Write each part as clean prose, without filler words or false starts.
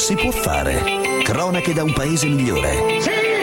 si può fare. Cronache da un paese migliore.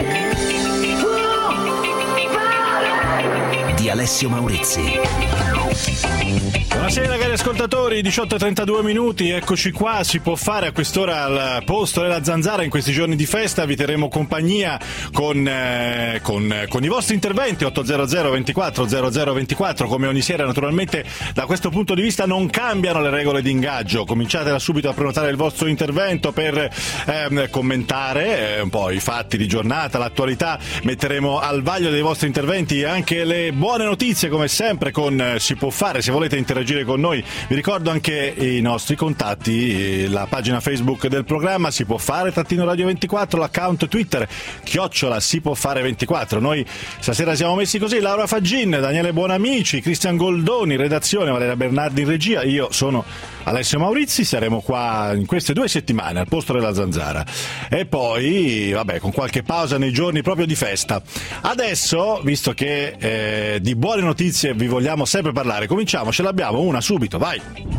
Di Alessio Maurizi. Buonasera cari ascoltatori, 18:32 minuti, eccoci qua, si può fare a quest'ora al posto della Zanzara in questi giorni di festa, vi terremo compagnia con i vostri interventi, 800 24 0024, come ogni sera naturalmente da questo punto di vista non cambiano le regole di ingaggio, cominciate da subito a prenotare il vostro intervento per commentare un po' i fatti di giornata, l'attualità, metteremo al vaglio dei vostri interventi anche le buone notizie come sempre con Si può fare, se volete interagire con noi vi ricordo anche i nostri contatti, la pagina Facebook del programma Si può fare _Radio 24, l'account Twitter @ Si può fare 24. Noi stasera siamo messi così: Laura Faggin, Daniele Buonamici, Cristian Goldoni, redazione, Valeria Bernardi in regia, io sono Alessio Maurizi, saremo qua in queste 2 settimane al posto della Zanzara e poi vabbè con qualche pausa nei giorni proprio di festa. Adesso, visto che di buone notizie vi vogliamo sempre parlare, cominciamo, ce l'abbiamo una subito, vai!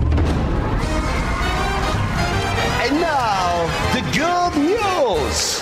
And now, the good news!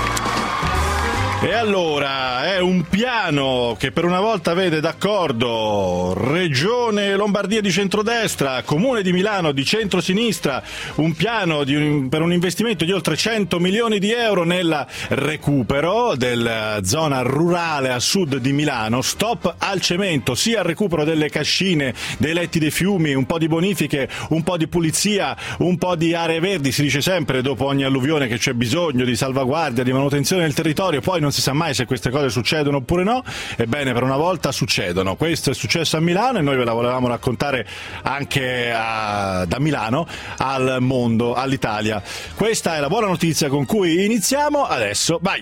E allora, è un piano che per una volta vede d'accordo Regione Lombardia di centrodestra, Comune di Milano di centrosinistra, un piano per un investimento di oltre 100 milioni di euro nel recupero della zona rurale a sud di Milano, stop al cemento, sia al recupero delle cascine, dei letti dei fiumi, un po' di bonifiche, un po' di pulizia, un po' di aree verdi, si dice sempre dopo ogni alluvione che c'è bisogno di salvaguardia, di manutenzione del territorio, poi non si sa mai se queste cose succedono oppure no, ebbene per una volta succedono. Questo è successo a Milano e noi ve la volevamo raccontare anche da Milano al mondo, all'Italia. Questa è la buona notizia con cui iniziamo adesso, vai!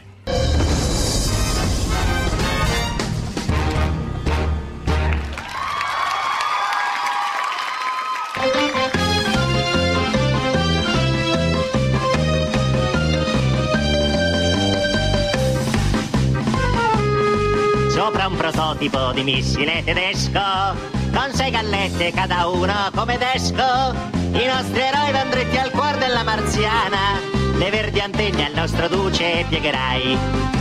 Sopra un prototipo di missile tedesco, con 6 gallette cada uno come desco, i nostri eroi van dritti al cuore della marziana, le verdi antenne al nostro duce piegherai.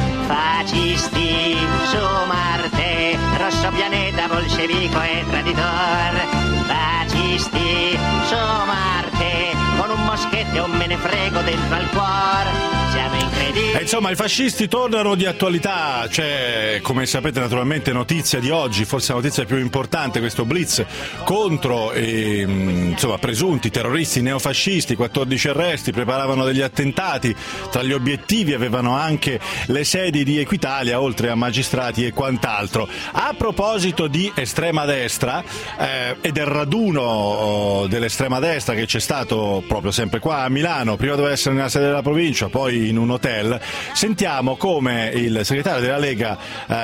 Fascisti su Marte, rosso pianeta bolscevico e traditor. Fascisti su Marte, con un moschetto e un menefrego dentro al cuore. Siamo incredibili. Insomma, i fascisti tornano di attualità, c'è, come sapete naturalmente, notizia di oggi, forse la notizia più importante, questo blitz contro presunti terroristi neofascisti, 14 arresti, preparavano degli attentati, tra gli obiettivi avevano anche le sedi di Equitalia, oltre a magistrati e quant'altro. A proposito di estrema destra e del raduno dell'estrema destra che c'è stato proprio sempre qua a Milano, prima doveva essere nella sede della provincia, poi in un hotel, sentiamo come il segretario della Lega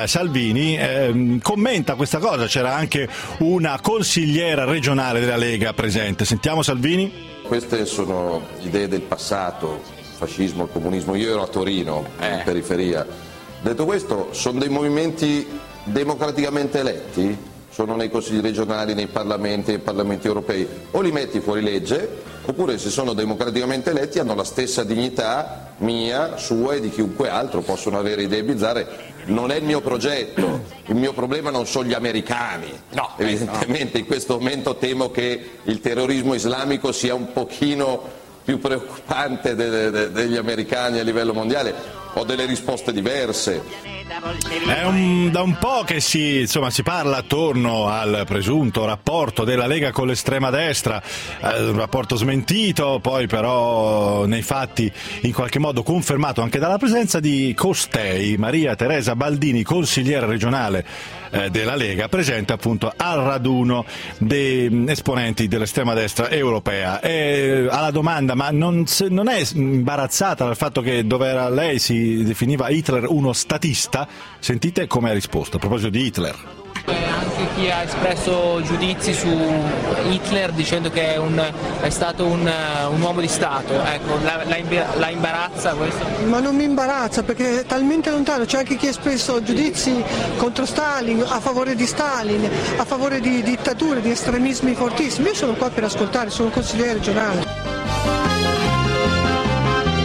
Salvini commenta questa cosa. C'era anche una consigliera regionale della Lega presente, sentiamo Salvini. Queste sono idee del passato, fascismo, il comunismo, io ero a Torino, in periferia. Detto questo, sono dei movimenti democraticamente eletti? Sono nei consigli regionali, nei parlamenti europei, o li metti fuori legge, oppure se sono democraticamente eletti hanno la stessa dignità mia, sua e di chiunque altro, possono avere idee bizzarre, non è il mio progetto, il mio problema non sono gli americani, no, evidentemente in questo momento temo che il terrorismo islamico sia un pochino più preoccupante degli americani a livello mondiale, ho delle risposte diverse. È da un po' che si parla attorno al presunto rapporto della Lega con l'estrema destra, un rapporto smentito, poi però nei fatti in qualche modo confermato anche dalla presenza di costei, Maria Teresa Baldini, consigliera regionale della Lega, presente appunto al raduno dei esponenti dell'estrema destra europea. E alla domanda, ma non è imbarazzata dal fatto che dove era lei si definiva Hitler uno statista? Sentite come ha risposto a proposito di Hitler. Anche chi ha espresso giudizi su Hitler dicendo che è stato un uomo di Stato, ecco, la imbarazza questo? Ma non mi imbarazza perché è talmente lontano, c'è anche chi ha espresso giudizi contro Stalin, a favore di Stalin, a favore di dittature, di estremismi fortissimi. Io sono qua per ascoltare, sono consigliere regionale.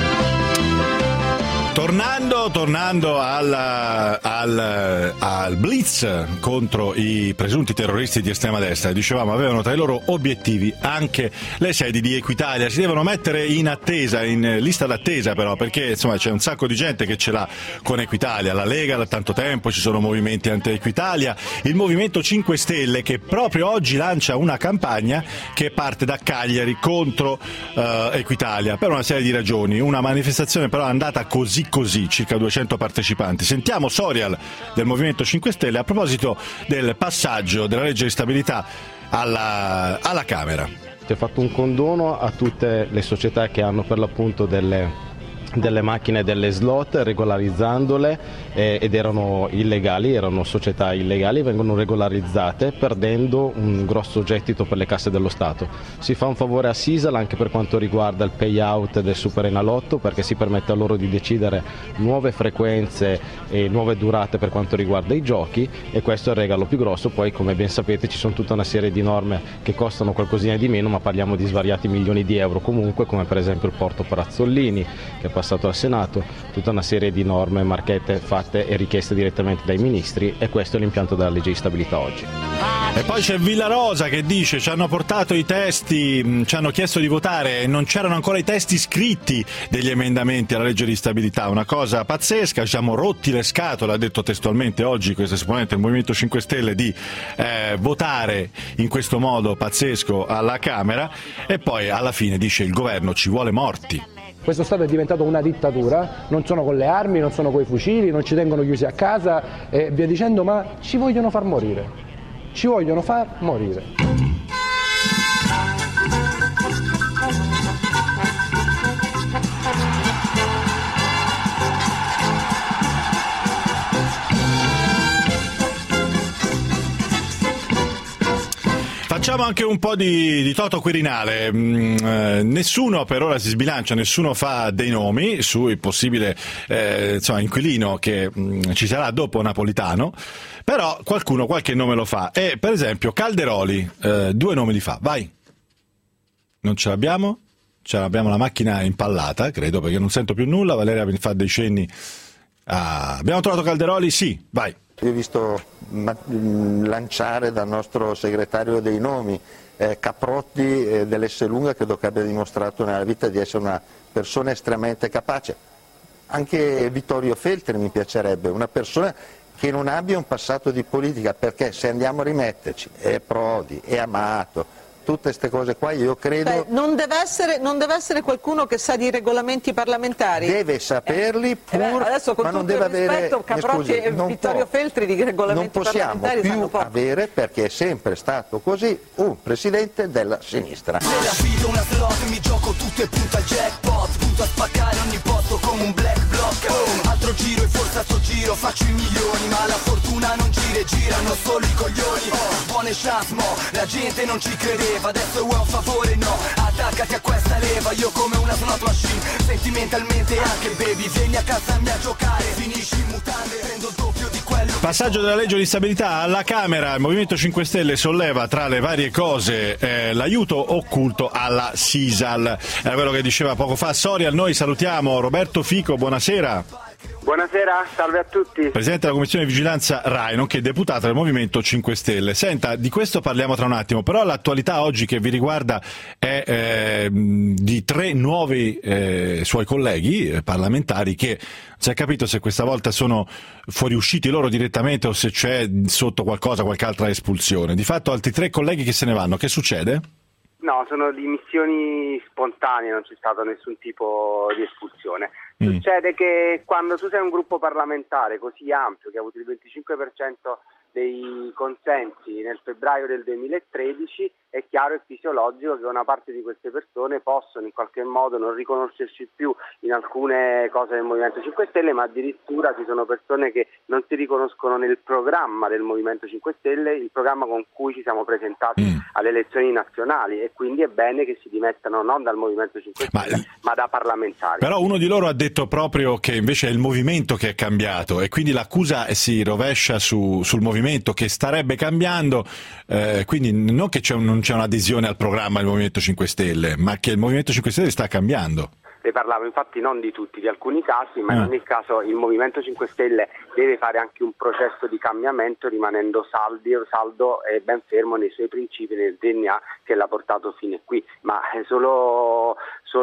Tornando al blitz contro i presunti terroristi di estrema destra, dicevamo avevano tra i loro obiettivi anche le sedi di Equitalia. Si devono mettere in attesa, in lista d'attesa però, perché insomma c'è un sacco di gente che ce l'ha con Equitalia, la Lega da tanto tempo, ci sono movimenti anti-Equitalia, il Movimento 5 Stelle che proprio oggi lancia una campagna che parte da Cagliari contro Equitalia per una serie di ragioni. Una manifestazione però è andata così, circa 200 partecipanti. Sentiamo Sorial del Movimento 5 Stelle a proposito del passaggio della legge di stabilità alla Camera. Si è fatto un condono a tutte le società che hanno per l'appunto delle macchine, delle slot, regolarizzandole ed erano illegali, erano società illegali, vengono regolarizzate perdendo un grosso gettito per le casse dello Stato. Si fa un favore a Sisal anche per quanto riguarda il payout del Superenalotto, perché si permette a loro di decidere nuove frequenze e nuove durate per quanto riguarda i giochi, e questo è il regalo più grosso. Poi, come ben sapete, ci sono tutta una serie di norme che costano qualcosina di meno, ma parliamo di svariati milioni di euro comunque, come per esempio il porto Palazzolini che è passato al Senato, tutta una serie di norme, marchette fatte e richieste direttamente dai ministri, e questo è l'impianto della legge di stabilità oggi. E poi c'è Villarosa che dice: ci hanno portato i testi, ci hanno chiesto di votare e non c'erano ancora i testi scritti degli emendamenti alla legge di stabilità, una cosa pazzesca, ci siamo rotti le scatole, ha detto testualmente oggi questo esponente del Movimento 5 Stelle, di votare in questo modo pazzesco alla Camera. E poi alla fine dice: il governo ci vuole morti. Questo Stato è diventato una dittatura, non sono con le armi, non sono coi fucili, non ci tengono chiusi a casa e via dicendo, ma ci vogliono far morire. Ci vogliono far morire. Facciamo anche un po' di toto quirinale. Nessuno per ora si sbilancia, nessuno fa dei nomi sul possibile inquilino che ci sarà dopo Napolitano, però qualcuno qualche nome lo fa. E per esempio Calderoli 2 nomi li fa. Vai. Non ce l'abbiamo? Ce l'abbiamo la macchina impallata, credo, perché non sento più nulla. Valeria mi fa dei cenni. Abbiamo trovato Calderoli? Sì, vai. Io ho visto lanciare dal nostro segretario dei nomi Caprotti dell'Esselunga, credo che abbia dimostrato nella vita di essere una persona estremamente capace. Anche Vittorio Feltri mi piacerebbe, una persona che non abbia un passato di politica, perché se andiamo a rimetterci è Prodi, è Amato, tutte queste cose qua, io credo... non deve essere qualcuno che sa di regolamenti parlamentari? Deve saperli, adesso, con ma non tutto deve rispetto, avere... Caprotti e Vittorio Feltri di regolamenti parlamentari sanno poco. Non possiamo più avere, perché è sempre stato così, un presidente della sinistra. Nella vita una slot, mi gioco tutto e punto al jackpot, punto a spaccare ogni posto come un black block. Altro giro e forse a sto giro faccio i milioni, ma la fortuna non gira e girano solo i coglioni. Buone chance mo, la gente non ci credeva, adesso vuoi un favore no, attaccati a questa leva, io come una slot machine, sentimentalmente anche baby, vieni a casa mia a giocare, finisci in mutande, prendo il doppio di quello. Passaggio della legge di stabilità alla Camera, il Movimento 5 Stelle solleva tra le varie cose l'aiuto occulto alla Sisal, quello che diceva poco fa Sorial. Noi salutiamo Roberto Fico, buonasera. Buonasera, salve a tutti. Presidente della Commissione di Vigilanza RAI, nonché deputato del Movimento 5 Stelle. Senta, di questo parliamo tra un attimo, però l'attualità oggi che vi riguarda è di 3 nuovi suoi colleghi parlamentari che non si è capito se questa volta sono fuoriusciti loro direttamente o se c'è sotto qualcosa, qualche altra espulsione. Di fatto altri 3 colleghi che se ne vanno, che succede? No, sono dimissioni spontanee, non c'è stato nessun tipo di espulsione. Succede che quando tu sei un gruppo parlamentare così ampio, che ha avuto il 25% dei consensi nel febbraio del 2013, è chiaro e fisiologico che una parte di queste persone possono in qualche modo non riconoscersi più in alcune cose del Movimento 5 Stelle, ma addirittura ci sono persone che non si riconoscono nel programma del Movimento 5 Stelle, il programma con cui ci siamo presentati alle elezioni nazionali, e quindi è bene che si dimettano non dal Movimento 5 Stelle ma da parlamentari. Però uno di loro ha detto proprio che invece è il movimento che è cambiato, e quindi l'accusa si rovescia sul movimento che starebbe cambiando, quindi non che non c'è un'adesione al programma del Movimento 5 Stelle, ma che il Movimento 5 Stelle sta cambiando. le parlavo infatti non di tutti, di alcuni casi, ma in ogni caso il Movimento 5 Stelle deve fare anche un processo di cambiamento rimanendo saldo e ben fermo nei suoi principi, nel DNA che l'ha portato fino a qui, ma solo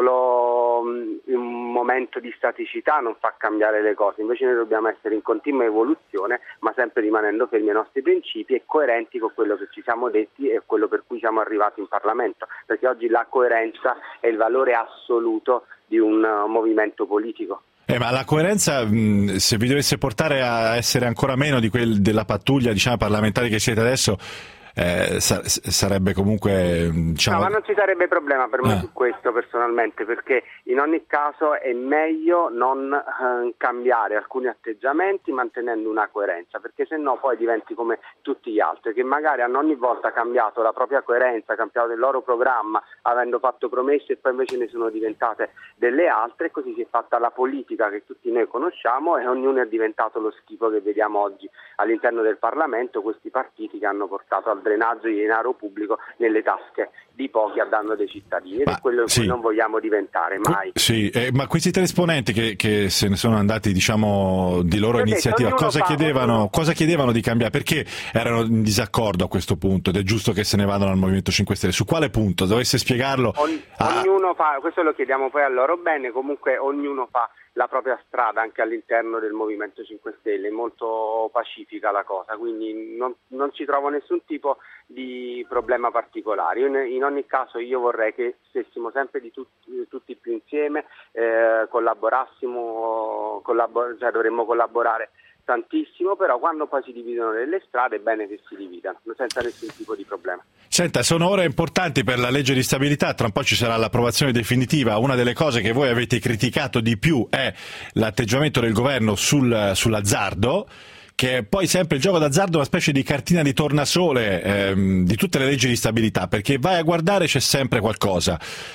un momento di staticità non fa cambiare le cose, invece noi dobbiamo essere in continua evoluzione, ma sempre rimanendo fermi ai nostri principi e coerenti con quello che ci siamo detti e quello per cui siamo arrivati in Parlamento, perché oggi la coerenza è il valore assoluto di un movimento politico. Ma la coerenza, se vi dovesse portare a essere ancora meno della pattuglia, diciamo, parlamentari che siete adesso, sarebbe comunque, diciamo... No, ma non ci sarebbe problema per me su questo personalmente, perché in ogni caso è meglio non cambiare alcuni atteggiamenti mantenendo una coerenza, perché se no poi diventi come tutti gli altri che magari hanno ogni volta cambiato la propria coerenza, cambiato il loro programma avendo fatto promesse e poi invece ne sono diventate delle altre, e così si è fatta la politica che tutti noi conosciamo e ognuno è diventato lo schifo che vediamo oggi all'interno del Parlamento, questi partiti che hanno portato al drenaggio di denaro pubblico nelle tasche di pochi a danno dei cittadini, ed è quello che non vogliamo diventare mai. Sì, ma questi tre esponenti che se ne sono andati, diciamo, di loro iniziativa, cosa chiedevano di cambiare? Perché erano in disaccordo a questo punto ed è giusto che se ne vadano al Movimento 5 Stelle? Su quale punto? Dovesse spiegarlo? Ognuno fa, questo lo chiediamo poi a loro bene, comunque ognuno fa la propria strada anche all'interno del Movimento 5 Stelle, è molto pacifica la cosa, quindi non ci trovo nessun tipo di problema particolare. In ogni caso io vorrei che stessimo sempre tutti più insieme, collaborassimo, cioè dovremmo collaborare tantissimo, però quando poi si dividono delle strade è bene che si dividano senza nessun tipo di problema. Senta, sono ore importanti per la legge di stabilità, tra un po' ci sarà l'approvazione definitiva. Una delle cose che voi avete criticato di più è l'atteggiamento del governo sull'azzardo, che è poi sempre il gioco d'azzardo, una specie di cartina di tornasole di tutte le leggi di stabilità, perché vai a guardare c'è sempre qualcosa.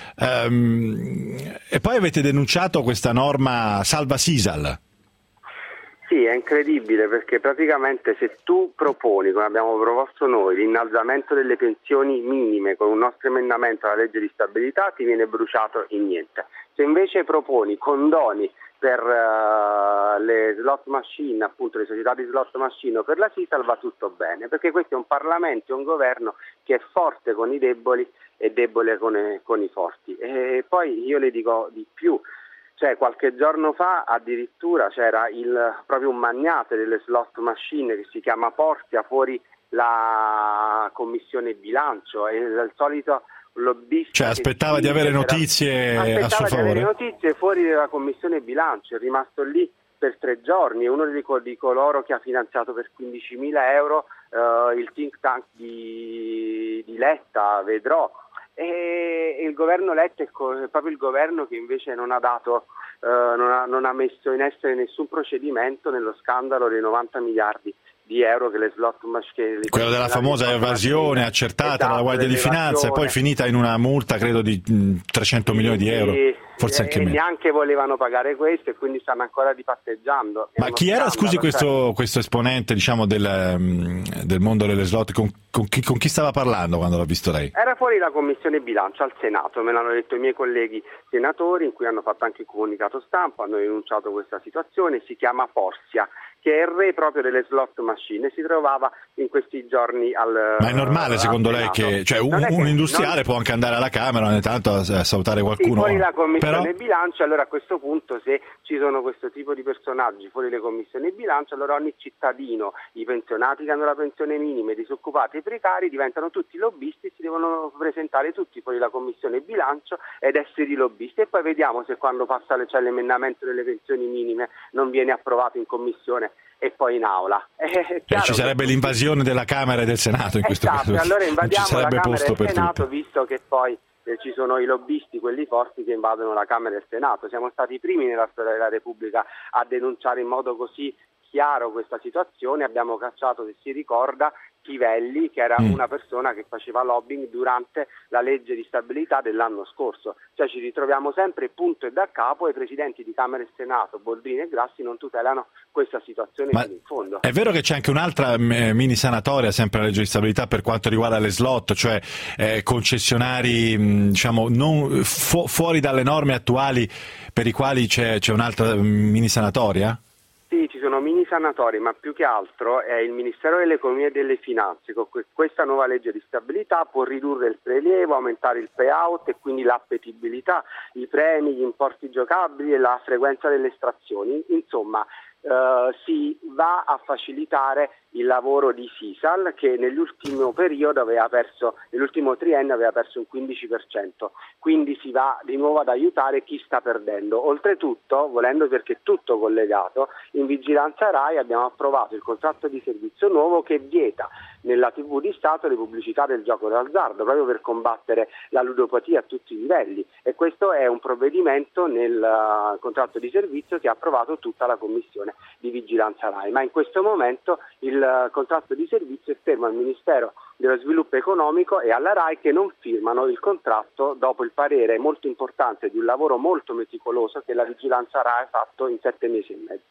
E poi avete denunciato questa norma salva Sisal. Sì, è incredibile, perché praticamente se tu proponi, come abbiamo proposto noi, l'innalzamento delle pensioni minime con un nostro emendamento alla legge di stabilità, ti viene bruciato in niente. Se invece proponi condoni per le slot machine, appunto le società di slot machine o per la Sisal, va tutto bene, perché questo è un Parlamento e un governo che è forte con i deboli e debole con i forti. E poi io le dico di più. Cioè, qualche giorno fa addirittura c'era proprio un magnate delle slot machine che si chiama Portia fuori la commissione bilancio, e il solito lobbista, cioè aspettava di avere notizie a suo favore. Avere notizie fuori dalla commissione bilancio, è rimasto lì per 3 giorni, è uno di coloro che ha finanziato per 15.000 euro il think tank di Letta, Vedrò. E il governo Letta è proprio il governo che invece non ha dato, non ha messo in essere nessun procedimento nello scandalo dei 90 miliardi di euro che le slot machine, quello della famosa evasione accertata dalla Guardia di Finanza e poi finita in una multa credo di 300 milioni di euro, forse anche meno. Neanche volevano pagare questo e quindi stanno ancora dipatteggiando. Ma chi era, scusi, questo esponente, diciamo, del mondo delle slot? Con chi stava parlando quando l'ha visto lei? Era fuori la commissione bilancio al Senato, me l'hanno detto i miei colleghi senatori, in cui hanno fatto anche il comunicato stampa, hanno denunciato questa situazione. Si chiama Portia, che è il re proprio delle slot machine, si trovava in questi giorni Ma è normale secondo lei che, cioè, un industriale può anche andare alla Camera ogni tanto a salutare qualcuno? Sì, fuori la commissione bilancio, allora a questo punto, se ci sono questo tipo di personaggi fuori le commissioni bilancio, allora ogni cittadino, i pensionati che hanno la pensione minima, i disoccupati e i precari diventano tutti lobbisti, si devono presentare tutti fuori la commissione bilancio ed essere i lobbisti, e poi vediamo se quando passa l'emendamento delle pensioni minime non viene approvato in commissione e poi in aula. Ci sarebbe l'invasione della Camera e del Senato in questo caso. Allora invadiamo la Camera e il Senato, visto che poi ci sono i lobbisti, quelli forti, che invadono la Camera e il Senato. Siamo stati i primi nella storia della Repubblica a denunciare in modo così chiaro questa situazione, abbiamo cacciato, se si ricorda, Chivelli, che era una persona che faceva lobbying durante la legge di stabilità dell'anno scorso. Cioè ci ritroviamo sempre punto e da capo, e i presidenti di Camera e Senato, Boldrini e Grassi, non tutelano questa situazione fino in fondo. È vero che c'è anche un'altra mini sanatoria, sempre la legge di stabilità, per quanto riguarda le slot, cioè concessionari diciamo non fuori dalle norme attuali, per i quali c'è un'altra mini sanatoria? Sì, ci sono mini sanatori, ma più che altro è il Ministero dell'Economia e delle Finanze, con questa nuova legge di stabilità può ridurre il prelievo, aumentare il payout e quindi l'appetibilità, i premi, gli importi giocabili e la frequenza delle estrazioni. Insomma, si va a facilitare il lavoro di Sisal, che nell'ultimo triennio aveva perso un 15%, quindi si va di nuovo ad aiutare chi sta perdendo. Oltretutto, volendo, perché è tutto collegato, in Vigilanza Rai abbiamo approvato il contratto di servizio nuovo che vieta nella TV di Stato le pubblicità del gioco d'azzardo, proprio per combattere la ludopatia a tutti i livelli, e questo è un provvedimento nel contratto di servizio che ha approvato tutta la Commissione di Vigilanza Rai, ma in questo momento il contratto di servizio è fermo al Ministero dello Sviluppo Economico e alla Rai, che non firmano il contratto dopo il parere molto importante di un lavoro molto meticoloso che la Vigilanza Rai ha fatto in 7 mesi e mezzo.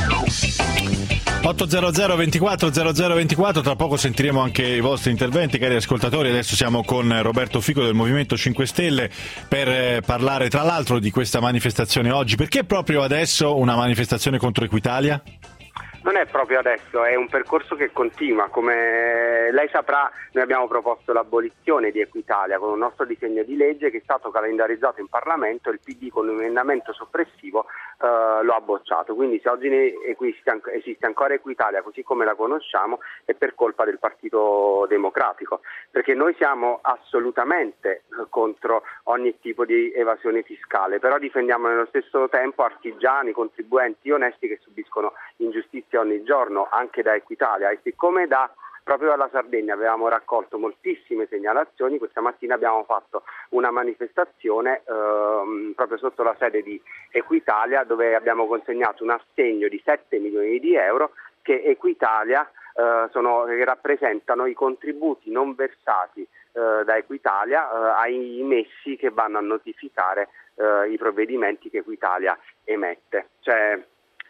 800 24 0024, tra poco sentiremo anche i vostri interventi, cari ascoltatori. Adesso siamo con Roberto Fico del Movimento 5 Stelle per parlare tra l'altro di questa manifestazione oggi. Perché proprio adesso una manifestazione contro Equitalia? Non è proprio adesso, è un percorso che continua. Come lei saprà, noi abbiamo proposto l'abolizione di Equitalia con un nostro disegno di legge che è stato calendarizzato in Parlamento, e il PD con un emendamento soppressivo lo ha bocciato. Quindi se oggi esiste ancora Equitalia così come la conosciamo è per colpa del Partito Democratico, perché noi siamo assolutamente contro ogni tipo di evasione fiscale, però difendiamo nello stesso tempo artigiani, contribuenti onesti che subiscono ingiustizia ogni giorno anche da Equitalia. E siccome proprio dalla Sardegna avevamo raccolto moltissime segnalazioni, questa mattina abbiamo fatto una manifestazione proprio sotto la sede di Equitalia, dove abbiamo consegnato un assegno di 7 milioni di euro che Equitalia che rappresentano i contributi non versati da Equitalia ai messi che vanno a notificare i provvedimenti che Equitalia emette. Cioè,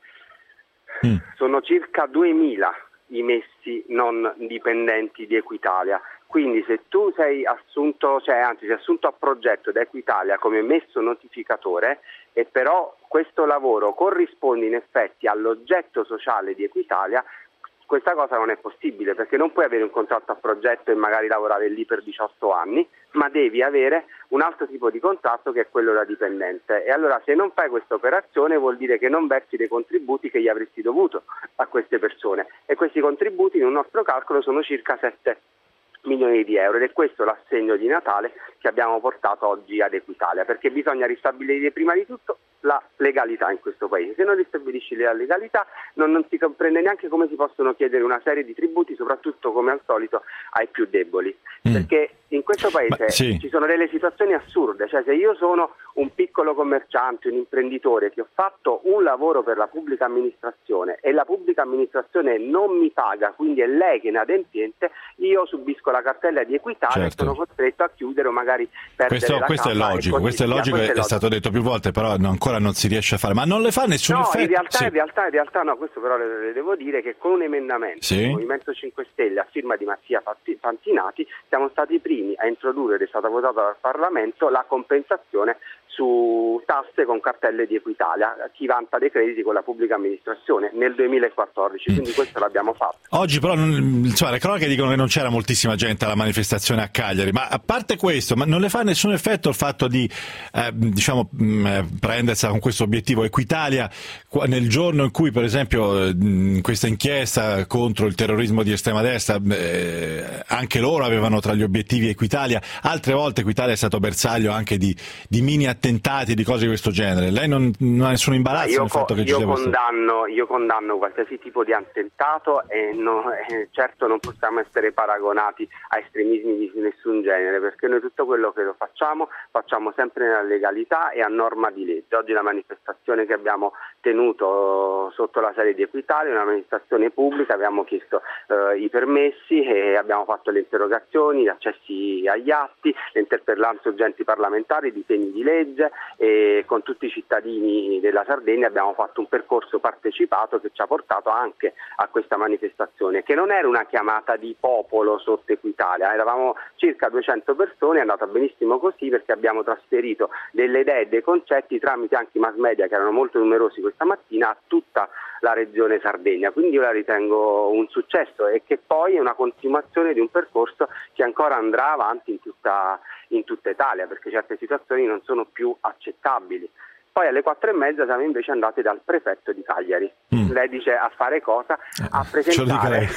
sono circa 2.000 i messi non dipendenti di Equitalia, quindi se tu sei assunto a progetto da Equitalia come messo notificatore e però questo lavoro corrisponde in effetti all'oggetto sociale di Equitalia, questa cosa non è possibile, perché non puoi avere un contratto a progetto e magari lavorare lì per 18 anni, ma devi avere un altro tipo di contratto che è quello da dipendente. E allora se non fai questa operazione vuol dire che non versi dei contributi che gli avresti dovuto a queste persone, e questi contributi nel nostro calcolo sono circa 7 milioni di euro, ed è questo l'assegno di Natale che abbiamo portato oggi ad Equitalia, perché bisogna ristabilire prima di tutto la legalità in questo paese. Se non ristabilisci la legalità non si comprende neanche come si possono chiedere una serie di tributi, soprattutto come al solito ai più deboli, perché in questo paese ci sono delle situazioni assurde. Cioè, se io sono un piccolo commerciante, un imprenditore che ho fatto un lavoro per la pubblica amministrazione e la pubblica amministrazione non mi paga, quindi è lei che è inadempiente, io subisco la cartella di Equitalia e sono costretto a chiudere o magari perdere questo è logico, è stato detto più volte, però ancora non si riesce a fare. Ma non le fa nessun effetto? In realtà no, questo però le devo dire che con un emendamento del Movimento 5 Stelle a firma di Mattia Fantinati siamo stati i primi a introdurre, ed è stata votata dal Parlamento, la compensazione su tasse con cartelle di Equitalia a chi vanta dei crediti con la pubblica amministrazione nel 2014, quindi questo l'abbiamo fatto. Oggi però le cronache dicono che non c'era moltissima gente alla manifestazione a Cagliari, ma a parte questo, ma non le fa nessun effetto il fatto di prendersela con questo obiettivo Equitalia nel giorno in cui per esempio questa inchiesta contro il terrorismo di estrema destra anche loro avevano tra gli obiettivi Equitalia, altre volte Equitalia è stato bersaglio anche di mini attentati, di cose di questo genere. Lei non ha nessun imbarazzo nel fatto che ci sia questo? Io condanno qualsiasi tipo di attentato e certo non possiamo essere paragonati a estremismi di nessun genere, perché noi tutto quello che lo facciamo sempre nella legalità e a norma di legge. tutte. Oggi la manifestazione che abbiamo tenuto sotto la sede di Equitalia è una manifestazione pubblica, abbiamo chiesto i permessi e abbiamo fatto le interrogazioni, gli accessi agli atti, le interpellanze urgenti parlamentari, disegni di legge, e con tutti i cittadini della Sardegna abbiamo fatto un percorso partecipato che ci ha portato anche a questa manifestazione, che non era una chiamata di popolo sotto Equitalia, eravamo circa 200 persone, è andata benissimo così perché abbiamo trasferito delle idee e dei concetti tramite anche i mass media che erano molto numerosi questa mattina a tutta la regione Sardegna, quindi io la ritengo un successo e che poi è una continuazione di un percorso che ancora andrà avanti in tutta Italia, perché certe situazioni non sono più accettabili. Poi alle 4:30 siamo invece andati dal prefetto di Cagliari. Lei dice a fare cosa? A presentare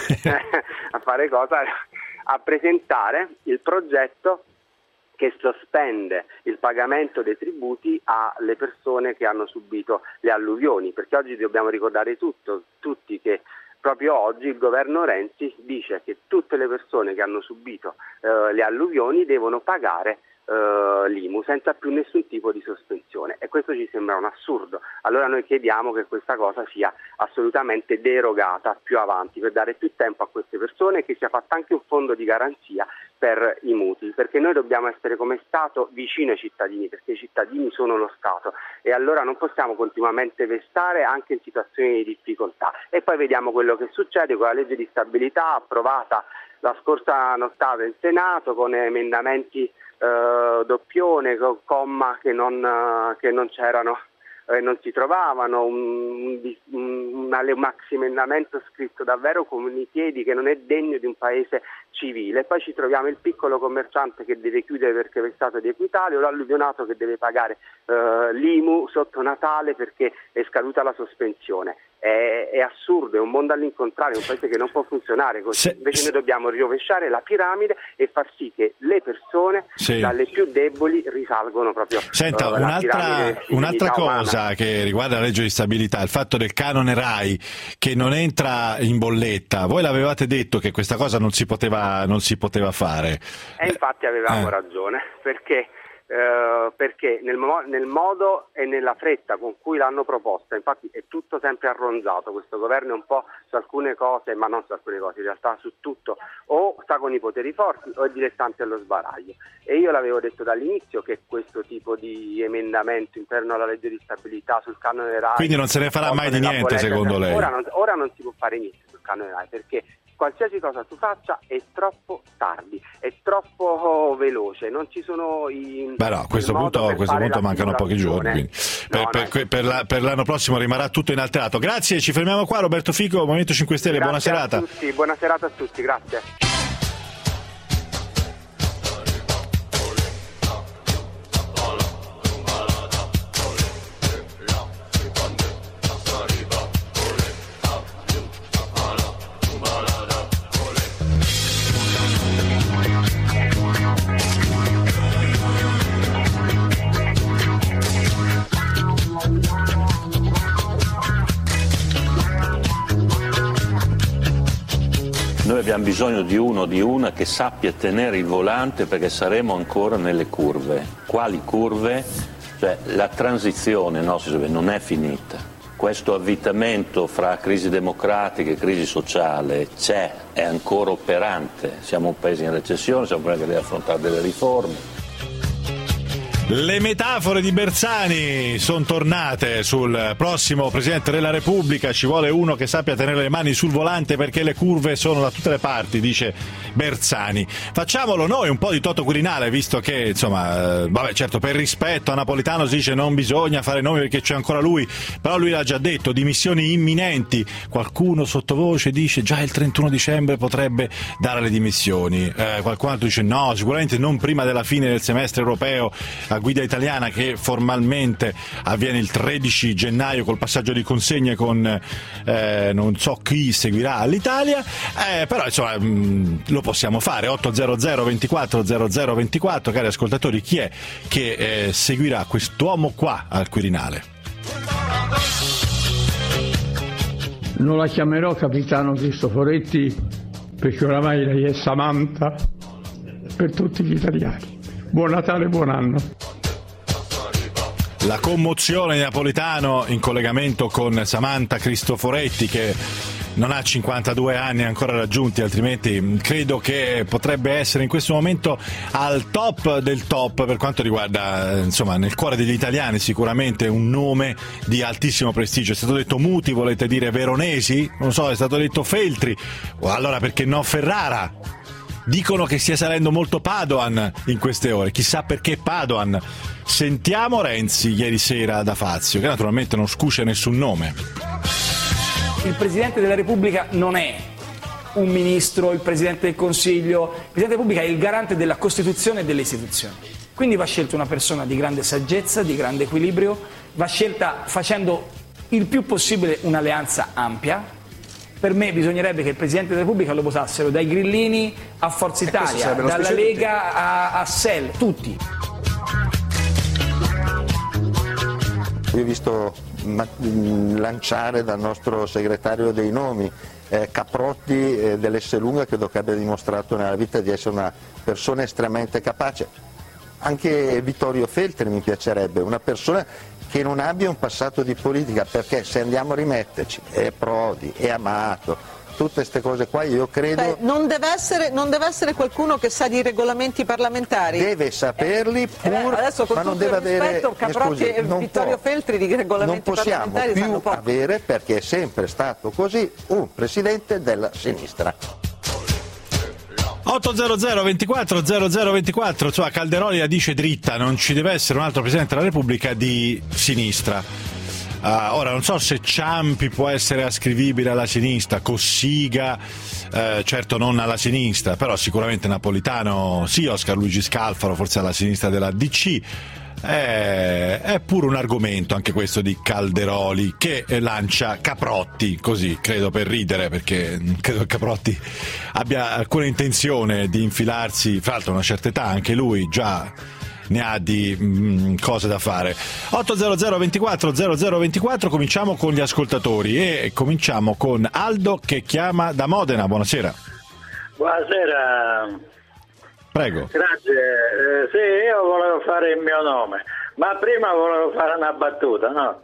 a presentare il progetto che sospende il pagamento dei tributi alle persone che hanno subito le alluvioni, perché oggi dobbiamo ricordare tutti che proprio oggi il governo Renzi dice che tutte le persone che hanno subito le alluvioni devono pagare l'IMU senza più nessun tipo di sospensione, e questo ci sembra un assurdo. Allora noi chiediamo che questa cosa sia assolutamente derogata più avanti per dare più tempo a queste persone, che sia fatto anche un fondo di garanzia per i mutui, perché noi dobbiamo essere come Stato vicino ai cittadini, perché i cittadini sono lo Stato, e allora non possiamo continuamente vessare anche in situazioni di difficoltà. E poi vediamo quello che succede con la legge di stabilità approvata la scorsa nottata in Senato con emendamenti doppione, con comma che non c'erano, non si trovavano, un maxi emendamento scritto davvero con i piedi che non è degno di un paese civile. Poi ci troviamo il piccolo commerciante che deve chiudere perché è stato di Equitalia, o l'alluvionato che deve pagare l'IMU sotto Natale perché è scaduta la sospensione. È assurdo, è un mondo all'incontrario, è un paese che non può funzionare così. Invece noi dobbiamo rovesciare la piramide e far sì che le persone dalle più deboli risalgono proprio. Senta, un'altra cosa che riguarda la legge di stabilità, il fatto del canone RAI che non entra in bolletta. Voi l'avevate detto che questa cosa non si poteva fare. E infatti avevamo ragione, perché nel modo e nella fretta con cui l'hanno proposta, infatti è tutto sempre arronzato, questo governo è un po' su alcune cose, ma non su alcune cose, in realtà su tutto, o sta con i poteri forti o è dilettante allo sbaraglio. E io l'avevo detto dall'inizio che questo tipo di emendamento interno alla legge di stabilità sul canone RAI, quindi non se ne farà mai di niente secondo lei? Ora non si può fare niente sul canone RAI, perché qualsiasi cosa tu faccia è troppo tardi, è troppo veloce, non ci sono i... Beh no, a questo punto mancano pochi giorni, per l'anno prossimo rimarrà tutto inalterato. Grazie, ci fermiamo qua. Roberto Fico, Movimento 5 Stelle, buona serata. Buona serata a tutti, grazie. Noi abbiamo bisogno di uno o di una che sappia tenere il volante, perché saremo ancora nelle curve. Quali curve? Cioè la transizione non è finita. Questo avvitamento fra crisi democratica e crisi sociale c'è, è ancora operante. Siamo un paese in recessione, siamo un paese che deve affrontare delle riforme. Le metafore di Bersani sono tornate sul prossimo Presidente della Repubblica. Ci vuole uno che sappia tenere le mani sul volante perché le curve sono da tutte le parti, dice Bersani. Facciamolo noi un po' di Toto Quirinale, visto che insomma, vabbè, certo, per rispetto a Napolitano si dice non bisogna fare nomi perché c'è ancora lui, però lui l'ha già detto, dimissioni imminenti. Qualcuno sottovoce dice già il 31 dicembre potrebbe dare le dimissioni, qualcun altro dice no, sicuramente non prima della fine del semestre europeo a guida italiana, che formalmente avviene il 13 gennaio col passaggio di consegne con non so chi seguirà all'Italia, però insomma lo possiamo fare. 800 24 00 24, cari ascoltatori, chi è che seguirà quest'uomo qua al Quirinale? Non la chiamerò capitano Cristoforetti perché oramai lei è Samantha per tutti gli italiani. Buon Natale, buon anno. la commozione di Napolitano in collegamento con Samantha Cristoforetti, che non ha 52 anni ancora raggiunti, altrimenti credo che potrebbe essere in questo momento al top del top per quanto riguarda, insomma, nel cuore degli italiani sicuramente un nome di altissimo prestigio. È stato detto Muti, volete dire Veronesi? Non so, è stato detto Feltri, o allora perché no Ferrara? Dicono che stia salendo molto Padoan in queste ore, chissà perché Padoan. Sentiamo Renzi ieri sera da Fazio, che naturalmente non scusa nessun nome. Il Presidente della Repubblica non è un ministro, il Presidente del Consiglio. Il Presidente della Repubblica è il garante della Costituzione e delle istituzioni. Quindi va scelta una persona di grande saggezza, di grande equilibrio, va scelta facendo il più possibile un'alleanza ampia. Per me bisognerebbe che il Presidente della Repubblica lo votassero dai grillini a Forza Italia, dalla Lega a SEL, tutti. Io ho visto lanciare dal nostro segretario dei nomi Caprotti dell'Esselunga, credo che abbia dimostrato nella vita di essere una persona estremamente capace. Anche Vittorio Feltri mi piacerebbe, una persona che non abbia un passato di politica, perché se andiamo a rimetterci è Prodi, è Amato, tutte queste cose qua, io credo... non deve essere qualcuno che sa di regolamenti parlamentari? Deve saperli, adesso, con ma non deve avere... Caprotti e Vittorio Feltri di regolamenti parlamentari non possiamo più avere, perché è sempre stato così, un presidente della sinistra. 800 24 0024, insomma Calderoli la dice dritta, non ci deve essere un altro Presidente della Repubblica di sinistra. Ora non so se Ciampi può essere ascrivibile alla sinistra, Cossiga certo non alla sinistra, però sicuramente Napolitano sì, Oscar Luigi Scalfaro forse alla sinistra della DC. È pure un argomento anche questo di Calderoli, che lancia Caprotti, così credo per ridere, perché credo che Caprotti abbia alcuna intenzione di infilarsi, fra l'altro a una certa età anche lui già ne ha di cose da fare. 800 24 0024, cominciamo con gli ascoltatori e cominciamo con Aldo che chiama da Modena. Buonasera. Buonasera. Prego. Grazie. Sì, io volevo fare il mio nome, ma prima volevo fare una battuta, no?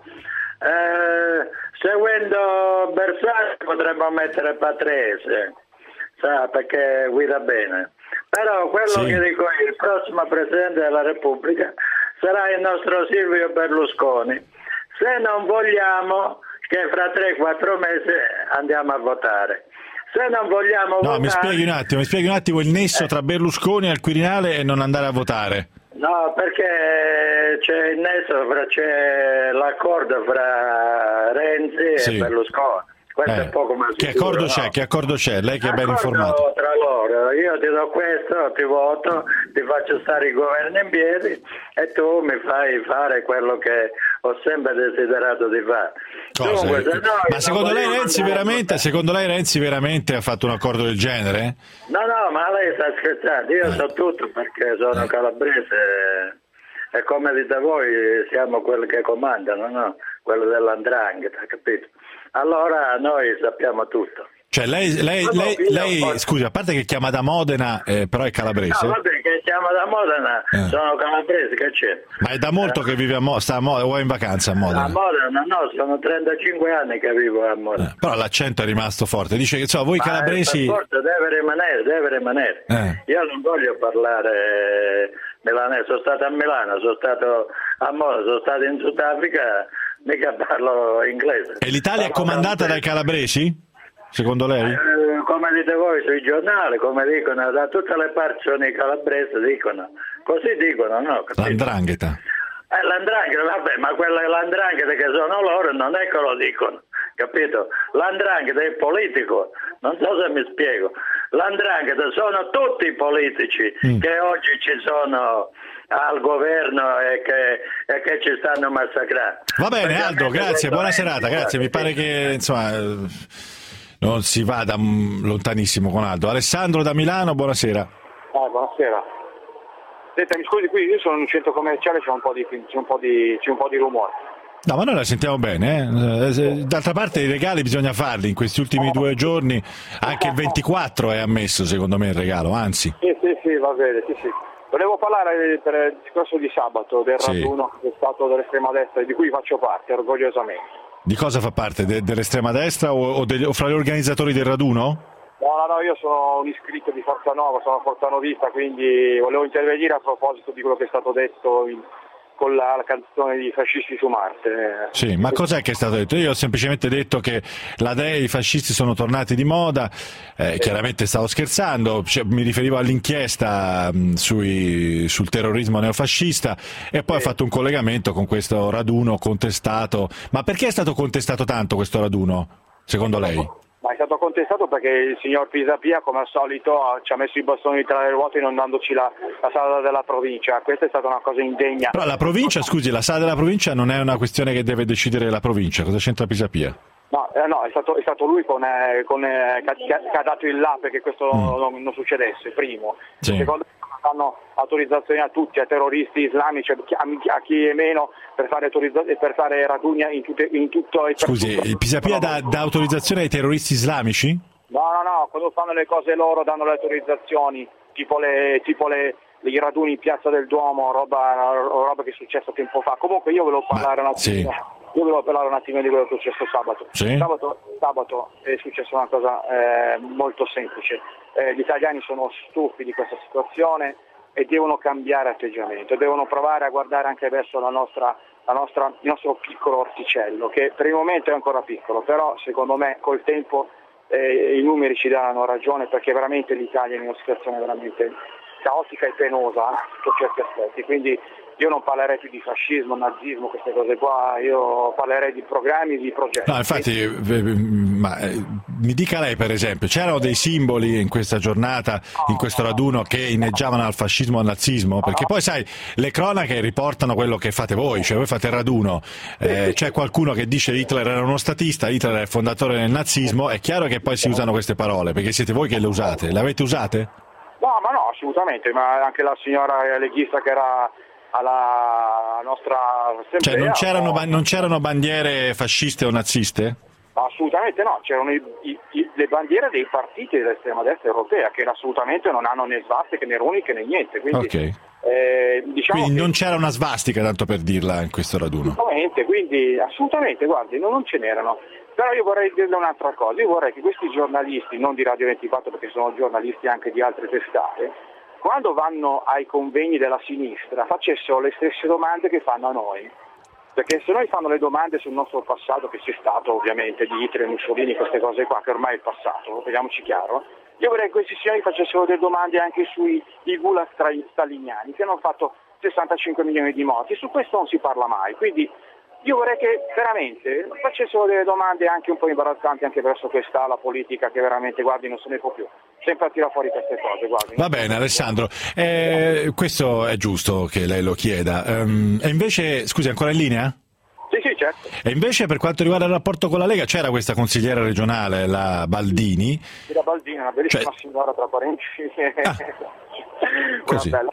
Seguendo Bersani potremmo mettere Patrese, sa, perché guida bene. Però quello che dico io, il prossimo Presidente della Repubblica sarà il nostro Silvio Berlusconi. Se non vogliamo che fra 3-4 mesi andiamo a votare. Se non vogliamo votare... mi spieghi un attimo il nesso tra Berlusconi al Quirinale e non andare a votare. No, perché c'è il nesso, c'è l'accordo fra Renzi e Berlusconi. Questo è poco ma sicuro. Che accordo c'è? Lei che è ben informato. Tra loro, io ti do questo, ti voto, ti faccio stare il governo in piedi e tu mi fai fare quello che ho sempre desiderato di fare. Dunque, ma secondo lei Renzi veramente ha fatto un accordo del genere? No, ma lei sta scherzando, io so tutto perché sono calabrese e come dite voi siamo quelli che comandano, no? Quello dell''ndrangheta, capito? Allora noi sappiamo tutto. Cioè lei scusi, a parte che chiama da Modena, però è calabrese? No, vabbè, che chiama da Modena, sono calabrese, che c'è? Ma è da molto che vive sta a Modena o è in vacanza a Modena? A Modena, no, sono 35 anni che vivo a Modena. Però l'accento è rimasto forte, dice che voi calabresi... Forte, deve rimanere. Io non voglio parlare milanese, sono stato a Milano, sono stato a Modena, sono stato in Sudafrica, mica parlo inglese. E l'Italia è comandata dai calabresi? Secondo lei? Come dite voi sui giornali, come dicono da tutte le parti sono i calabresi, dicono. Così dicono, no? L''ndrangheta. L''ndrangheta, vabbè, ma quella l''ndrangheta che sono loro non è che lo dicono, capito? L''ndrangheta è politico, non so se mi spiego. L''ndrangheta sono tutti i politici che oggi ci sono al governo e che ci stanno massacrando. Va bene, Aldo, grazie, buona serata, grazie. Mi pare che insomma non si vada lontanissimo con Aldo. Alessandro da Milano, buonasera. Buonasera. Senta, mi scusi, qui io sono in un centro commerciale, c'è un po' di rumore. No, ma noi la sentiamo bene, D'altra parte i regali bisogna farli in questi ultimi 2 giorni, anche il 24 è ammesso secondo me il regalo, anzi. Sì, va bene, sì. Volevo parlare per il discorso di sabato, del raduno che è stato dell'estrema destra, di cui faccio parte orgogliosamente. Di cosa fa parte? Dell'estrema destra o fra gli organizzatori del raduno? No, io sono un iscritto di Forza Nuova, sono forzanovista, quindi volevo intervenire a proposito di quello che è stato detto con la canzone di Fascisti su Marte. Sì, ma cos'è che è stato detto? Io ho semplicemente detto che i fascisti sono tornati di moda, chiaramente stavo scherzando, mi riferivo all'inchiesta sul terrorismo neofascista e poi ho fatto un collegamento con questo raduno contestato. Ma perché è stato contestato tanto questo raduno, secondo lei? Ma è stato contestato perché il signor Pisapia, come al solito, ci ha messo i bastoni tra le ruote non dandoci la sala della provincia. Questa è stata una cosa indegna. Però la provincia, scusi, la sala della provincia non è una questione che deve decidere la provincia. Cosa c'entra Pisapia? No, è stato lui che ha dato il là perché questo non succedesse, primo. Sì. Secondo, danno autorizzazioni a tutti, a terroristi islamici, a chi è meno, per fare raduni in tutto il... Scusi, il Pisapia dà autorizzazione ai terroristi islamici? No, quando fanno le cose loro danno le autorizzazioni, tipo i raduni in Piazza del Duomo, roba che è successo tempo fa. Comunque io volevo parlare un attimo. Sì. Io volevo parlare un attimo di quello che è successo sabato. Sì? Sabato è successa una cosa molto semplice. Gli italiani sono stufi di questa situazione e devono cambiare atteggiamento, devono provare a guardare anche verso il nostro piccolo orticello, che per il momento è ancora piccolo, però secondo me col tempo i numeri ci daranno ragione, perché veramente l'Italia è in una situazione veramente caotica e penosa sotto certi aspetti, quindi io non parlerei più di fascismo, nazismo, queste cose qua, io parlerei di programmi, di progetti. No, infatti, mi dica lei per esempio, c'erano dei simboli in questa giornata, in questo raduno, che inneggiavano al fascismo e al nazismo? Perché poi sai, le cronache riportano quello che fate voi, cioè voi fate il raduno, c'è qualcuno che dice Hitler era uno statista, Hitler è il fondatore del nazismo, è chiaro che poi si usano queste parole, perché siete voi che le usate, le avete usate? No, ma no, assolutamente, ma anche la signora leghista che era alla nostra assemblea... Cioè non c'erano bandiere fasciste o naziste? Assolutamente no, c'erano le bandiere dei partiti dell'estrema destra europea che assolutamente non hanno né svastiche né runiche né niente, quindi, okay. Diciamo quindi che... non c'era una svastica, tanto per dirla, in questo raduno? Assolutamente, guardi, non ce n'erano. Però io vorrei dirle un'altra cosa, io vorrei che questi giornalisti, non di Radio 24 perché sono giornalisti anche di altre testate, quando vanno ai convegni della sinistra facessero le stesse domande che fanno a noi. Perché se noi fanno le domande sul nostro passato, che c'è stato ovviamente di Hitler, Mussolini, queste cose qua, che ormai è il passato, vediamoci chiaro, io vorrei che questi signori facessero delle domande anche sui gulag staliniani, che hanno fatto 65 milioni di morti, su questo non si parla mai, quindi io vorrei che veramente facessero delle domande anche un po' imbarazzanti anche verso quest'ala politica che veramente, guardi, non se ne può più. Sempre a tirare fuori queste cose, guardi. Va bene Alessandro, questo è giusto che lei lo chieda. E invece, scusi, ancora in linea? Sì, certo. E invece per quanto riguarda il rapporto con la Lega, c'era questa consigliera regionale, la Baldini. La Baldini, una bellissima signora, tra parentesi. Così. Una bella.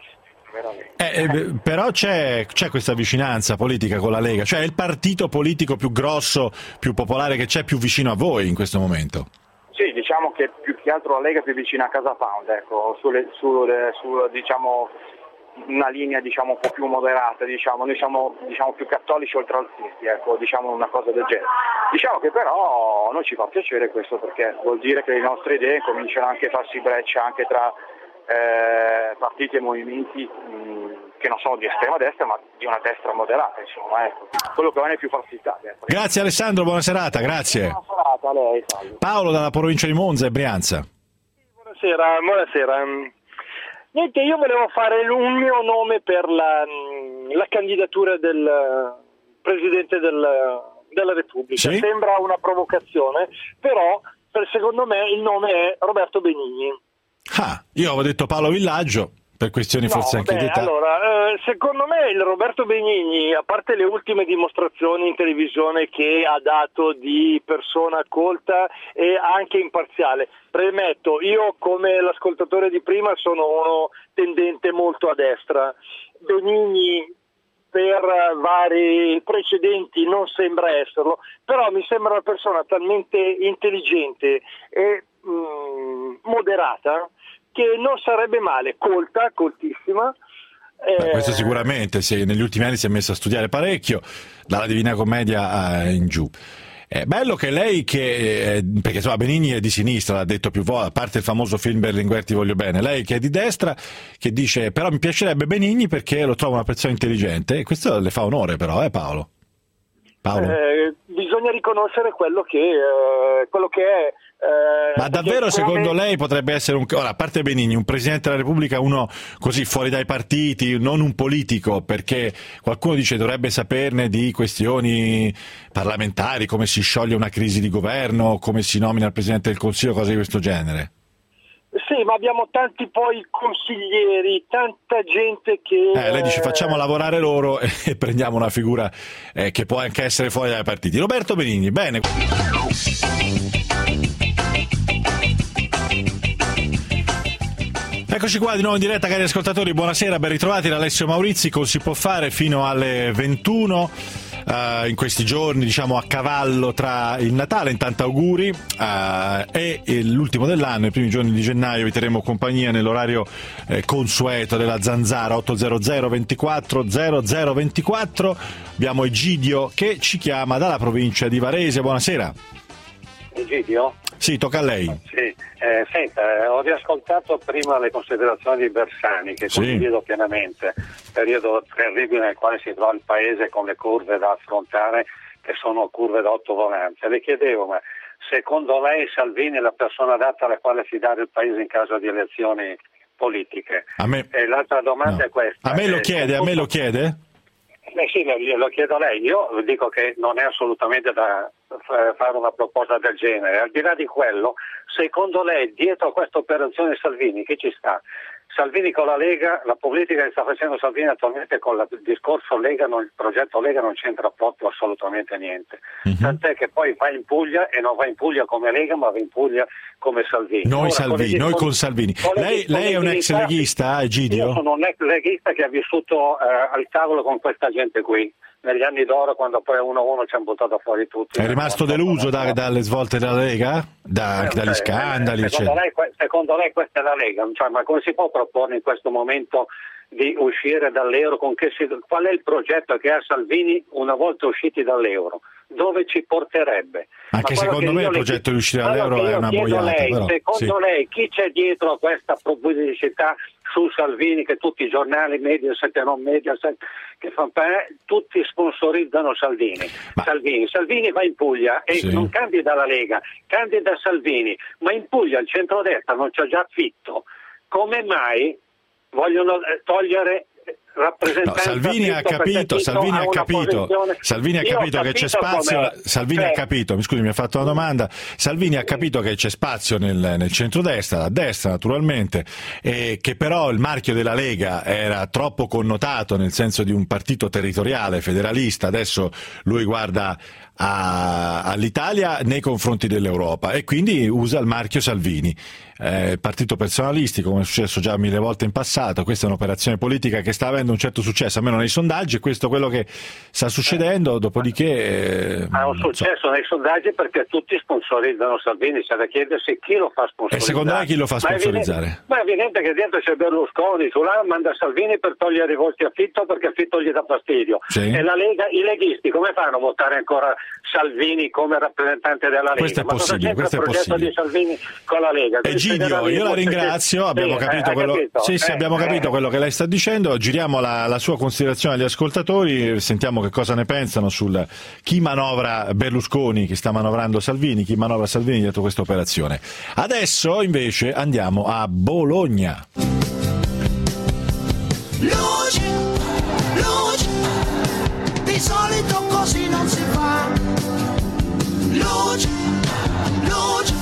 Però c'è questa vicinanza politica con la Lega, cioè è il partito politico più grosso, più popolare che c'è, più vicino a voi in questo momento. Sì, diciamo che più che altro la Lega è più vicina a Casa Pound, ecco, diciamo una linea diciamo un po' più moderata, diciamo. Noi siamo più cattolici oltre alzisti, ecco, diciamo una cosa del genere. Diciamo che però a noi ci fa piacere questo, perché vuol dire che le nostre idee cominciano anche a farsi breccia anche tra partiti e movimenti che non sono di estrema destra ma di una destra moderata, insomma, ecco. Quello che va è più Forza Italia. Ecco. Grazie Alessandro, buona serata, grazie. Buona serata a lei, salve. Paolo dalla provincia di Monza e Brianza. Buonasera. Niente, io volevo fare un mio nome per la candidatura del Presidente della Repubblica. Sì? Sembra una provocazione, però secondo me il nome è Roberto Benigni. Io avevo detto Paolo Villaggio, per questioni forse anche di età. Allora, secondo me il Roberto Benigni, a parte le ultime dimostrazioni in televisione che ha dato di persona colta e anche imparziale, premetto, io come l'ascoltatore di prima sono uno tendente molto a destra. Benigni per vari precedenti non sembra esserlo, però mi sembra una persona talmente intelligente e moderata che non sarebbe male, coltissima, Questo sicuramente, negli ultimi anni si è messo a studiare parecchio, dalla Divina Commedia in giù. È bello che lei, perché insomma Benigni è di sinistra, l'ha detto più volte, a parte il famoso film Berlinguer Ti voglio bene, lei che è di destra, che dice però mi piacerebbe Benigni perché lo trovo una persona intelligente, e questo le fa onore però, Paolo? Bisogna riconoscere quello che è. Ma davvero secondo lei potrebbe essere ora, a parte Benigni, un Presidente della Repubblica, uno così fuori dai partiti, non un politico, perché qualcuno dice dovrebbe saperne di questioni parlamentari, come si scioglie una crisi di governo, come si nomina il Presidente del Consiglio, cose di questo genere? Sì, ma abbiamo tanti poi consiglieri, tanta gente che... Lei dice facciamo lavorare loro e prendiamo una figura che può anche essere fuori dai partiti. Roberto Benigni, bene. Eccoci qua di nuovo in diretta, cari ascoltatori, buonasera, ben ritrovati da Alessio Maurizi con Si può fare fino alle 21. In questi giorni, diciamo a cavallo tra il Natale, intanto auguri, e l'ultimo dell'anno, i primi giorni di gennaio vi terremo compagnia nell'orario consueto della Zanzara 800 24 0024. Abbiamo Egidio che ci chiama dalla provincia di Varese, buonasera. Egidio? Sì, tocca a lei. Sì. Senta, ho riascoltato prima le considerazioni di Bersani, che condivido pienamente, periodo terribile nel quale si trova il paese con le curve da affrontare, che sono curve da ottovolanza. Le chiedevo, ma secondo lei Salvini è la persona adatta alla quale affidare il paese in caso di elezioni politiche? E l'altra domanda è questa. A me lo chiede? Sì, lo chiedo a lei. Io dico che non è assolutamente da fare una proposta del genere. Al di là di quello, secondo lei dietro a questa operazione Salvini chi ci sta? Salvini con la Lega, la politica che sta facendo Salvini attualmente con il discorso Lega, il progetto Lega non c'entra proprio assolutamente niente. Tant'è che poi va in Puglia e non va in Puglia come Lega, ma va in Puglia come Salvini. Noi con Salvini. Lei è un ex leghista, Egidio? Io sono un ex leghista che ha vissuto al tavolo con questa gente qui, negli anni d'oro, quando poi 1-1 ci hanno buttato fuori tutti. È rimasto deluso dalle svolte della Lega? Dagli scandali, eccetera? Secondo lei questa è la Lega? Cioè, ma come si può proporre in questo momento di uscire dall'euro? Qual è il progetto che ha Salvini una volta usciti dall'euro? Dove ci porterebbe? Anche secondo me il progetto di uscire dall'euro è una boiata. Secondo lei chi c'è dietro a questa pubblicità su Salvini, che tutti i giornali, Mediaset e non Mediaset, che tutti sponsorizzano Salvini. Salvini va in Puglia e non candida la Lega, candida Salvini, ma in Puglia il centrodestra non c'ha già Fitto. Come mai vogliono togliere rappresentanza? Salvini ha capito che c'è spazio. Salvini ha capito, mi scusi, mi ha fatto una domanda. Salvini ha capito che c'è spazio nel centrodestra, a destra naturalmente, e che però il marchio della Lega era troppo connotato nel senso di un partito territoriale federalista. Adesso lui guarda all'Italia nei confronti dell'Europa e quindi usa il marchio Salvini, partito personalistico, come è successo già 1000 volte in passato. Questa è un'operazione politica che sta avendo un certo successo, almeno nei sondaggi, e questo è quello che sta succedendo. Dopodiché ha un successo nei sondaggi perché tutti sponsorizzano Salvini. C'è da chiedersi chi lo fa sponsorizzare. E secondo lei chi lo fa sponsorizzare? Ma è evidente che dentro c'è Berlusconi, su là manda Salvini per togliere i voti a Fitto perché Fitto gli dà fastidio. E la Lega, i leghisti come fanno a votare ancora Salvini come rappresentante della Lega? Questo è possibile, questo è possibile. Di Salvini con la Lega. Egidio, io la ringrazio, abbiamo capito abbiamo capito quello che lei sta dicendo. Giriamo la sua considerazione agli ascoltatori, sentiamo che cosa ne pensano sul chi manovra Berlusconi, chi sta manovrando Salvini, chi manovra Salvini dietro questa operazione. Adesso invece andiamo a Bologna. Luce, di solito così non si fa. Luce, luce,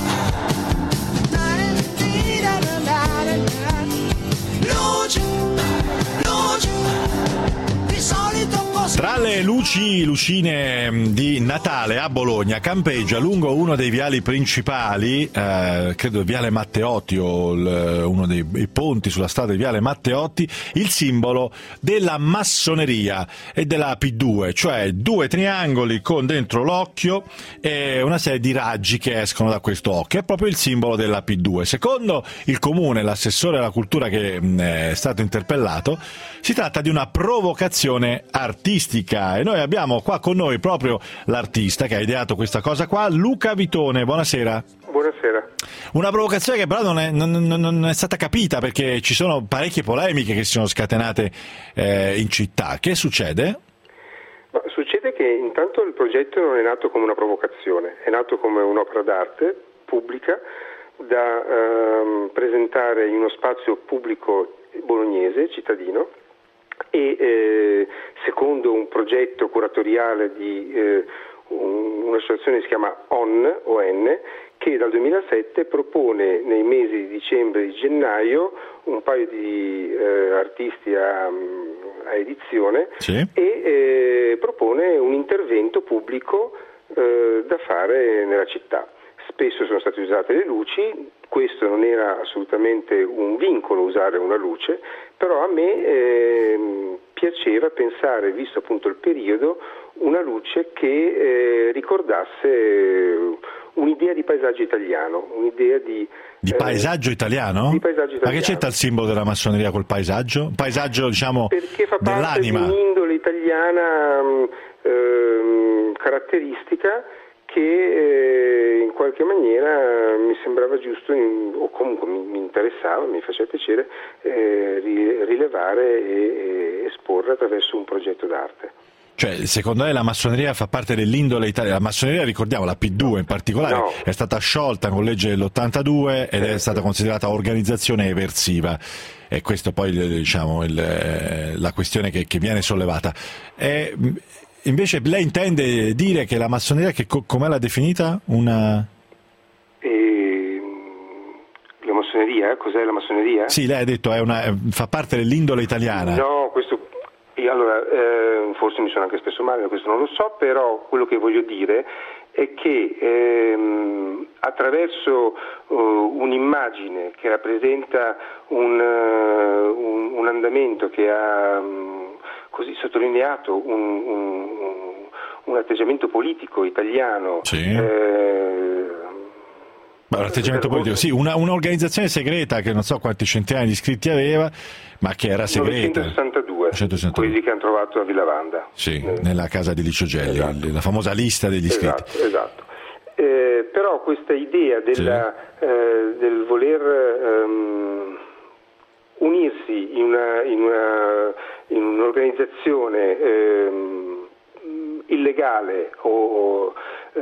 di solito così Tra le lucine di Natale a Bologna campeggia lungo uno dei viali principali, credo Viale Matteotti o uno dei ponti sulla strada di Viale Matteotti, il simbolo della massoneria e della P2, cioè due triangoli con dentro l'occhio e una serie di raggi che escono da questo occhio. È proprio il simbolo della P2. Secondo il comune, l'assessore alla cultura che è stato interpellato, si tratta di una provocazione artistica e noi abbiamo qua con noi proprio l'artista che ha ideato questa cosa qua, Luca Vitone. Buonasera. Buonasera. Una provocazione che però non è stata capita perché ci sono parecchie polemiche che si sono scatenate in città. Che succede? Ma succede che intanto il progetto non è nato come una provocazione, è nato come un'opera d'arte pubblica da presentare in uno spazio pubblico bolognese, cittadino, e secondo un progetto curatoriale di un'associazione che si chiama ON, che dal 2007 propone nei mesi di dicembre e di gennaio un paio di artisti a edizione, sì, e propone un intervento pubblico da fare nella città. Spesso sono state usate le luci, questo non era assolutamente un vincolo usare una luce, però a me piaceva pensare, visto appunto il periodo, una luce che ricordasse un'idea di paesaggio italiano, un'idea di paesaggio italiano? Di paesaggio italiano. Ma che c'entra il simbolo della massoneria col paesaggio? Un paesaggio, diciamo, perché fa parte dell'anima. di un'indole italiana caratteristica che in qualche maniera mi sembrava giusto, o comunque mi interessava, mi faceva piacere rilevare e esporre attraverso un progetto d'arte. Cioè, secondo lei la massoneria fa parte dell'indole italiana? La massoneria, ricordiamo, la P2 in particolare, no, è stata sciolta con legge dell'82 ed è stata considerata organizzazione eversiva. E questo poi, diciamo, la questione che viene sollevata. Invece lei intende dire che la massoneria, che com'è l'ha definita? La massoneria? Cos'è la massoneria? Sì, lei ha detto fa parte dell'indole italiana. No, questo... Allora, forse mi sono anche espresso male, questo non lo so, però quello che voglio dire è che attraverso un'immagine che rappresenta un andamento che ha così sottolineato un atteggiamento politico italiano, sì. Un atteggiamento politico, sì, un'organizzazione segreta che non so quanti centinaia di iscritti aveva, ma che era segreta. 962, quelli che hanno trovato a Villavanda. Sì, nella casa di Licio Gelli, esatto, la famosa lista degli iscritti. Esatto. Però questa idea del voler unirsi in un'organizzazione illegale o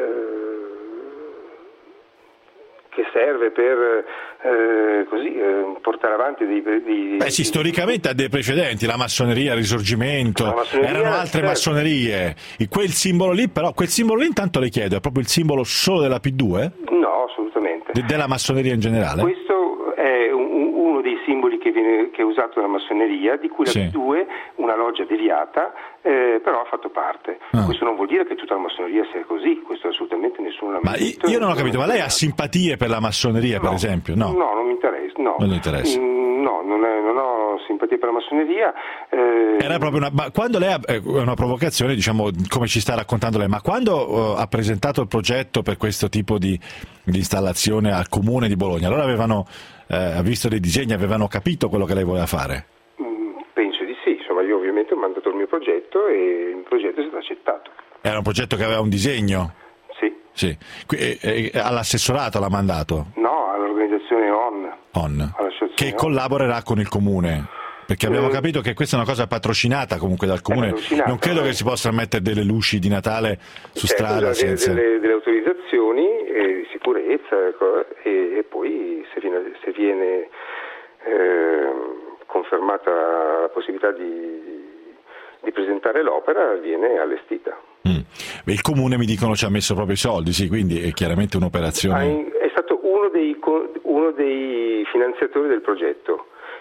che serve per portare avanti sì, storicamente ha dei precedenti, la massoneria, il Risorgimento, erano altre massonerie, quel simbolo lì, però quel simbolo lì intanto le chiedo, è proprio il simbolo solo della P2? No, assolutamente. Della massoneria in generale? Questo è uno dei simboli che è usato dalla massoneria, di cui la P2, una loggia deviata, però ha fatto parte. Questo non vuol dire che tutta la massoneria sia così, questo assolutamente nessuno l'ha mai detto. Ma io non ho capito, ma lei ha simpatie per la massoneria, per esempio? No, non mi interessa. No. Non le interessa? No, non ho simpatia per la massoneria. Era proprio ma quando lei è una provocazione, diciamo, come ci sta raccontando lei, ma quando ha presentato il progetto per questo tipo di installazione al Comune di Bologna, allora avevano visto dei disegni, avevano capito quello che lei voleva fare? Penso di sì, insomma io ovviamente ho mandato il mio progetto e il progetto è stato accettato. Era un progetto che aveva un disegno? Sì. All'assessorato l'ha mandato? No, all'organizzazione ON. Che collaborerà con il Comune? Perché abbiamo capito che questa è una cosa patrocinata comunque dal Comune. Non credo che si possano mettere delle luci di Natale su strada senza... delle autorizzazioni di sicurezza, e poi se viene confermata la possibilità di presentare l'opera, viene allestita. Il Comune, mi dicono, ci ha messo proprio i soldi, sì, quindi è chiaramente un'operazione... È stato uno dei finanziatori del progetto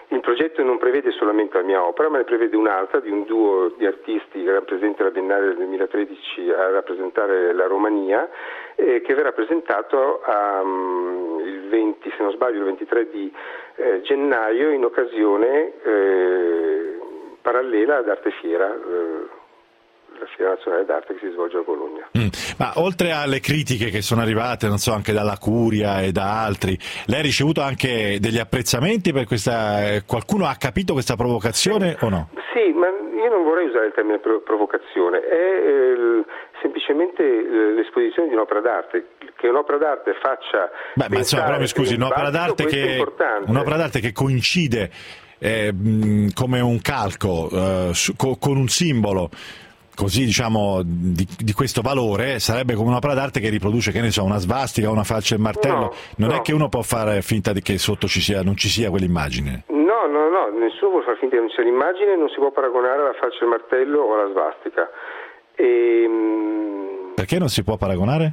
Il progetto non prevede solamente la mia opera, ma ne prevede un'altra di un duo di artisti che era presente alla Biennale del 2013 a rappresentare la Romania, che verrà presentato il 20, se non sbaglio, il 23 di gennaio in occasione parallela ad Arte Fiera, la Fiera Nazionale d'Arte che si svolge a Bologna. Ma oltre alle critiche che sono arrivate, non so, anche dalla Curia e da altri, lei ha ricevuto anche degli apprezzamenti per questa? Qualcuno ha capito questa provocazione o no? Sì, ma io non vorrei usare il termine provocazione, è semplicemente l'esposizione di un'opera d'arte. Che un'opera d'arte faccia... Beh, ma insomma, però mi scusi, un'opera d'arte che coincide come un calco con un simbolo così, diciamo, di questo valore, sarebbe come un'opera d'arte che riproduce, che ne so, una svastica, una falce e il martello. Non è che uno può fare finta di che sotto non ci sia quell'immagine. No, nessuno può far finta che non ci sia l'immagine, non si può paragonare alla falce e il martello o alla svastica. Perché non si può paragonare?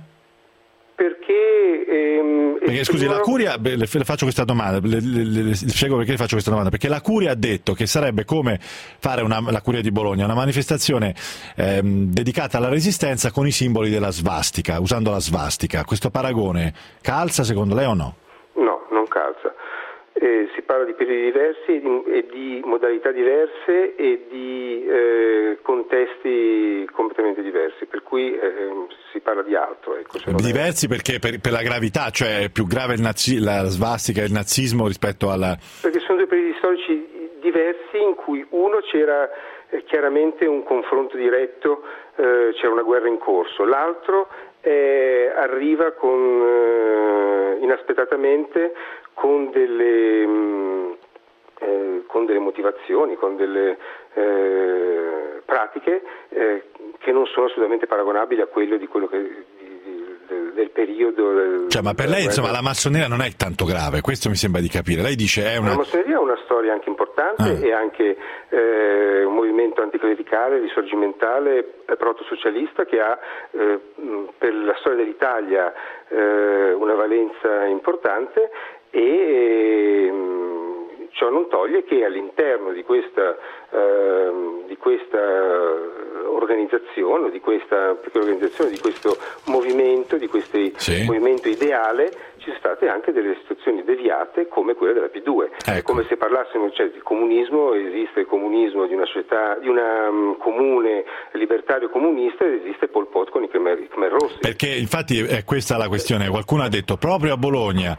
Perché scusi, la Curia, le faccio questa domanda, le spiego perché le faccio questa domanda, perché la Curia ha detto che sarebbe come fare la Curia di Bologna, una manifestazione dedicata alla resistenza con i simboli della svastica, usando la svastica. Questo paragone calza secondo lei o no? No, non calza. Si parla di periodi diversi e di modalità diverse e di contesti completamente diversi, per cui si parla di altro. Ecco, diversi perché per la gravità, cioè è più grave la svastica e il nazismo rispetto alla... Perché sono due periodi storici diversi in cui uno c'era chiaramente un confronto diretto, c'era una guerra in corso, l'altro arriva inaspettatamente con delle motivazioni, con delle pratiche che non sono assolutamente paragonabili a quello del periodo. Cioè, ma per lei, insomma, la massoneria non è tanto grave, questo mi sembra di capire. Lei dice La massoneria ha una storia anche importante e anche un movimento anticlericale, risorgimentale, proto-socialista che ha per la storia dell'Italia una valenza importante e ciò non toglie che all'interno di questa organizzazione, di questo movimento, di questo movimento ideale, ci sono state anche delle situazioni deviate come quella della P2. È come se parlassimo, cioè, di comunismo, esiste il comunismo di una società, di una comune libertario comunista, ed esiste Pol Pot con i Khmer Rossi. Perché infatti è questa la questione, qualcuno ha detto proprio a Bologna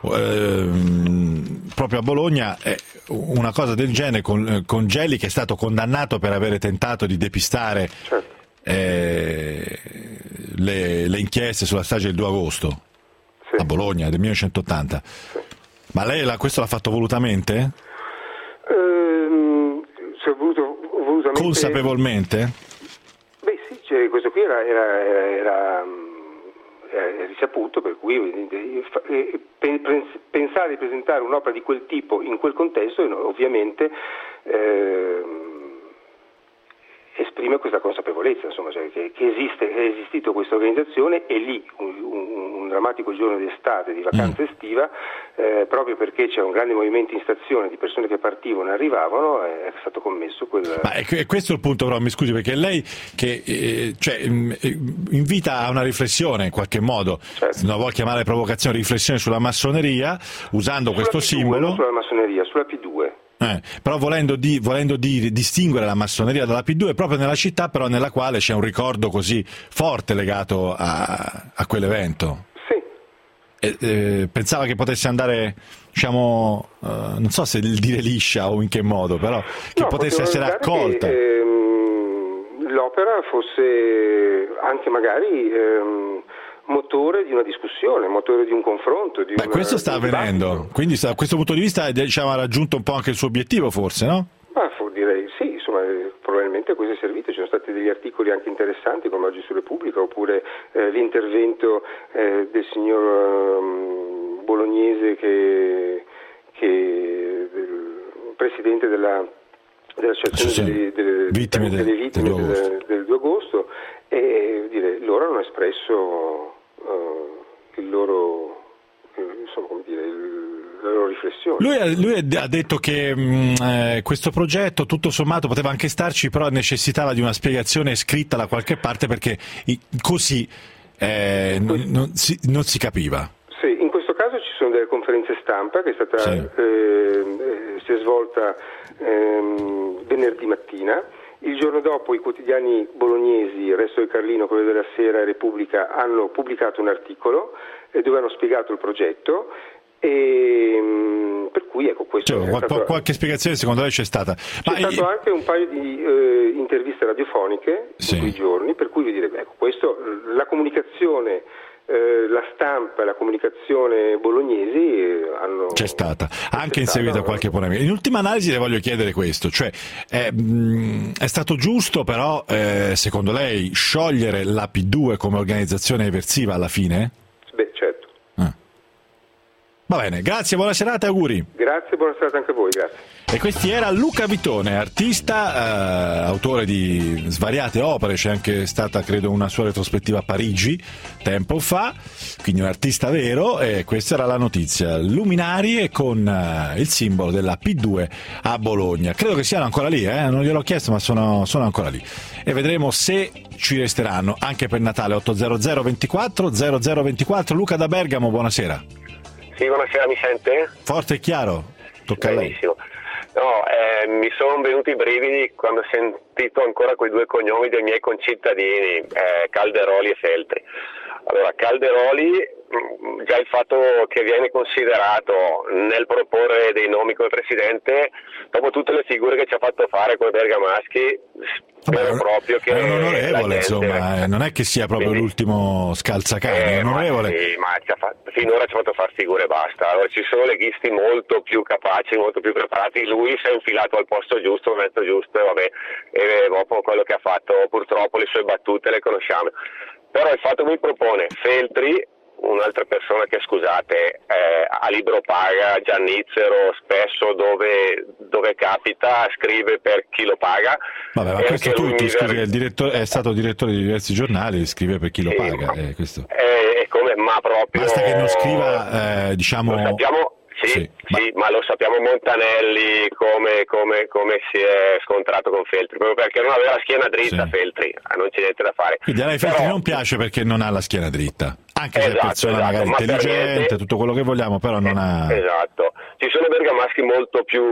una cosa del genere con Gelli, che è stato condannato per avere tentato di depistare le inchieste sulla strage del 2 agosto a Bologna del 1980. Ma lei questo l'ha fatto volutamente? Volutamente? Consapevolmente? Beh sì, cioè, questo qui era risaputo, per cui pensare di presentare un'opera di quel tipo in quel contesto ovviamente esprime questa consapevolezza, insomma, cioè, che è esistito questa organizzazione, e lì un drammatico giorno di estate, di vacanza estiva, proprio perché c'è un grande movimento in stazione di persone che partivano e arrivavano, è stato commesso quel... Ma questo è il punto, però mi scusi, perché lei che invita a una riflessione in qualche modo, non vuol chiamare provocazione, riflessione sulla massoneria, usando questo simbolo. Non sulla massoneria, sulla P2. Però volendo distinguere la massoneria dalla P2 proprio nella città, però nella quale c'è un ricordo così forte legato a quell'evento. Sì. Pensava che potesse andare, diciamo, non so se dire liscia o in che modo, però che potesse essere accolta. Che, l'opera fosse anche magari motore di una discussione, motore di un confronto. Questo sta avvenendo, quindi da questo punto di vista, diciamo, ha raggiunto un po' anche il suo obiettivo, forse, no? Direi sì, insomma, probabilmente questo è servito. Ci sono stati degli articoli anche interessanti, come oggi su Repubblica, oppure l'intervento del signor Bolognese, che presidente dell'associazione delle vittime del 2 agosto, e loro hanno espresso il loro, insomma, come dire, loro riflessioni. Lui ha detto che questo progetto tutto sommato poteva anche starci, però necessitava di una spiegazione scritta da qualche parte, perché così non si capiva. Sì, in questo caso ci sono delle conferenze stampa che è stata si è svolta venerdì mattina. Il giorno dopo i quotidiani bolognesi, Il Resto del Carlino, Corriere della Sera e Repubblica hanno pubblicato un articolo dove hanno spiegato il progetto, e per cui ecco, questo qualche spiegazione secondo lei c'è stata? C'è stato anche un paio di interviste radiofoniche in quei giorni, per cui ecco, questo, la comunicazione, la stampa e la comunicazione bolognesi c'è stata anche in seguito a qualche polemica. In ultima analisi le voglio chiedere questo, cioè è stato giusto però secondo lei sciogliere la P2 come organizzazione eversiva alla fine? Beh, certo. Va bene, grazie, buona serata e auguri. Grazie, buona serata anche a voi, grazie. E questi era Luca Vitone, artista, autore di svariate opere, c'è anche stata credo una sua retrospettiva a Parigi tempo fa, quindi un artista vero, e questa era la notizia. Luminarie con il simbolo della P2 a Bologna, credo che siano ancora lì, non gliel'ho chiesto ma sono ancora lì, e vedremo se ci resteranno anche per Natale. 800 24 0024. Luca da Bergamo, buonasera. Sì, buonasera, mi sente? Forte e chiaro, tocca a lei. Benissimo. No, mi sono venuti i brividi quando ho sentito ancora quei due cognomi dei miei concittadini, Calderoli e Feltri. Allora, Calderoli, già il fatto che viene considerato nel proporre dei nomi come presidente, dopo tutte le figure che ci ha fatto fare come Bergamaschi, spero proprio che è un onorevole, insomma, non è che sia proprio l'ultimo scalzacane, è un onorevole. Sì, ma finora ci ha fatto fare figure e basta. Allora, ci sono leghisti molto più capaci, molto più preparati, lui si è infilato al posto giusto, al momento giusto, e vabbè, e dopo quello che ha fatto, purtroppo le sue battute le conosciamo. Però il fatto che mi propone Feltri, un'altra persona che, scusate, a libro paga, giannizzero, spesso dove capita scrive per chi lo paga. Vabbè, ma questo tutti, scusi, è stato direttore di diversi giornali, scrive per chi lo paga. Questo. Ma proprio... Basta che non scriva, diciamo... Lo sappiamo, sì, ma lo sappiamo Montanelli come si è scontrato con Feltri, proprio perché non aveva la schiena dritta, Feltri, non c'è niente da fare. Quindi a lei Feltri non piace perché non ha la schiena dritta, anche se è persona magari intelligente, tutto quello che vogliamo, però non ha... Esatto, ci sono bergamaschi molto più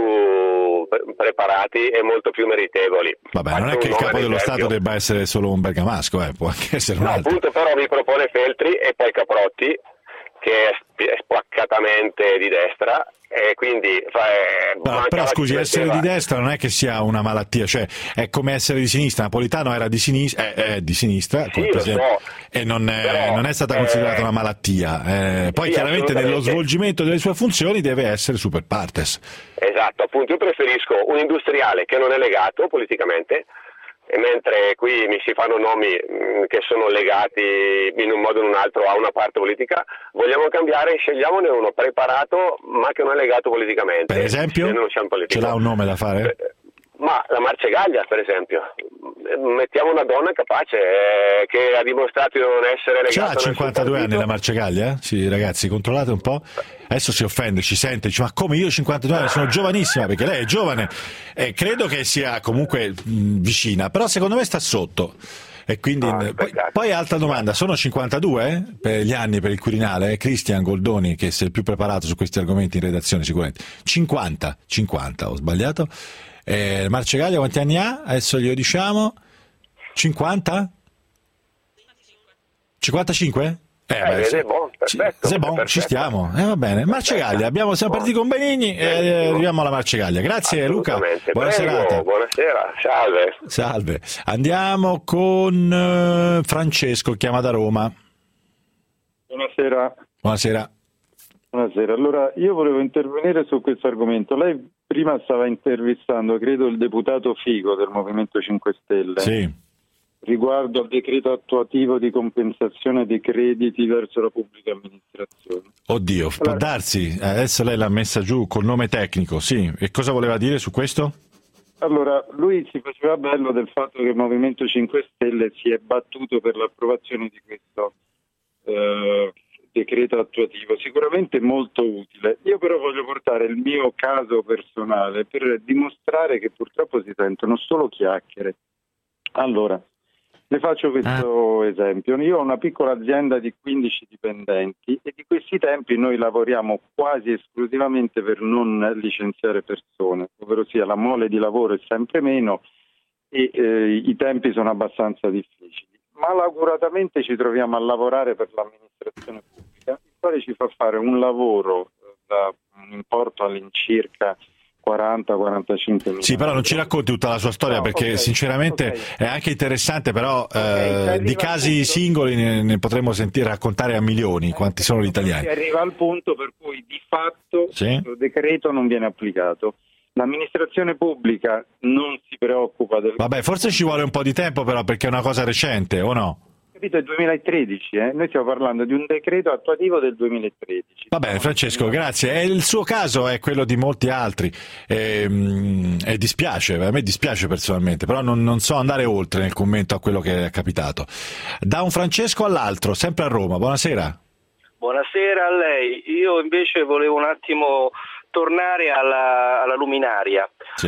preparati e molto più meritevoli. Vabbè, non è che il capo dello Stato debba essere solo un bergamasco, può anche essere un altro. Appunto, però mi propone Feltri e poi Caprotti, che è spaccatamente di destra, e quindi però scusi, essere di destra non è che sia una malattia, cioè è come essere di sinistra. Napolitano era di sinistra, è di sinistra, come e non è stata considerata una malattia. Poi chiaramente nello svolgimento delle sue funzioni deve essere super partes. Esatto, appunto, io preferisco un industriale che non è legato politicamente, e mentre qui mi si fanno nomi che sono legati in un modo o in un altro a una parte politica, vogliamo cambiare, scegliamone uno preparato ma che non è legato politicamente. Per esempio? Ce l'ha un nome da fare? Ma la Marcegaglia, per esempio. Mettiamo una donna capace, che ha dimostrato di non essere legata. Ce l'ha 52 anni la Marcegaglia? Sì, ragazzi, controllate un po'. Adesso si offende, ci sente, dice ma come, io 52 anni sono giovanissima, perché lei è giovane, e credo che sia comunque vicina, però secondo me sta sotto. E quindi poi altra domanda, sono 52 per gli anni per il Quirinale? Cristian Goldoni, che è il più preparato su questi argomenti in redazione sicuramente. 50, ho sbagliato. Marcegaglia quanti anni ha? Adesso glielo diciamo. 50? 55? Perfetto. Ci stiamo. Va bene. Marcegaglia, siamo partiti con Benigni e arriviamo alla Marcegaglia. Grazie Luca. Buona serata. Buonasera, salve. Andiamo con Francesco, chiama da Roma. Buonasera. Allora, io volevo intervenire su questo argomento. Lei prima stava intervistando, credo, il deputato Figo del Movimento 5 Stelle. Sì. Riguardo al decreto attuativo di compensazione dei crediti verso la pubblica amministrazione. Oddio, può darsi. Adesso lei l'ha messa giù col nome tecnico, sì. E cosa voleva dire su questo? Allora, lui si faceva bello del fatto che il Movimento 5 Stelle si è battuto per l'approvazione di questo decreto attuativo, sicuramente molto utile. Io però voglio portare il mio caso personale per dimostrare che purtroppo si sentono solo chiacchiere. Allora, le faccio questo esempio. Io ho una piccola azienda di 15 dipendenti e di questi tempi noi lavoriamo quasi esclusivamente per non licenziare persone, ovvero sia la mole di lavoro è sempre meno e i tempi sono abbastanza difficili. Malauguratamente ci troviamo a lavorare per l'amministrazione pubblica, il quale ci fa fare un lavoro da un importo all'incirca 40-45 mila. Sì, però non ci racconti tutta la sua storia, perché sinceramente è anche interessante, però di casi singoli ne potremmo sentire raccontare a milioni, quanti sono gli italiani. Si arriva al punto per cui di fatto il decreto non viene applicato. L'amministrazione pubblica non si preoccupa del... Vabbè, forse ci vuole un po' di tempo però, perché è una cosa recente, o no? Capito, è 2013, Noi stiamo parlando di un decreto attuativo del 2013. Va bene, Francesco, grazie. Il suo caso è quello di molti altri e dispiace, a me dispiace personalmente, però non so andare oltre nel commento a quello che è capitato. Da un Francesco all'altro, sempre a Roma, buonasera. Buonasera a lei, io invece volevo un attimo tornare alla luminaria,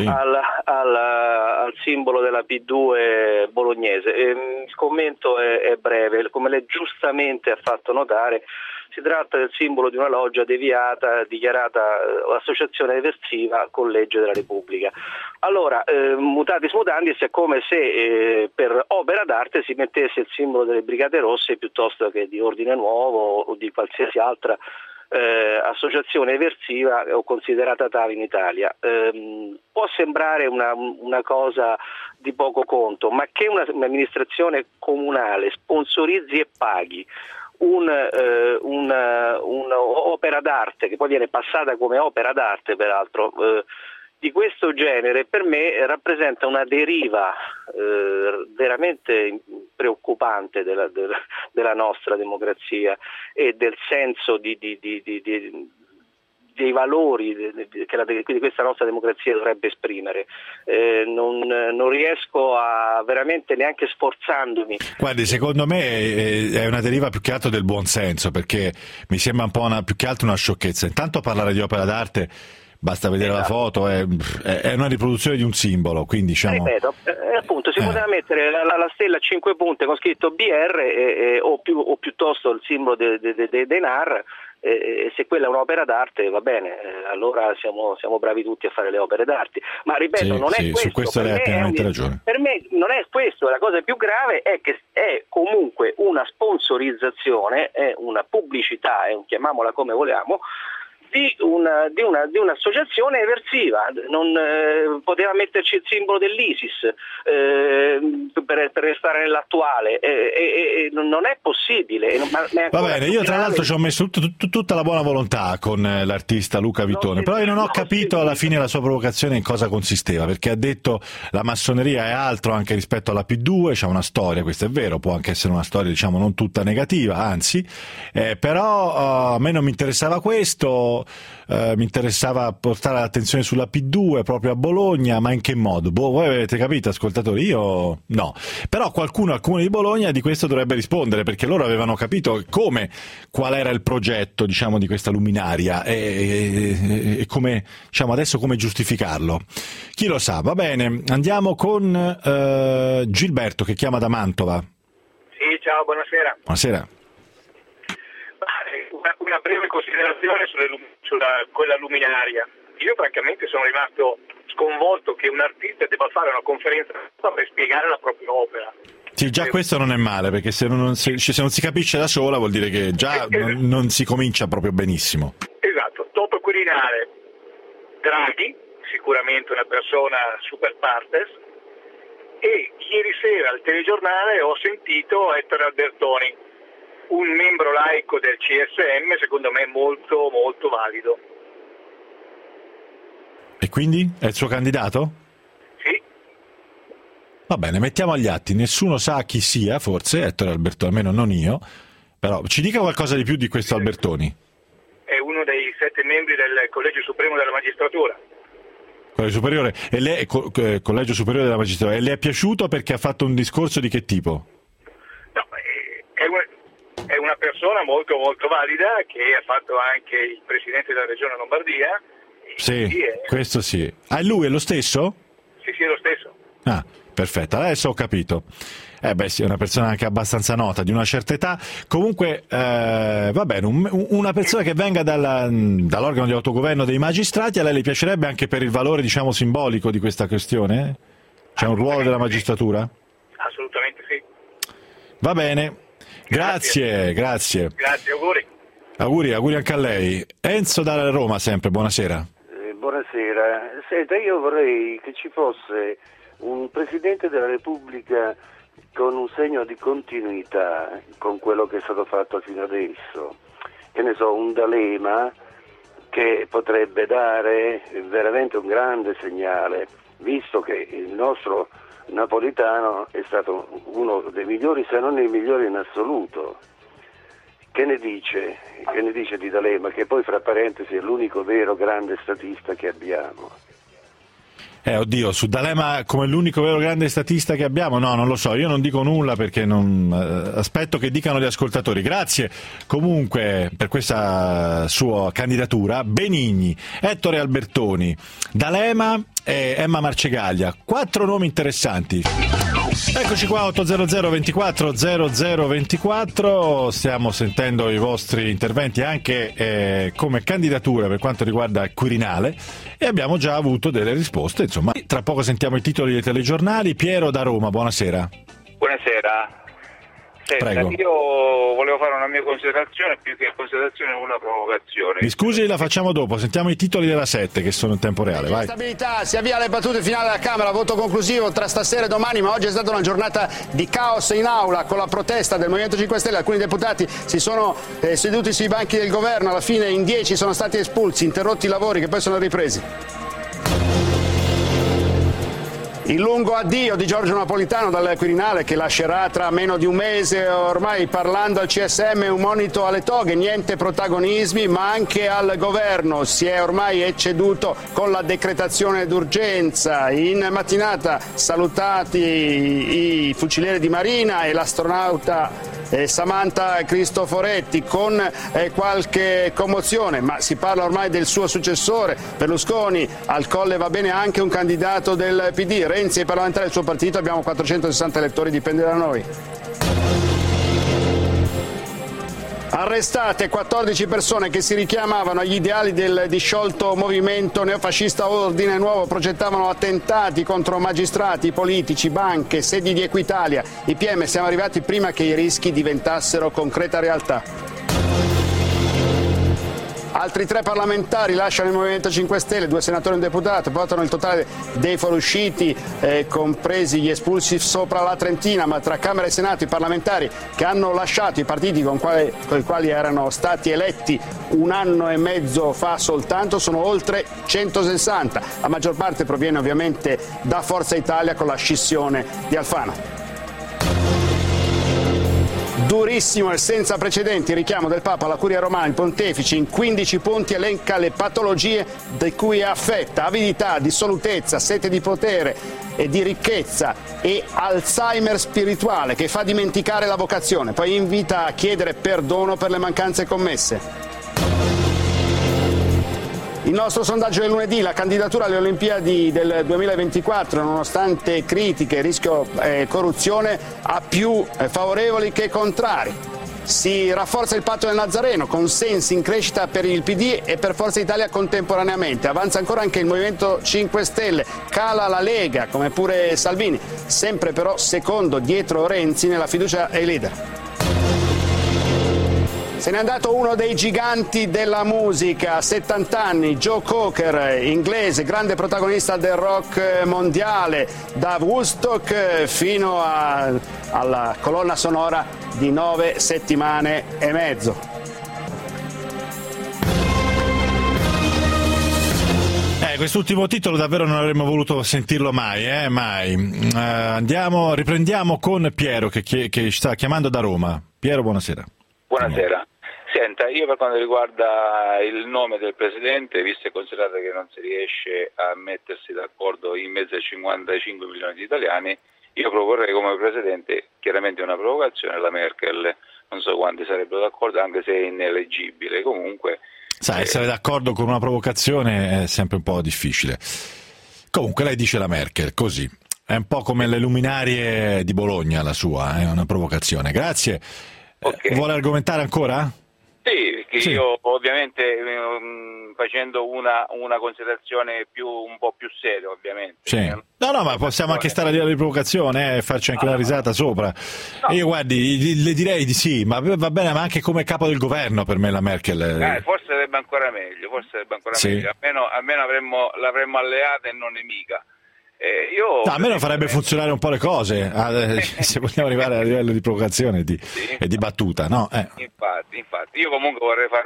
al simbolo della P2 bolognese. Il commento è breve, come lei giustamente ha fatto notare, si tratta del simbolo di una loggia deviata, dichiarata associazione eversiva con legge della Repubblica. Allora, mutatis mutandis, è come se per opera d'arte si mettesse il simbolo delle Brigate Rosse piuttosto che di Ordine Nuovo o di qualsiasi altra associazione eversiva o considerata tale in Italia. Può sembrare una cosa di poco conto, ma che un'amministrazione comunale sponsorizzi e paghi un'opera d'arte, che poi viene passata come opera d'arte peraltro, di questo genere, per me rappresenta una deriva veramente preoccupante della nostra democrazia e del senso dei valori che questa nostra democrazia dovrebbe esprimere. Non riesco a veramente, neanche sforzandomi. Guardi, secondo me è una deriva più che altro del buon senso, perché mi sembra un po' più che altro una sciocchezza. Intanto parlare di opera d'arte, basta vedere la foto, è una riproduzione di un simbolo, quindi diciamo... Ripeto, appunto si poteva mettere la stella a 5 punte con scritto BR o piuttosto il simbolo dei NAR, e se quella è un'opera d'arte va bene, allora siamo bravi tutti a fare le opere d'arte. Ma ripeto, non è questo. Su questo lei ha pienamente ragione. Per me non è questo, la cosa più grave è che è comunque una sponsorizzazione, è una pubblicità, chiamiamola come vogliamo, di un'associazione eversiva. Non poteva metterci il simbolo dell'ISIS per restare nell'attuale, non è possibile. Va bene, io tra l'altro ci ho messo tutta la buona volontà con l'artista Luca Vitone, però io non ho capito alla fine la sua provocazione in cosa consisteva, perché ha detto la massoneria è altro anche rispetto alla P2, c'è una storia, questo è vero, può anche essere una storia diciamo non tutta negativa, anzi, però a me non mi interessava questo. Mi interessava portare l'attenzione sulla P2 proprio a Bologna, ma in che modo? Voi avete capito, ascoltatori? Io no. Però qualcuno al Comune di Bologna di questo dovrebbe rispondere, perché loro avevano capito qual era il progetto, diciamo, di questa luminaria e come, diciamo, adesso come giustificarlo. Chi lo sa? Va bene, andiamo con Gilberto che chiama da Mantova. Sì, ciao, buonasera. Buonasera. Una breve considerazione sulla quella luminaria. Io francamente sono rimasto sconvolto che un artista debba fare una conferenza per spiegare la propria opera. Sì, già questo non è male, perché se non si capisce da sola vuol dire che già non si comincia proprio benissimo. Esatto, top Quirinale, Draghi, sicuramente una persona super partes, e ieri sera al telegiornale ho sentito Ettore Albertoni, un membro laico del CSM, secondo me molto molto valido. E quindi? È il suo candidato? Sì. Va bene, mettiamo agli atti, nessuno sa chi sia, forse, Ettore Albertoni, almeno non io, però ci dica qualcosa di più di questo Albertoni. È uno dei 7 membri del Collegio Supremo della Magistratura. Collegio Superiore, e lei, Collegio Superiore della Magistratura, e le è piaciuto perché ha fatto un discorso di che tipo? No, è è una persona molto molto valida, che ha fatto anche il presidente della regione Lombardia. Sì, questo sì. Lui è lo stesso? Sì, è lo stesso. Ah, perfetto, adesso ho capito. Sì, è una persona anche abbastanza nota, di una certa età. Comunque, va bene, una persona che venga dall'organo di autogoverno dei magistrati, a lei le piacerebbe anche per il valore, diciamo, simbolico di questa questione? C'è un ruolo della magistratura? Assolutamente sì. Va bene, grazie. Grazie, Auguri anche a lei. Enzo da Roma sempre, buonasera. Buonasera. Senta, io vorrei che ci fosse un Presidente della Repubblica con un segno di continuità con quello che è stato fatto fino adesso. Che ne so, un D'Alema che potrebbe dare veramente un grande segnale, visto che il nostro Napolitano è stato uno dei migliori, se non il migliore in assoluto. Che ne dice di D'Alema, che poi fra parentesi è l'unico vero grande statista che abbiamo? Oddio, su D'Alema come l'unico vero grande statista che abbiamo? No, non lo so, io non dico nulla perché aspetto che dicano gli ascoltatori. Grazie comunque per questa sua candidatura. Benigni, Ettore Albertoni, D'Alema e Emma Marcegaglia, 4 nomi interessanti. Eccoci qua, 800 24 0024, stiamo sentendo i vostri interventi anche come candidatura per quanto riguarda il Quirinale e abbiamo già avuto delle risposte, insomma. Tra poco sentiamo i titoli dei telegiornali. Piero da Roma, buonasera. Buonasera. Senta, Prego. io volevo fare una mia considerazione, più che considerazione una provocazione. Mi scusi, la facciamo dopo, sentiamo i titoli della 7 che sono in tempo reale, vai. Stabilità, si avvia alle battute finali alla Camera, voto conclusivo tra stasera e domani, ma oggi è stata una giornata di caos in aula con la protesta del Movimento 5 Stelle. Alcuni deputati si sono seduti sui banchi del governo, alla fine in 10 sono stati espulsi, interrotti i lavori che poi sono ripresi. Il lungo addio di Giorgio Napolitano dal Quirinale, che lascerà tra meno di un mese, ormai parlando al CSM un monito alle toghe, niente protagonismi ma anche al governo, si è ormai ecceduto con la decretazione d'urgenza. In mattinata salutati i fucilieri di Marina e l'astronauta Samantha Cristoforetti con qualche commozione, ma si parla ormai del suo successore Berlusconi. Al Colle va bene anche un candidato del PD, Renzi è parlamentare del suo partito, abbiamo 460 elettori, dipende da noi. Arrestate 14 persone che si richiamavano agli ideali del disciolto movimento neofascista Ordine Nuovo, progettavano attentati contro magistrati, politici, banche, sedi di Equitalia. I PM siamo arrivati prima che i rischi diventassero concreta realtà. Altri 3 parlamentari lasciano il Movimento 5 Stelle, 2 senatori e un deputato, portano il totale dei fuoriusciti, compresi gli espulsi sopra la trentina, ma tra Camera e Senato i parlamentari che hanno lasciato i partiti con i quali erano stati eletti un anno e mezzo fa soltanto sono oltre 160. La maggior parte proviene ovviamente da Forza Italia con la scissione di Alfano. Durissimo e senza precedenti il richiamo del Papa alla Curia Romana. Il Pontefice in 15 punti elenca le patologie di cui è affetta: avidità, dissolutezza, sete di potere e di ricchezza e Alzheimer spirituale che fa dimenticare la vocazione. Poi invita a chiedere perdono per le mancanze commesse. Il nostro sondaggio del lunedì: la candidatura alle Olimpiadi del 2024, nonostante critiche e rischio corruzione, ha più favorevoli che contrari. Si rafforza il patto del Nazareno, consensi in crescita per il PD e per Forza Italia contemporaneamente. Avanza ancora anche il Movimento 5 Stelle, cala la Lega come pure Salvini, sempre però secondo dietro Renzi nella fiducia ai leader. Se n'è andato uno dei giganti della musica, 70 anni, Joe Cocker, inglese, grande protagonista del rock mondiale, da Woodstock fino alla colonna sonora di 9 settimane e mezzo. Quest'ultimo titolo davvero non avremmo voluto sentirlo mai, mai. Riprendiamo con Piero che sta chiamando da Roma. Piero, buonasera. Buonasera. Senta, io per quanto riguarda il nome del Presidente, visto e considerato che non si riesce a mettersi d'accordo in mezzo ai 55 milioni di italiani, io proporrei come Presidente, chiaramente una provocazione, la Merkel, non so quanti sarebbero d'accordo, anche se è ineleggibile. Comunque sai, essere d'accordo con una provocazione è sempre un po' difficile. Comunque lei dice la Merkel, così. È un po' come le luminarie di Bologna, la sua, è una provocazione. Grazie. Okay. Vuole argomentare ancora? Sì, perché io ovviamente facendo una considerazione un po' più seria, ovviamente. Sì. No, ma possiamo anche stare a dire di provocazione e farci anche una risata sopra. No. Io guardi, le direi di sì, ma va bene, ma anche come capo del governo per me la Merkel. Forse sarebbe ancora meglio, meglio. Almeno l'avremmo alleata e non nemica. A me non farebbe funzionare un po' le cose, se vogliamo arrivare a livello di provocazione e di battuta, no? Infatti, io comunque vorrei fare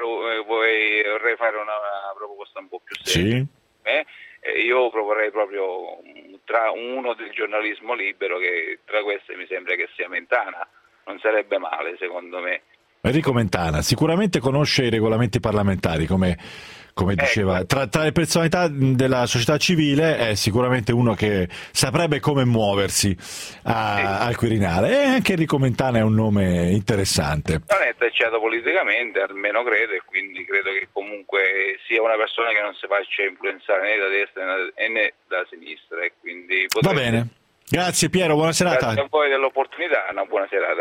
una proposta un po' più seria. Sì. Io proporrei proprio tra uno del giornalismo libero, che tra queste mi sembra che sia Mentana, non sarebbe male secondo me. Enrico Mentana sicuramente conosce i regolamenti parlamentari, come diceva, tra le personalità della società civile è sicuramente uno che saprebbe come muoversi al Quirinale, e anche Enrico Mentana è un nome interessante. Non è tacciato politicamente, almeno credo, e quindi credo che comunque sia una persona che non si faccia influenzare né da destra né da sinistra, e quindi Va bene, grazie Piero, buona serata. Grazie a voi dell'opportunità, una buona serata.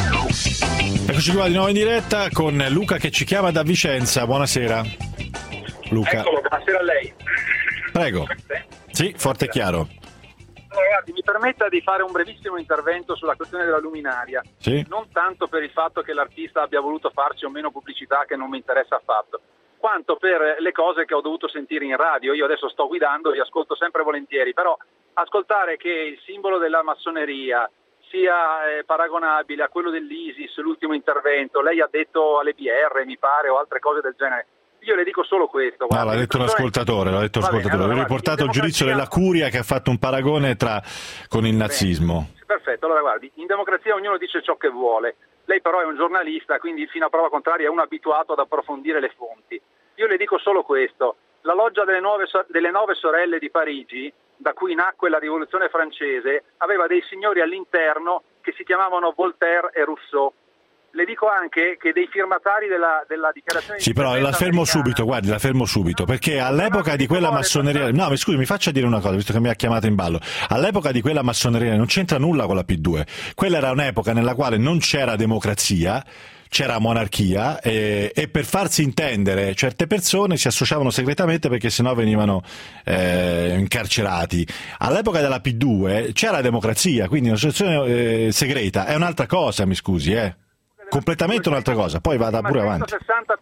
Eccoci qua di nuovo in diretta con Luca che ci chiama da Vicenza, buonasera. Luca. Eccolo, buonasera a lei. Prego. Sì, forte e chiaro. Allora, guardi, mi permetta di fare un brevissimo intervento sulla questione della luminaria. Sì. Non tanto per il fatto che l'artista abbia voluto farci o meno pubblicità, che non mi interessa affatto, quanto per le cose che ho dovuto sentire in radio. Io adesso sto guidando, vi ascolto sempre volentieri, però ascoltare che il simbolo della massoneria sia paragonabile a quello dell'ISIS, l'ultimo intervento, lei ha detto alle PR, mi pare, o altre cose del genere. Io le dico solo questo. Guarda, l'ha detto un ascoltatore, Ho riportato il giudizio della Curia che ha fatto un paragone con il nazismo. Perfetto, allora guardi, in democrazia ognuno dice ciò che vuole. Lei però è un giornalista, quindi fino a prova contraria è uno abituato ad approfondire le fonti. Io le dico solo questo. La loggia delle nove sorelle di Parigi, da cui nacque la rivoluzione francese, aveva dei signori all'interno che si chiamavano Voltaire e Rousseau. Le dico anche che dei firmatari della dichiarazione Sì, però la fermo subito, perché all'epoca di quella massoneria... No, scusi, mi faccia dire una cosa, visto che mi ha chiamato in ballo. All'epoca di quella massoneria non c'entra nulla con la P2. Quella era un'epoca nella quale non c'era democrazia, c'era monarchia, e per farsi intendere certe persone si associavano segretamente perché sennò venivano incarcerati. All'epoca della P2 c'era democrazia, quindi un'associazione segreta è un'altra cosa, mi scusi, completamente un'altra cosa, poi vada pure avanti.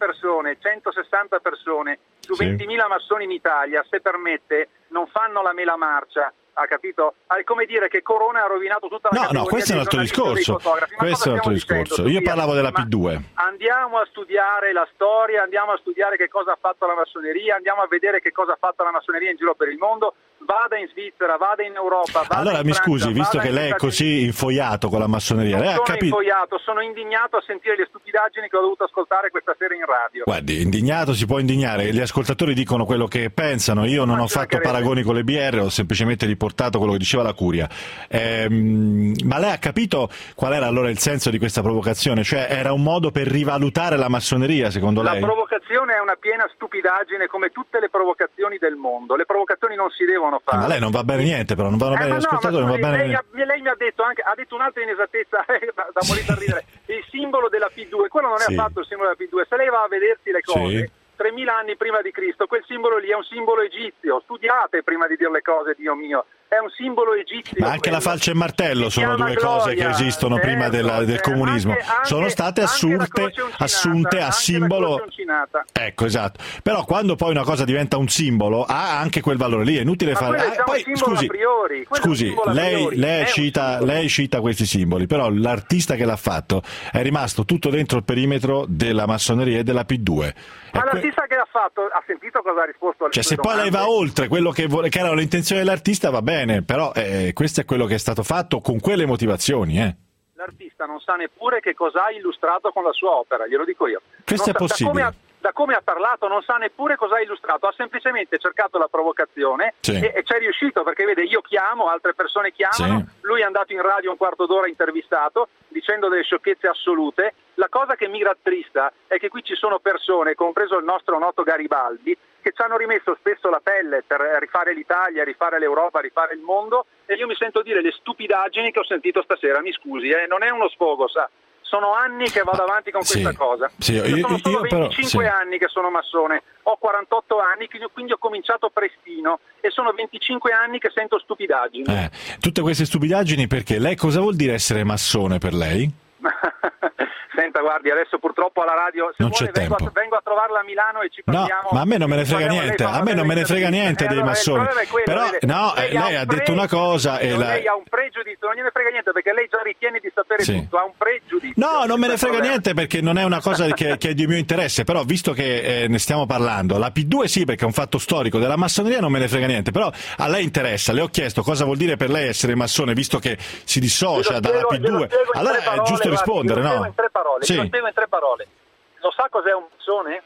160 persone su 20.000 massoni in Italia, se permette, non fanno la mela marcia, ha capito? È come dire che Corona ha rovinato tutta la categoria. No, questo è un altro discorso. Io parlavo della P2. Andiamo a studiare la storia, andiamo a studiare che cosa ha fatto la massoneria, andiamo a vedere che cosa ha fatto la massoneria in giro per il mondo. Vada in Svizzera, vada in Europa, allora mi scusi, visto che lei è così infoiato con la massoneria, lei ha capito? Sono indignato a sentire le stupidaggini che ho dovuto ascoltare questa sera in radio. Guardi, indignato si può indignare, gli ascoltatori dicono quello che pensano, io non ho fatto paragoni con le BR, ho semplicemente riportato quello che diceva la Curia. Ma lei ha capito qual era allora il senso di questa provocazione? Cioè era un modo per rivalutare la massoneria, secondo lei? La provocazione è una piena stupidaggine, come tutte le provocazioni del mondo. Le provocazioni non si devono fare. Ma lei non va bene niente, però non vanno bene gli ascoltatori, non va bene. Lei mi ha detto un'altra inesattezza da morire da ridere. Il simbolo della P2, quello non è affatto il simbolo della P2. Se lei va a vedersi le cose, 3.000 anni prima di Cristo, quel simbolo lì è un simbolo egizio. Studiate prima di dire le cose, Dio mio. È un simbolo egizio. Ma anche la falce e il martello sono due cose che esistono prima del comunismo. Sono state assunte a simbolo. Ecco, esatto. Però quando poi una cosa diventa un simbolo ha anche quel valore lì, è inutile fare. Poi scusi, lei cita questi simboli, però l'artista che l'ha fatto è rimasto tutto dentro il perimetro della massoneria e della P2. Ma l'artista che l'ha fatto ha sentito cosa ha risposto alle se poi lei va oltre quello che erano le intenzioni dell'artista, va bene, però questo è quello che è stato fatto con quelle motivazioni. L'artista non sa neppure che cosa ha illustrato con la sua opera, glielo dico io. Questo è possibile. da come ha parlato non sa neppure cosa ha illustrato, ha semplicemente cercato la provocazione e ci è riuscito, perché vede, io chiamo, altre persone chiamano, lui è andato in radio un quarto d'ora intervistato dicendo delle sciocchezze assolute. La cosa che mi rattrista è che qui ci sono persone, compreso il nostro noto Garibaldi, che ci hanno rimesso spesso la pelle per rifare l'Italia, rifare l'Europa, rifare il mondo, e io mi sento dire le stupidaggini che ho sentito stasera, mi scusi, non è uno sfogo, sa. Sono anni che vado avanti con questa cosa. Io sono solo 25 anni che sono massone, ho 48 anni, quindi ho cominciato prestino, e sono 25 anni che sento stupidaggini. Tutte queste stupidaggini perché? Lei cosa vuol dire essere massone per lei? Senta, guardi, adesso purtroppo alla radio, se non vuole, c'è tempo. Vengo a trovarla a Milano e ci parliamo. No, ma a me non me ne frega niente, a me non me ne frega niente dei massoni. Però no, lei ha detto una cosa e lei ha un pregiudizio, non gliene frega niente perché lei già ritiene di sapere tutto, ha un pregiudizio. No, non me ne frega niente perché non è una cosa che è di mio interesse, però visto che ne stiamo parlando, la P2 sì, perché è un fatto storico, della massoneria non me ne frega niente, però a lei interessa, le ho chiesto cosa vuol dire per lei essere massone, visto che si dissocia dalla P2, allora è giusto rispondere, no? Lo spiego in 3 parole. Lo sa cos'è un massone?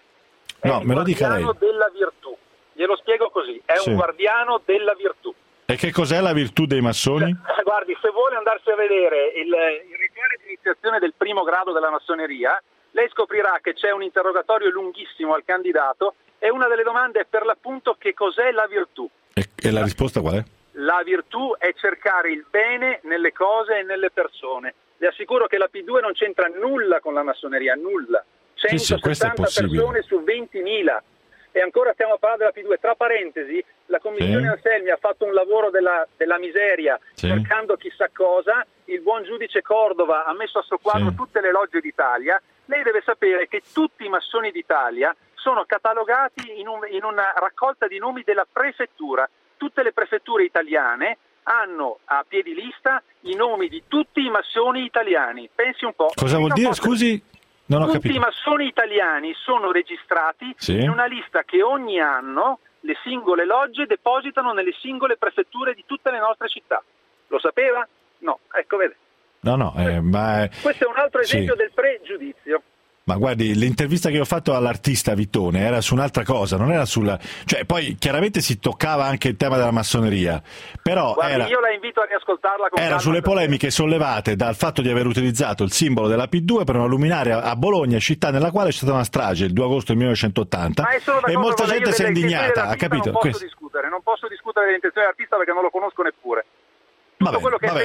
No, me lo dica lei. È un guardiano della virtù. Glielo spiego così, è un guardiano della virtù. E che cos'è la virtù dei massoni? Guardi, se vuole andarsi a vedere il rituale di iniziazione del primo grado della massoneria, lei scoprirà che c'è un interrogatorio lunghissimo al candidato e una delle domande è per l'appunto che cos'è la virtù. E la risposta qual è? La virtù è cercare il bene nelle cose e nelle persone. Le assicuro che la P2 non c'entra nulla con la massoneria, nulla. 160 persone su 20.000. E ancora stiamo parlando della P2. Tra parentesi, la commissione Anselmi ha fatto un lavoro della miseria, cercando chissà cosa. Il buon giudice Cordova ha messo a soqquadro tutte le logge d'Italia. Lei deve sapere che tutti i massoni d'Italia sono catalogati in una raccolta di nomi della prefettura. Tutte le prefetture italiane hanno a piedi lista i nomi di tutti i massoni italiani. Pensi un po'. Cosa vuol dire, scusi? Non ho tutti capito. I massoni italiani sono registrati in una lista che ogni anno le singole logge depositano nelle singole prefetture di tutte le nostre città. Lo sapeva? No, ecco, vede. No, ma questo è un altro esempio del pregiudizio. Ma guardi, l'intervista che ho fatto all'artista Vittone era su un'altra cosa, non era sulla... Cioè, poi chiaramente si toccava anche il tema della massoneria, però guardi, io la invito a riascoltarla con era sulle polemiche sollevate dal fatto di aver utilizzato il simbolo della P2 per una luminaria a Bologna, città nella quale c'è stata una strage il 2 agosto del 1980, e molta gente si è indignata, ha capito? Non posso discutere delle intenzioni dell'artista perché non lo conosco neppure. Tutto quello che è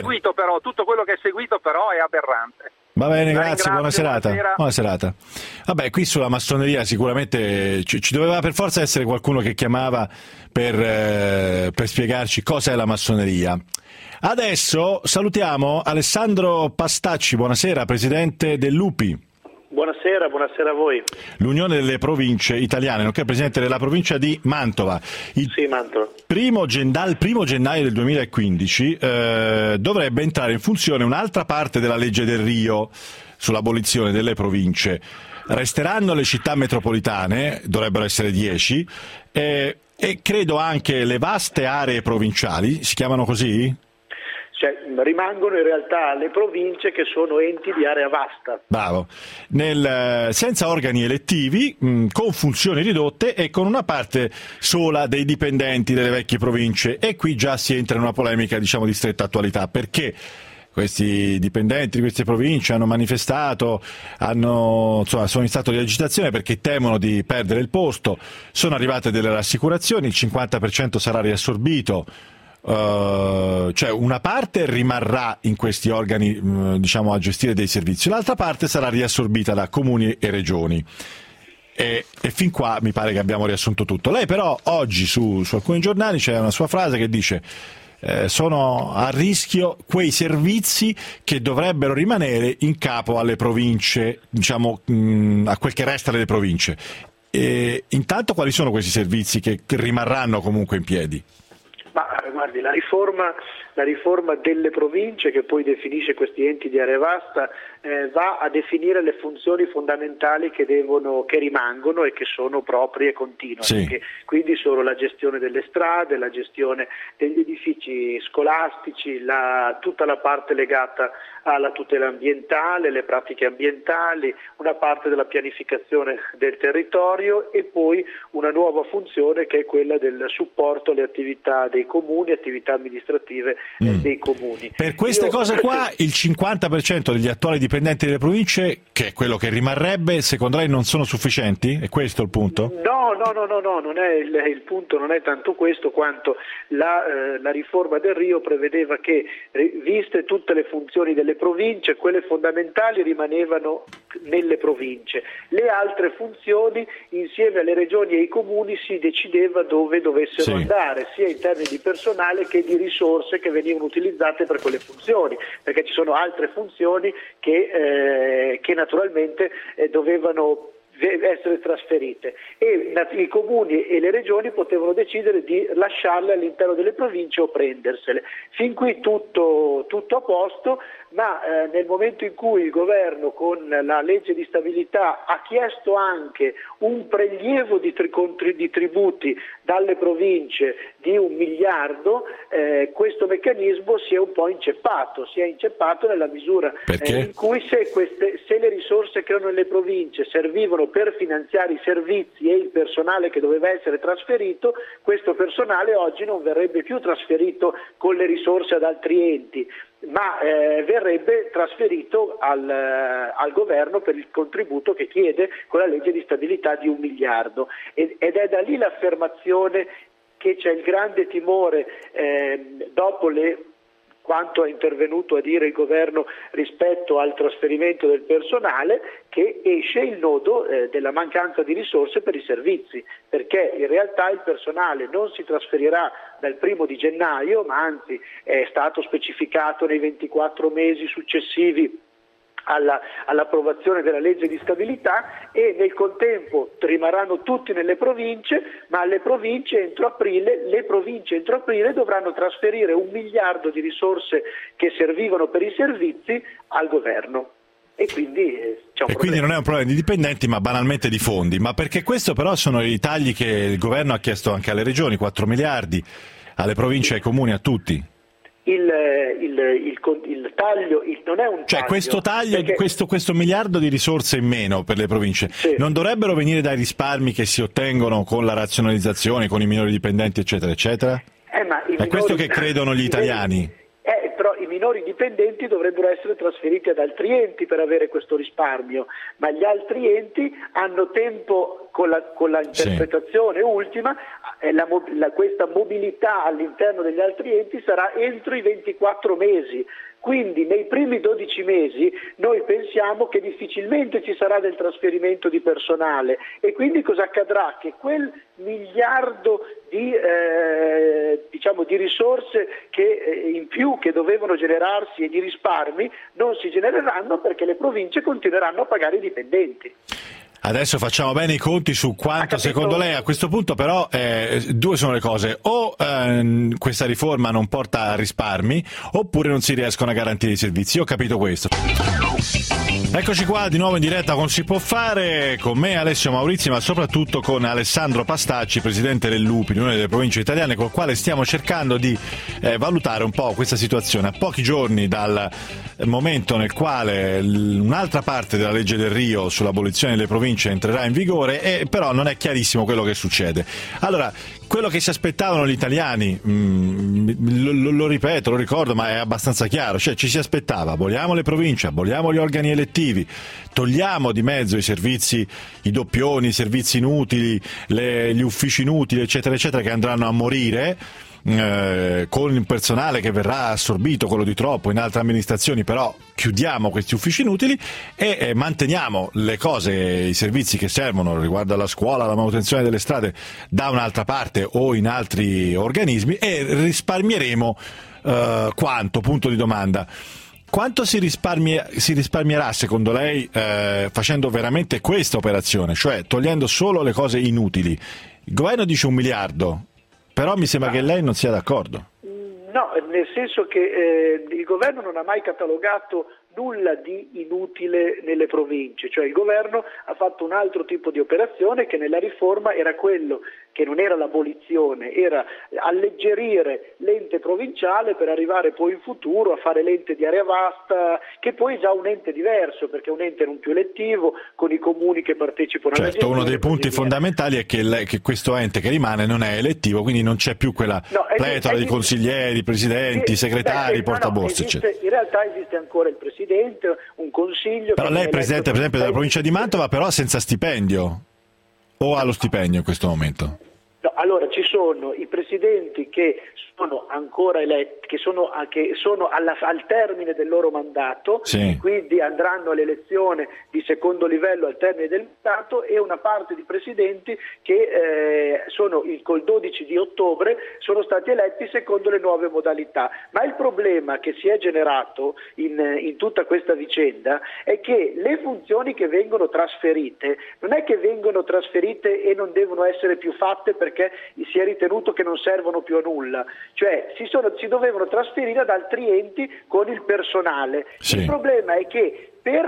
seguito però è aberrante. Va bene, grazie, buona serata. Buona serata. Vabbè, qui sulla massoneria sicuramente ci doveva per forza essere qualcuno che chiamava per spiegarci cosa è la massoneria. Adesso salutiamo Alessandro Pastacci, buonasera, presidente dell'UPI. Buonasera a voi. L'Unione delle Province Italiane, nonché presidente della provincia di Mantova. Mantova. Dal 1 gennaio del 2015 dovrebbe entrare in funzione un'altra parte della legge del Rio sull'abolizione delle province. Resteranno le città metropolitane, dovrebbero essere 10, e credo anche le vaste aree provinciali, si chiamano così? Cioè, rimangono in realtà le province che sono enti di area vasta. Bravo. Senza organi elettivi, con funzioni ridotte e con una parte sola dei dipendenti delle vecchie province. E qui già si entra in una polemica, diciamo, di stretta attualità, perché questi dipendenti di queste province hanno manifestato, sono in stato di agitazione perché temono di perdere il posto, sono arrivate delle rassicurazioni, il 50% sarà riassorbito. Cioè una parte rimarrà in questi organi diciamo a gestire dei servizi, l'altra parte sarà riassorbita da comuni e regioni e fin qua mi pare che abbiamo riassunto tutto. Lei però oggi su alcuni giornali c'è una sua frase che dice sono a rischio quei servizi che dovrebbero rimanere in capo alle province, diciamo a quel che resta delle province. E intanto quali sono questi servizi che rimarranno comunque in piedi? Ma guardi, la riforma delle province, che poi definisce questi enti di area vasta, va a definire le funzioni fondamentali che rimangono e che sono proprie e continue, perché quindi sono la gestione delle strade, la gestione degli edifici scolastici, tutta la parte legata alla tutela ambientale, le pratiche ambientali, una parte della pianificazione del territorio e poi una nuova funzione che è quella del supporto alle attività dei comuni, attività amministrative dei comuni. Per queste cose qua il 50% degli attuali dipendenti delle province, che è quello che rimarrebbe, secondo lei non sono sufficienti? È questo il punto? No, non è il punto, non è tanto questo quanto la riforma del Rio prevedeva che, viste tutte le funzioni delle province, quelle fondamentali rimanevano nelle province. Le altre funzioni, insieme alle regioni e ai comuni, si decideva dove dovessero andare, sia in termini di personale che di risorse che venivano utilizzate per quelle funzioni, perché ci sono altre funzioni che naturalmente dovevano essere trasferite e i comuni e le regioni potevano decidere di lasciarle all'interno delle province o prendersele. Fin qui tutto a posto, ma nel momento in cui il governo con la legge di stabilità ha chiesto anche un prelievo di tributi dalle province di 1 miliardo, questo meccanismo si è un po' inceppato nella misura in cui se le risorse che erano nelle province servivano per finanziare i servizi e il personale che doveva essere trasferito, questo personale oggi non verrebbe più trasferito con le risorse ad altri enti, ma verrebbe trasferito al governo per il contributo che chiede con la legge di stabilità di 1 miliardo ed è da lì l'affermazione che c'è il grande timore dopo quanto è intervenuto a dire il governo rispetto al trasferimento del personale, che esce il nodo della mancanza di risorse per i servizi, perché in realtà il personale non si trasferirà dal 1° di gennaio, ma anzi è stato specificato nei 24 mesi successivi all'approvazione della legge di stabilità, e nel contempo rimarranno tutti nelle province, ma le province entro aprile dovranno trasferire 1 miliardo di risorse che servivano per i servizi al governo. E quindi non è un problema di dipendenti, ma banalmente di fondi. Ma perché questo però sono i tagli che il governo ha chiesto anche alle regioni, 4 miliardi, alle province, ai comuni, a tutti. Il taglio non è un taglio, questo taglio, perché questo miliardo di risorse in meno per le province non dovrebbero venire dai risparmi che si ottengono con la razionalizzazione, con i minori dipendenti, eccetera eccetera? È questo che credono gli italiani. Però i minori dipendenti dovrebbero essere trasferiti ad altri enti per avere questo risparmio, ma gli altri enti hanno tempo, con la interpretazione ultima, questa mobilità all'interno degli altri enti sarà entro i 24 mesi. Quindi nei primi 12 mesi noi pensiamo che difficilmente ci sarà del trasferimento di personale, e quindi cosa accadrà? Che quel miliardo di risorse in più che dovevano generarsi e di risparmi non si genereranno, perché le province continueranno a pagare i dipendenti. Adesso facciamo bene i conti su quanto secondo lei a questo punto, però due sono le cose: o questa riforma non porta a risparmi, oppure non si riescono a garantire i servizi. Io ho capito questo. Eccoci qua di nuovo in diretta con Si può fare, con me Alessio Maurizi, ma soprattutto con Alessandro Pastacci, presidente dell'UPI, l'Unione delle Province Italiane, col quale stiamo cercando di valutare un po' questa situazione a pochi giorni dal momento nel quale un'altra parte della legge del Rio sull'abolizione delle province entrerà in vigore, e però non è chiarissimo quello che succede. Allora, quello che si aspettavano gli italiani, lo ripeto, lo ricordo, ma è abbastanza chiaro, cioè ci si aspettava: aboliamo le province, aboliamo gli organi elettivi, togliamo di mezzo i servizi, i doppioni, i servizi inutili, gli uffici inutili, eccetera eccetera, che andranno a morire, con il personale che verrà assorbito, quello di troppo, in altre amministrazioni, però chiudiamo questi uffici inutili e manteniamo le cose, i servizi che servono riguardo alla scuola, alla manutenzione delle strade, da un'altra parte o in altri organismi, e risparmieremo quanto? Punto di domanda. Quanto si risparmierà secondo lei facendo veramente questa operazione, cioè togliendo solo le cose inutili? Il governo dice 1 miliardo, però mi sembra che lei non sia d'accordo. No, nel senso che il governo non ha mai catalogato nulla di inutile nelle province, cioè il governo ha fatto un altro tipo di operazione che nella riforma era quello che non era l'abolizione, era alleggerire l'ente provinciale per arrivare poi in futuro a fare l'ente di area vasta, che poi è già un ente diverso, perché è un ente non più elettivo, con i comuni che partecipano alla gestione. Uno dei punti fondamentali è che questo ente che rimane non è elettivo, quindi non c'è più quella pletora di consiglieri, presidenti, segretari, portaborse, eccetera. In realtà esiste ancora il presidente, un consiglio. Però lei è presidente, per esempio, della provincia di Mantova, però senza stipendio, o ha lo stipendio in questo momento? No, allora ci sono i presidenti che sono ancora eletti, che sono al termine del loro mandato, sì. Quindi andranno all'elezione di secondo livello al termine del mandato, e una parte di presidenti che col 12 di ottobre sono stati eletti secondo le nuove modalità. Ma il problema che si è generato in tutta questa vicenda è che le funzioni che vengono trasferite non è che vengono trasferite e non devono essere più fatte perché si è ritenuto che non servono più a nulla, cioè si dovevano trasferire ad altri enti con il personale. Sì. Il problema è che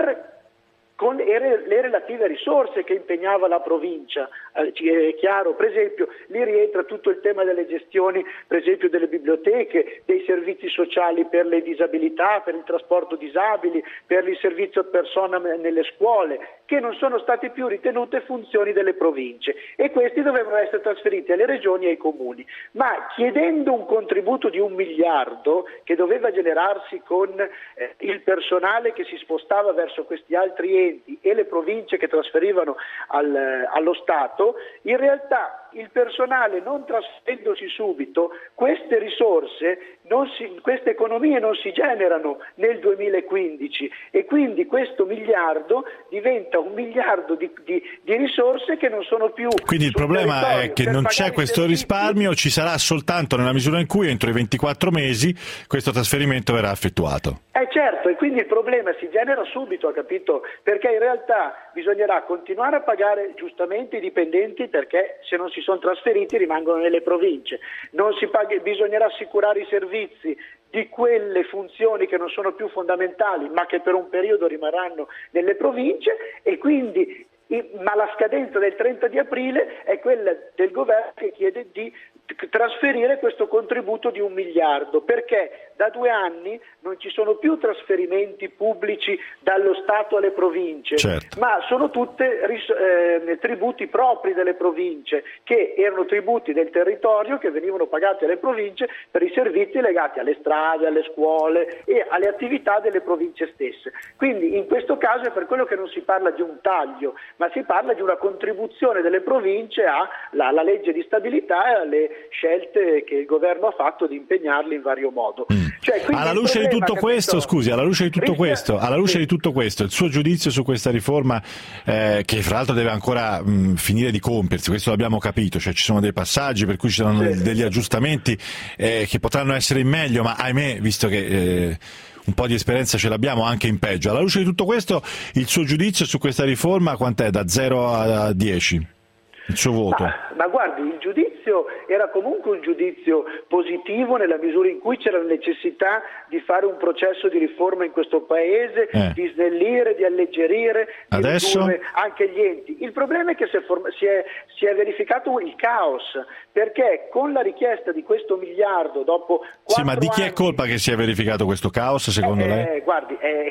con le relative risorse che impegnava la provincia, è chiaro, per esempio lì rientra tutto il tema delle gestioni, per esempio delle biblioteche, dei servizi sociali per le disabilità, per il trasporto disabili, per il servizio a persona nelle scuole, che non sono state più ritenute funzioni delle province, e questi dovevano essere trasferiti alle regioni e ai comuni, ma chiedendo un contributo di 1 miliardo che doveva generarsi con il personale che si spostava verso questi altri enti e le province che trasferivano allo Stato, in realtà il personale, non trasferendosi subito, queste risorse, queste economie non si generano nel 2015, e quindi questo miliardo diventa 1 miliardo di risorse che non sono più. Quindi il problema è che non c'è questo risparmio, ci sarà soltanto nella misura in cui entro i 24 mesi questo trasferimento verrà effettuato. Certo, e quindi il problema si genera subito, ha capito? Perché in realtà bisognerà continuare a pagare giustamente i dipendenti, perché se non si sono trasferiti rimangono nelle province, bisognerà assicurare i servizi di quelle funzioni che non sono più fondamentali ma che per un periodo rimarranno nelle province, e quindi ma la scadenza del 30 di aprile è quella del governo che chiede di trasferire questo contributo di 1 miliardo, perché da 2 anni non ci sono più trasferimenti pubblici dallo Stato alle province, certo. Ma sono tutte tributi propri delle province, che erano tributi del territorio che venivano pagati alle province per i servizi legati alle strade, alle scuole e alle attività delle province stesse. Quindi in questo caso è per quello che non si parla di un taglio, ma si parla di una contribuzione delle province alla legge di stabilità e alle scelte che il governo ha fatto di impegnarli in vario modo. Cioè, alla luce di tutto questo, alla luce di tutto questo, il suo giudizio su questa riforma, che fra l'altro deve ancora finire di compiersi, questo l'abbiamo capito, cioè ci sono dei passaggi per cui ci saranno degli aggiustamenti che potranno essere in meglio, ma ahimè, visto che un po' di esperienza ce l'abbiamo anche in peggio. Alla luce di tutto questo, il suo giudizio su questa riforma quant'è? Da 0 a 10? Il suo voto? Ma guardi, il giudizio era comunque un giudizio positivo, nella misura in cui c'era la necessità di fare un processo di riforma in questo Paese, di snellire, di alleggerire, di ridurre anche gli enti. Il problema è che si è verificato il caos, perché con la richiesta di questo miliardo dopo 4 ma di chi è colpa che si è verificato questo caos, secondo lei? Guardi,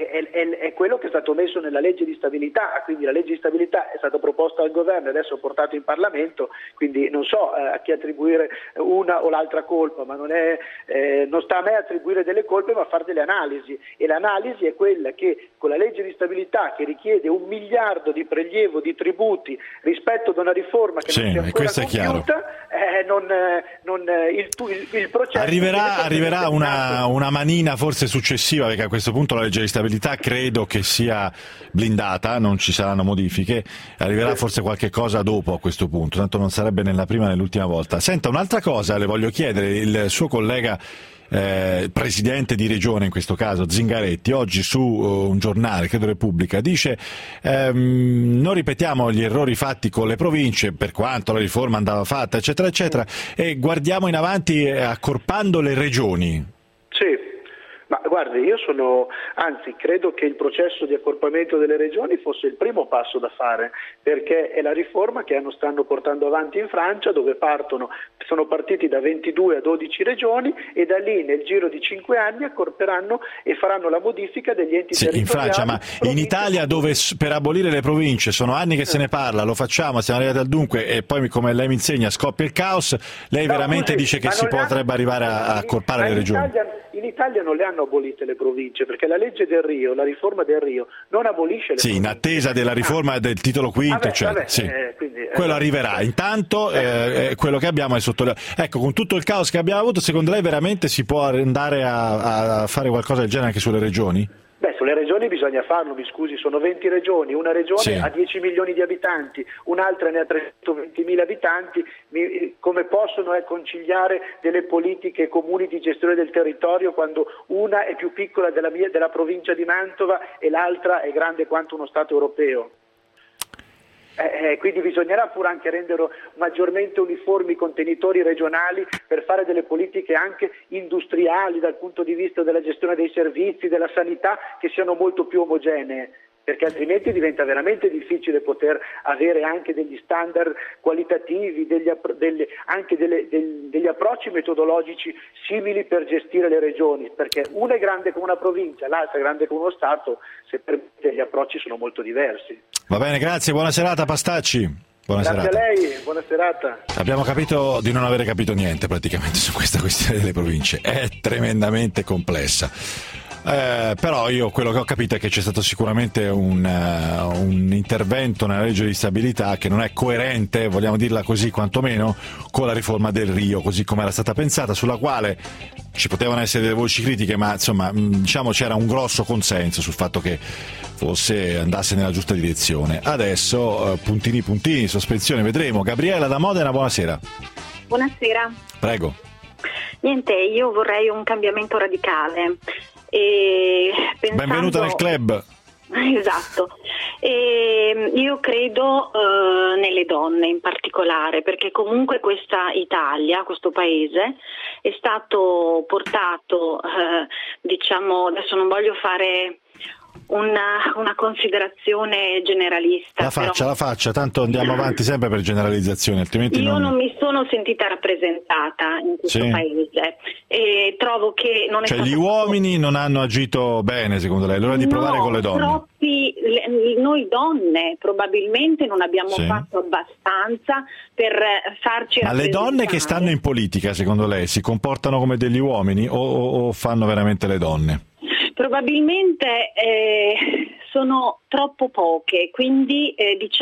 è quello che è stato messo nella legge di stabilità, quindi la legge di stabilità è stata proposta al governo e adesso portata in Parlamento, quindi non so a chi attribuire una o l'altra colpa, ma non sta a me attribuire delle colpe, ma fare delle analisi, e l'analisi è quella che con la legge di stabilità, che richiede 1 miliardo di prelievo di tributi rispetto ad una riforma che non si è ancora compiuta, il processo arriverà una manina forse successiva, perché a questo punto la legge di stabilità credo che sia blindata, non ci saranno modifiche, arriverà forse qualche cosa dopo a questo punto, tanto non sarebbe né la prima né l'ultima volta. Senta, un'altra cosa le voglio chiedere, il suo collega presidente di regione, in questo caso Zingaretti, oggi su un giornale, credo Repubblica, dice non ripetiamo gli errori fatti con le province, per quanto la riforma andava fatta, eccetera eccetera, e guardiamo in avanti accorpando le regioni. Sì. Ma guardi, credo che il processo di accorpamento delle regioni fosse il primo passo da fare, perché è la riforma che stanno portando avanti in Francia, dove sono partiti da 22 a 12 regioni e da lì nel giro di 5 anni accorperanno e faranno la modifica degli enti territoriali. In Francia, ma in Italia, dove per abolire le province sono anni che se ne parla, lo facciamo, siamo arrivati al dunque e poi, come lei mi insegna, scoppia il caos, lei veramente dice che si potrebbe arrivare a accorpare le regioni? In Italia non le hanno abolite le province, perché la legge del Rio, la riforma del Rio, non abolisce le province. In attesa della riforma del titolo quinto, quello arriverà. Intanto quello che abbiamo è ecco, con tutto il caos che abbiamo avuto, secondo lei veramente si può andare a fare qualcosa del genere anche sulle regioni? Sulle regioni bisogna farlo, mi scusi, sono 20 regioni, una regione ha 10 milioni di abitanti, un'altra ne ha 320.000 abitanti, come possono conciliare delle politiche comuni di gestione del territorio quando una è più piccola della provincia di Mantova e l'altra è grande quanto uno Stato europeo? Quindi bisognerà pure anche rendere maggiormente uniformi i contenitori regionali per fare delle politiche anche industriali dal punto di vista della gestione dei servizi, della sanità, che siano molto più omogenee, perché altrimenti diventa veramente difficile poter avere anche degli standard qualitativi, degli approcci metodologici simili per gestire le regioni, perché una è grande come una provincia, l'altra è grande come uno Stato, se permette gli approcci sono molto diversi. Va bene, grazie, buona serata Pastacci. Grazie a lei, buona serata. Abbiamo capito di non avere capito niente praticamente su questa questione delle province, è tremendamente complessa. Però io quello che ho capito è che c'è stato sicuramente un intervento nella legge di stabilità che non è coerente, vogliamo dirla così quantomeno, con la riforma del Rio, così come era stata pensata, sulla quale ci potevano essere delle voci critiche, ma insomma diciamo c'era un grosso consenso sul fatto che andasse nella giusta direzione. Adesso puntini, sospensione, vedremo. Gabriella da Modena, buonasera. Buonasera. Prego. Niente, io vorrei un cambiamento radicale. Benvenuta nel club. Esatto. Io credo nelle donne in particolare, perché comunque questa Italia, questo paese, è stato portato, adesso non voglio fare una considerazione generalista. La faccia, tanto andiamo avanti sempre per generalizzazioni, altrimenti io non mi sono sentita rappresentata in questo paese e trovo che non è gli uomini non hanno agito bene, secondo lei, l'ora di provare con le donne. Noi donne probabilmente non abbiamo fatto abbastanza per farci Ma le donne che stanno in politica, secondo lei, si comportano come degli uomini o fanno veramente le donne? Probabilmente sono troppo poche, quindi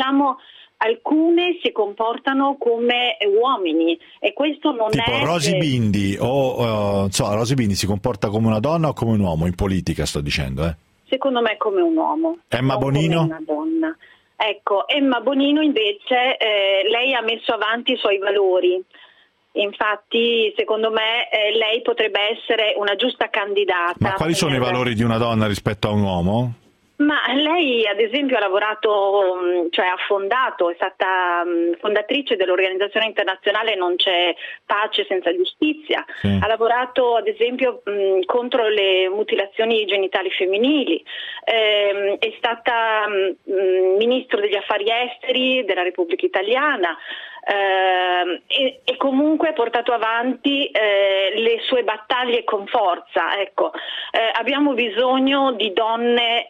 alcune si comportano come uomini e questo non tipo è... Rosy Bindi Rosy Bindi si comporta come una donna o come un uomo in politica, sto dicendo, Secondo me come un uomo. Emma Bonino? Come una donna. Ecco, Emma Bonino invece lei ha messo avanti i suoi valori. Infatti, secondo me, lei potrebbe essere una giusta candidata. Ma quali sono i valori di una donna rispetto a un uomo? Ma lei, ad esempio, ha lavorato, ha fondato, è stata fondatrice dell'organizzazione internazionale Non c'è pace senza giustizia. Sì. Ha lavorato, ad esempio, contro le mutilazioni genitali femminili. È stata ministro degli affari esteri della Repubblica Italiana. E comunque ha portato avanti le sue battaglie con forza. Ecco, abbiamo bisogno di donne.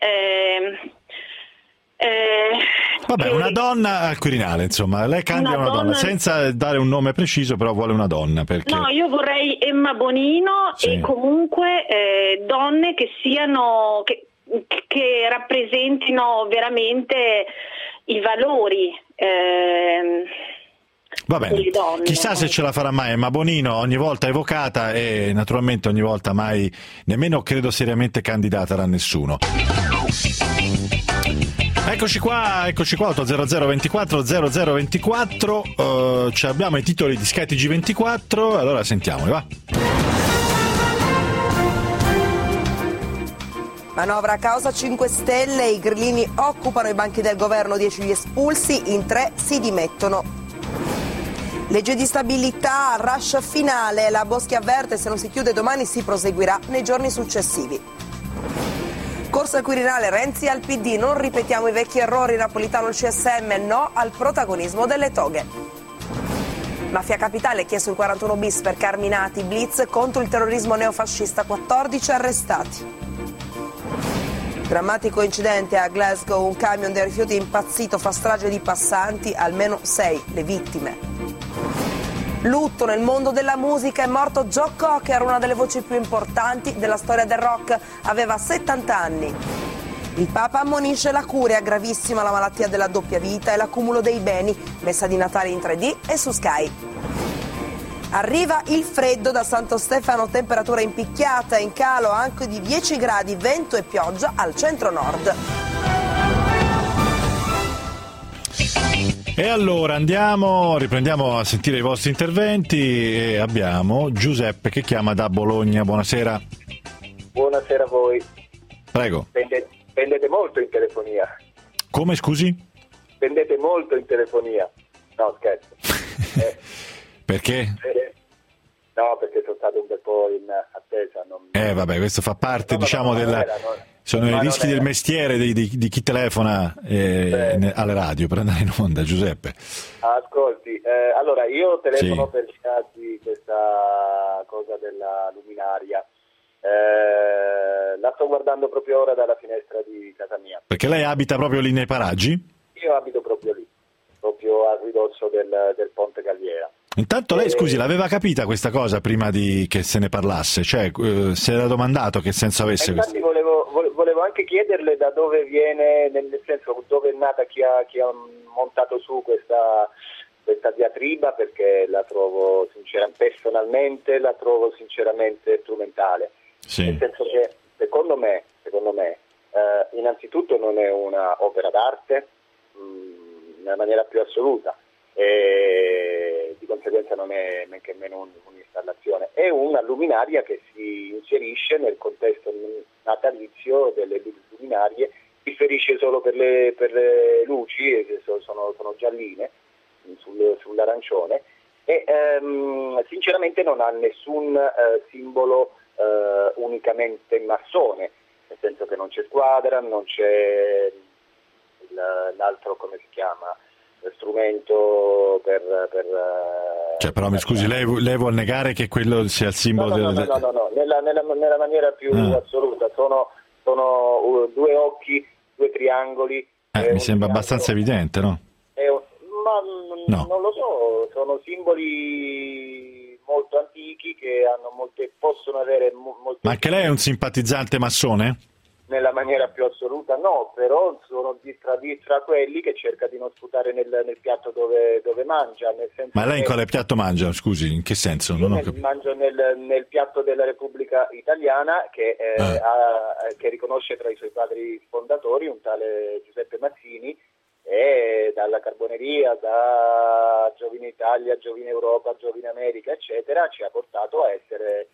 Una donna al Quirinale, insomma, lei cambia una donna senza dare un nome preciso, però vuole una donna. Perché... No, io vorrei Emma Bonino e comunque donne che siano che rappresentino veramente i valori. Va bene, chissà se ce la farà mai Emma Bonino, ogni volta evocata e naturalmente ogni volta mai nemmeno credo seriamente candidata da nessuno. Eccoci qua 800 24 0024, abbiamo i titoli di Sky TG24, allora sentiamoli, va. Manovra a causa 5 Stelle, i grillini occupano i banchi del governo, 10 gli espulsi, in 3 si dimettono. Legge di stabilità, rush finale, la Boschi avverte se non si chiude domani si proseguirà nei giorni successivi. Corsa al Quirinale, Renzi al PD, non ripetiamo i vecchi errori, Napolitano il CSM, no al protagonismo delle toghe. Mafia Capitale, chiesto il 41 bis per Carminati, blitz contro il terrorismo neofascista, 14 arrestati. Drammatico incidente a Glasgow, un camion dei rifiuti impazzito fa strage di passanti, almeno 6 le vittime. Lutto nel mondo della musica, è morto Joe Cocker, una delle voci più importanti della storia del rock, aveva 70 anni. Il Papa ammonisce la curia, gravissima la malattia della doppia vita e l'accumulo dei beni, messa di Natale in 3D e su Sky. Arriva il freddo da Santo Stefano, temperatura in calo anche di 10 gradi, vento e pioggia al centro-nord. E allora riprendiamo a sentire i vostri interventi e abbiamo Giuseppe che chiama da Bologna. Buonasera. Buonasera a voi. Prego. Vendete molto in telefonia. Come, scusi? Vendete molto in telefonia. No, scherzo. Perché? No, perché sono stato un bel po' in attesa. Vabbè, questo fa parte, sono i rischi del mestiere di chi telefona alle radio per andare in onda, Giuseppe. Ascolti, allora io telefono per di questa cosa della luminaria. La sto guardando proprio ora dalla finestra di casa mia. Perché lei abita proprio lì nei paraggi? Io abito proprio lì, proprio a ridosso del Ponte Galliera. Intanto lei, scusi, l'aveva capita questa cosa prima che se ne parlasse? Cioè, si era domandato che senso avesse questo? Infatti volevo anche chiederle da dove viene, nel senso dove è nata chi ha montato su questa diatriba, perché la trovo personalmente la trovo sinceramente strumentale. Sì. Nel senso che secondo me innanzitutto non è una opera d'arte nella maniera più assoluta, e di conseguenza non è men che meno un'installazione, è una luminaria che si inserisce nel contesto natalizio delle luminarie, differisce solo per le luci che sono gialline sull'arancione, e sinceramente non ha nessun simbolo unicamente massone, nel senso che non c'è squadra, non c'è l'altro, come si chiama, strumento per cioè, però mi scusi, lei vuol negare che quello sia il simbolo no, nella maniera più assoluta, sono due occhi, due triangoli, mi sembra abbastanza evidente, no? No. Non lo so, sono simboli molto antichi che possono avere molte... Ma anche lei è un simpatizzante massone? Nella maniera più assoluta no, però sono tra quelli che cerca di non sputare nel piatto dove mangia. Nel senso, ma lei in quale piatto mangia? Scusi, in che senso? Non ho capito. Mangio nel piatto della Repubblica Italiana che riconosce tra i suoi padri fondatori un tale Giuseppe Mazzini, e dalla Carboneria, da Giovine Italia, Giovine Europa, Giovine America, eccetera, ci ha portato a essere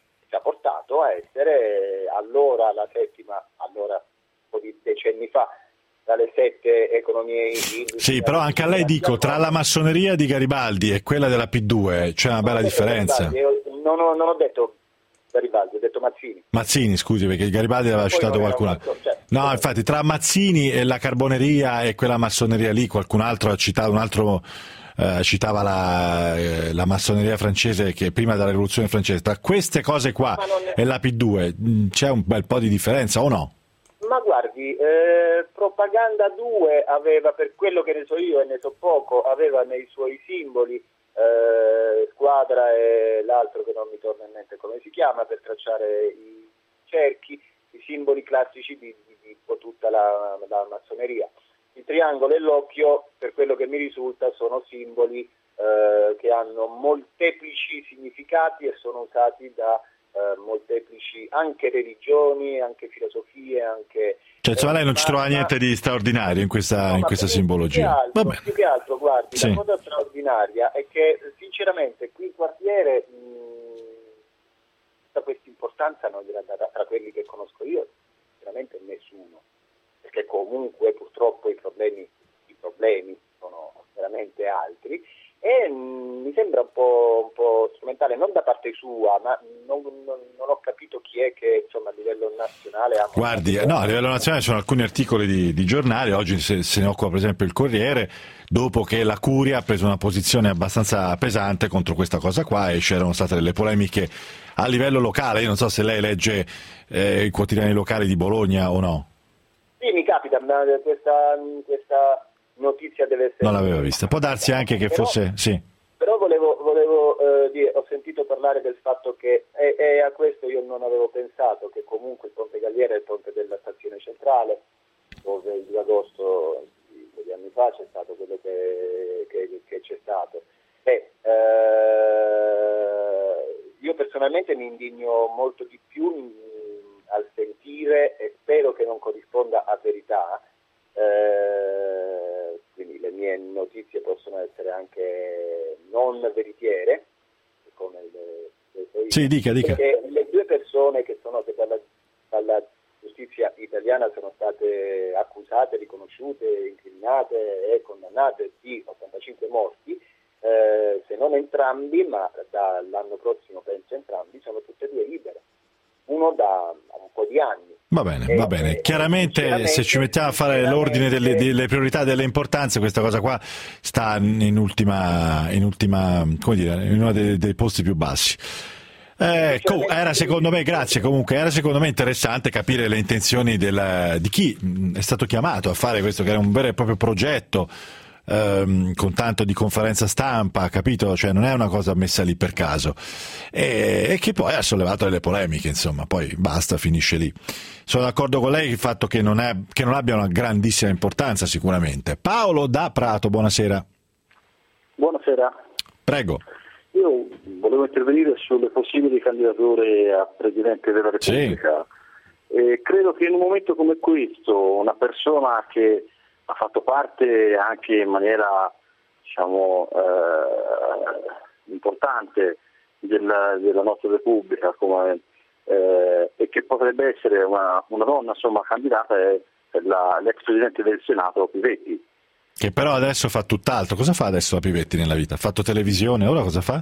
allora la settima, un po' di decenni fa, dalle 7 economie. Sì, però anche a lei dico, tra la massoneria di Garibaldi e quella della P2 c'è una bella differenza. Non ho detto Garibaldi, ho detto Mazzini. Mazzini, scusi, perché Garibaldi aveva citato qualcun altro. No, infatti tra Mazzini e la Carboneria e quella massoneria lì qualcun altro ha citato, citava la massoneria francese, che prima della rivoluzione francese. Tra queste cose qua e la P2 c'è un bel po' di differenza, o no? Ma guardi, Propaganda 2 aveva, per quello che ne so io e ne so poco, aveva nei suoi simboli squadra e l'altro che non mi torna in mente come si chiama, per tracciare i cerchi, i simboli classici di tutta la massoneria. Il triangolo e l'occhio, per quello che mi risulta, sono simboli che hanno molteplici significati e sono usati da molteplici anche religioni, anche filosofie, anche... Cioè, insomma, lei non ci trova niente di straordinario in questa simbologia? Più che altro, guardi, sì. La cosa straordinaria è che sinceramente qui in quartiere tutta questa importanza non gliela dà tra quelli che conosco io veramente nessuno, perché comunque purtroppo i problemi sono veramente altri, e mi sembra un po' strumentale, non da parte sua, ma non ho capito chi è che insomma a livello nazionale ha... Guardi, a livello nazionale sono alcuni articoli di giornali, oggi se ne occupa per esempio il Corriere, dopo che la Curia ha preso una posizione abbastanza pesante contro questa cosa qua e c'erano state delle polemiche a livello locale. Io non so se lei legge i quotidiani locali di Bologna o no. Sì, mi capita, ma questa notizia deve essere... Non l'avevo vista, può darsi anche che fosse... Sì. Però volevo dire, ho sentito parlare del fatto che, e a questo io non avevo pensato, che comunque il Ponte Galliera è il ponte della stazione centrale, dove il 2 agosto di anni fa c'è stato quello che c'è stato. Io personalmente mi indigno molto di più al sentire, e spero che non corrisponda a verità, quindi le mie notizie possono essere anche non veritiere, come sì, dica. Perché le due persone che dalla giustizia italiana sono state accusate, riconosciute, incriminate e condannate di 85 morti, se non entrambi, ma dall'anno prossimo penso entrambi, sono tutte e due libere, uno da un po' di anni. Va bene. Chiaramente se ci mettiamo a fare l'ordine delle priorità, delle importanze, questa cosa qua sta in ultima, come dire, in uno dei posti più bassi. Era secondo me, grazie comunque, era secondo me interessante capire le intenzioni di chi è stato chiamato a fare questo, che era un vero e proprio progetto, con tanto di conferenza stampa, capito? Cioè non è una cosa messa lì per caso, e che poi ha sollevato delle polemiche, insomma, poi basta, finisce lì. Sono d'accordo con lei il fatto che non abbia una grandissima importanza sicuramente. Paolo da Prato, buonasera. Buonasera. Prego. Io volevo intervenire sulle possibili candidature a Presidente della Repubblica. Sì. Credo che in un momento come questo una persona che ha fatto parte anche in maniera, diciamo, importante della nostra Repubblica, e che potrebbe essere una donna, insomma, candidata, è l'ex Presidente del Senato Pivetti. Che però adesso fa tutt'altro. Cosa fa adesso la Pivetti nella vita? Ha fatto televisione, ora cosa fa?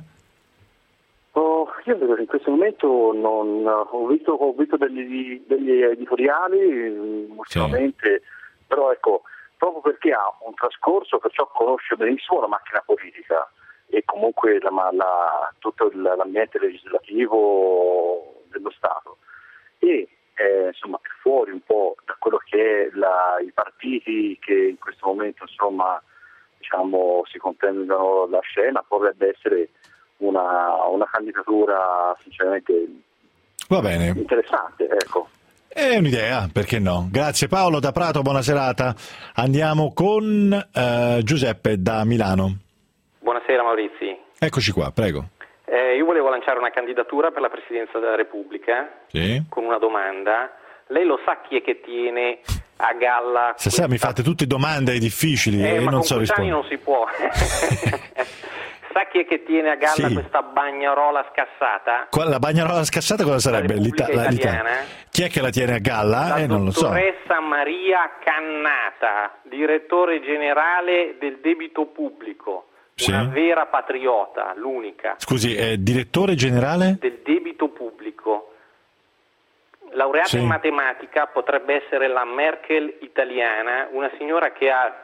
Io vedo che in questo momento non ho visto degli editoriali ultimamente, sì. Però ecco, proprio perché ha un trascorso, perciò conosce benissimo la macchina politica e comunque tutto l'ambiente legislativo dello Stato, e insomma fuori un po' da quello che è i partiti che in questo momento, insomma, diciamo, si contendono la scena, potrebbe essere una candidatura sinceramente va bene, interessante, ecco. È un'idea, perché no? Grazie Paolo da Prato, buona serata. Andiamo con Giuseppe da Milano. Buonasera Maurizi. Eccoci qua, prego. Io volevo lanciare una candidatura per la Presidenza della Repubblica, sì, con una domanda. Lei lo sa chi è che tiene a galla... Stasera mi fate tutte domande difficili e ma non so rispondere. non si può. Sa chi è che tiene a galla questa bagnarola scassata? La bagnarola scassata cosa sarebbe? L'Italia. Chi è che la tiene a galla? Non lo so. La dottoressa Maria Cannata, direttore generale del debito pubblico, una vera patriota, l'unica. Scusi, è direttore generale? Del debito pubblico. Laureata in matematica, potrebbe essere la Merkel italiana, una signora che ha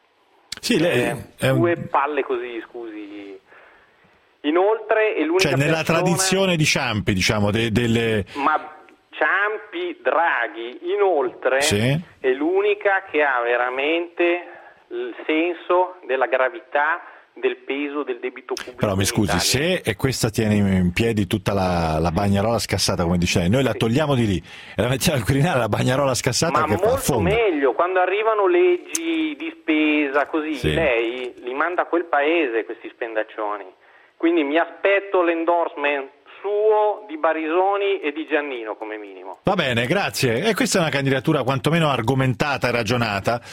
due palle così, scusi. Inoltre è l'unica nella tradizione di Ciampi, diciamo, ma Ciampi, Draghi, inoltre è l'unica che ha veramente il senso della gravità del peso del debito pubblico. Però mi scusi, se questa tiene in piedi tutta la bagnarola scassata, come dice lei, noi la togliamo di lì e la mettiamo al Quirinale, la bagnarola scassata, ma che fa molto meglio, quando arrivano leggi di spesa così, lei li manda a quel paese questi spendaccioni, quindi mi aspetto l'endorsement suo, di Barisoni e di Giannino come minimo. Va bene, grazie. E questa è una candidatura quantomeno argomentata e ragionata,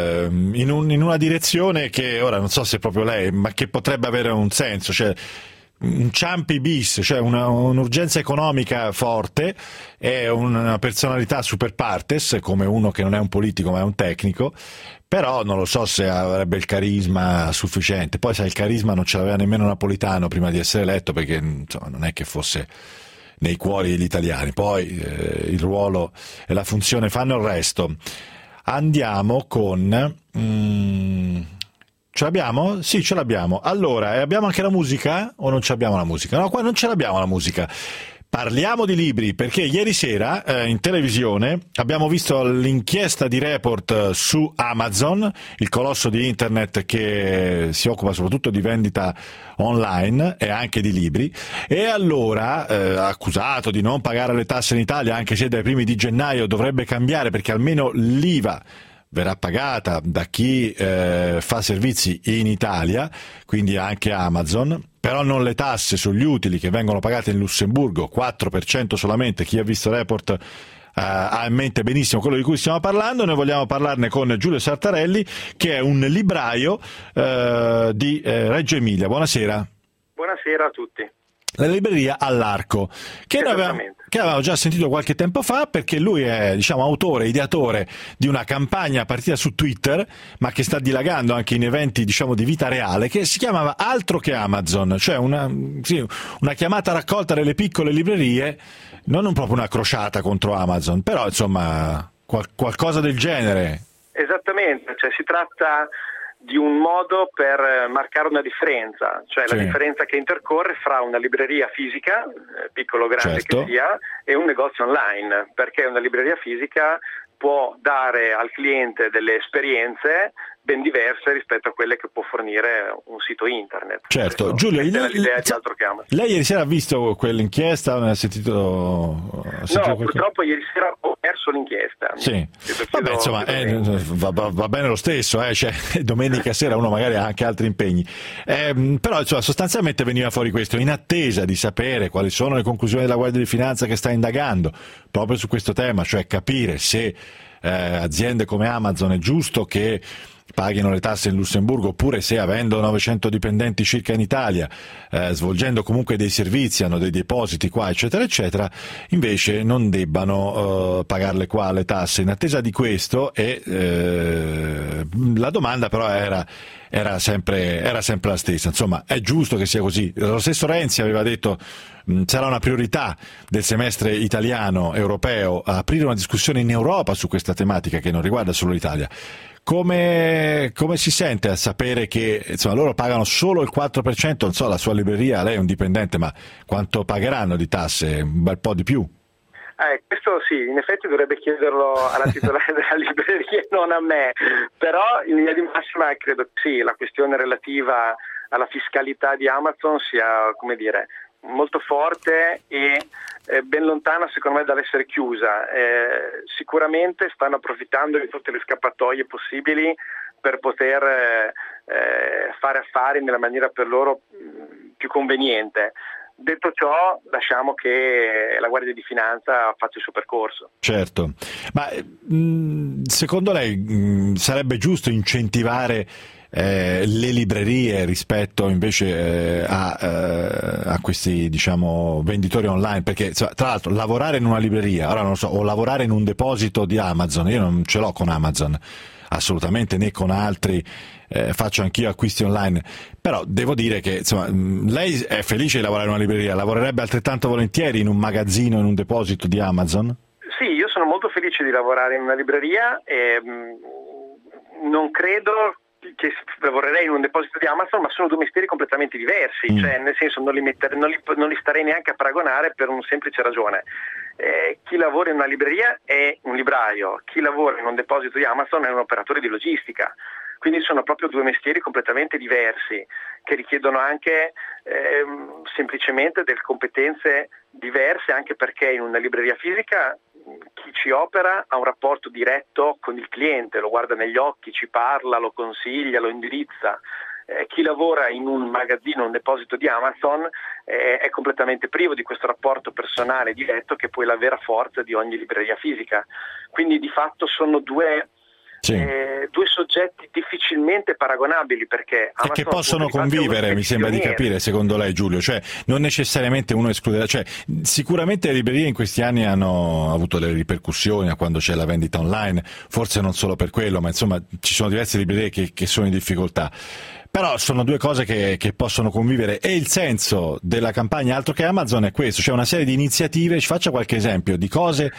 in una direzione che ora non so se proprio lei, ma che potrebbe avere un senso, cioè un Ciampi bis, cioè un'urgenza economica forte e una personalità super partes, come uno che non è un politico ma è un tecnico, però non lo so se avrebbe il carisma sufficiente. Poi sai, il carisma non ce l'aveva nemmeno Napolitano prima di essere eletto, perché insomma, non è che fosse nei cuori degli italiani. Poi il ruolo e la funzione fanno il resto. Andiamo con... ce l'abbiamo? Sì, ce l'abbiamo. Allora, abbiamo anche la musica o non ce l'abbiamo la musica? No, qua non ce l'abbiamo la musica. Parliamo di libri, perché ieri sera in televisione abbiamo visto l'inchiesta di Report su Amazon, il colosso di internet che si occupa soprattutto di vendita online e anche di libri, e allora accusato di non pagare le tasse in Italia, anche se dai primi di gennaio dovrebbe cambiare, perché almeno l'IVA verrà pagata da chi fa servizi in Italia, quindi anche Amazon, però non le tasse sugli utili che vengono pagate in Lussemburgo, 4% solamente. Chi ha visto Report ha in mente benissimo quello di cui stiamo parlando. Noi vogliamo parlarne con Giulio Sartarelli, che è un libraio di Reggio Emilia. Buonasera. Buonasera a tutti. La libreria All'Arco, che avevamo già sentito qualche tempo fa, perché lui è, diciamo, autore, ideatore di una campagna partita su Twitter, ma che sta dilagando anche in eventi, diciamo, di vita reale, che si chiamava Altro che Amazon, cioè una chiamata raccolta delle piccole librerie, non proprio una crociata contro Amazon, però insomma qualcosa del genere. Esattamente, cioè si tratta di un modo per marcare una differenza, cioè la differenza che intercorre fra una libreria fisica, piccolo o grande che sia, e un negozio online, perché una libreria fisica può dare al cliente delle esperienze ben diverse rispetto a quelle che può fornire un sito internet. Certo, Giulio, lei ieri sera ha visto quell'inchiesta? Ha sentito no, purtroppo ieri sera ho perso l'inchiesta. Sì. Vabbè, insomma, va bene lo stesso, cioè, domenica sera uno magari ha anche altri impegni. Però insomma, sostanzialmente veniva fuori questo, in attesa di sapere quali sono le conclusioni della Guardia di Finanza che sta indagando proprio su questo tema, cioè capire se aziende come Amazon è giusto che paghino le tasse in Lussemburgo, oppure se, avendo 900 dipendenti circa in Italia, svolgendo comunque dei servizi, hanno dei depositi qua, eccetera eccetera, invece non debbano pagarle qua le tasse. In attesa di questo, e la domanda però era sempre la stessa, insomma, è giusto che sia così? Lo stesso Renzi aveva detto sarà una priorità del semestre italiano europeo aprire una discussione in Europa su questa tematica che non riguarda solo l'Italia. Come si sente a sapere che insomma loro pagano solo il 4%, non so, la sua libreria, lei è un dipendente, ma quanto pagheranno di tasse? Un bel po' di più. Questo sì, in effetti dovrebbe chiederlo alla titolare della libreria e non a me, però in linea di massima credo che sì, la questione relativa alla fiscalità di Amazon sia, come dire, molto forte e ben lontana secondo me dall'essere chiusa. Sicuramente stanno approfittando di tutte le scappatoie possibili per poter fare affari nella maniera per loro più conveniente. Detto ciò, lasciamo che la Guardia di Finanza faccia il suo percorso. Certo, ma secondo lei sarebbe giusto incentivare le librerie rispetto invece a questi, diciamo, venditori online? Perché tra l'altro lavorare in una libreria, ora non lo so, o lavorare in un deposito di Amazon, io non ce l'ho con Amazon assolutamente, né con altri, faccio anch'io acquisti online, però devo dire che insomma lei è felice di lavorare in una libreria, lavorerebbe altrettanto volentieri in un magazzino, in un deposito di Amazon? Sì, io sono molto felice di lavorare in una libreria e non credo che lavorerei in un deposito di Amazon, ma sono due mestieri completamente diversi, cioè nel senso non li starei neanche a paragonare per una semplice ragione. Chi lavora in una libreria è un libraio, chi lavora in un deposito di Amazon è un operatore di logistica, quindi sono proprio due mestieri completamente diversi che richiedono anche semplicemente delle competenze diverse, anche perché in una libreria fisica chi ci opera ha un rapporto diretto con il cliente, lo guarda negli occhi, ci parla, lo consiglia, lo indirizza. Chi lavora in un magazzino, un deposito di Amazon è completamente privo di questo rapporto personale diretto che poi è la vera forza di ogni libreria fisica. Quindi di fatto sono due due soggetti difficilmente paragonabili, perché e che possono convivere, mi sembra di capire, secondo lei, Giulio, cioè non necessariamente uno escluderà, cioè sicuramente le librerie in questi anni hanno avuto delle ripercussioni a quando c'è la vendita online, forse non solo per quello, ma insomma ci sono diverse librerie che sono in difficoltà. Però sono due cose che possono convivere, e il senso della campagna Altro che Amazon è questo, cioè una serie di iniziative. Ci faccia qualche esempio di cose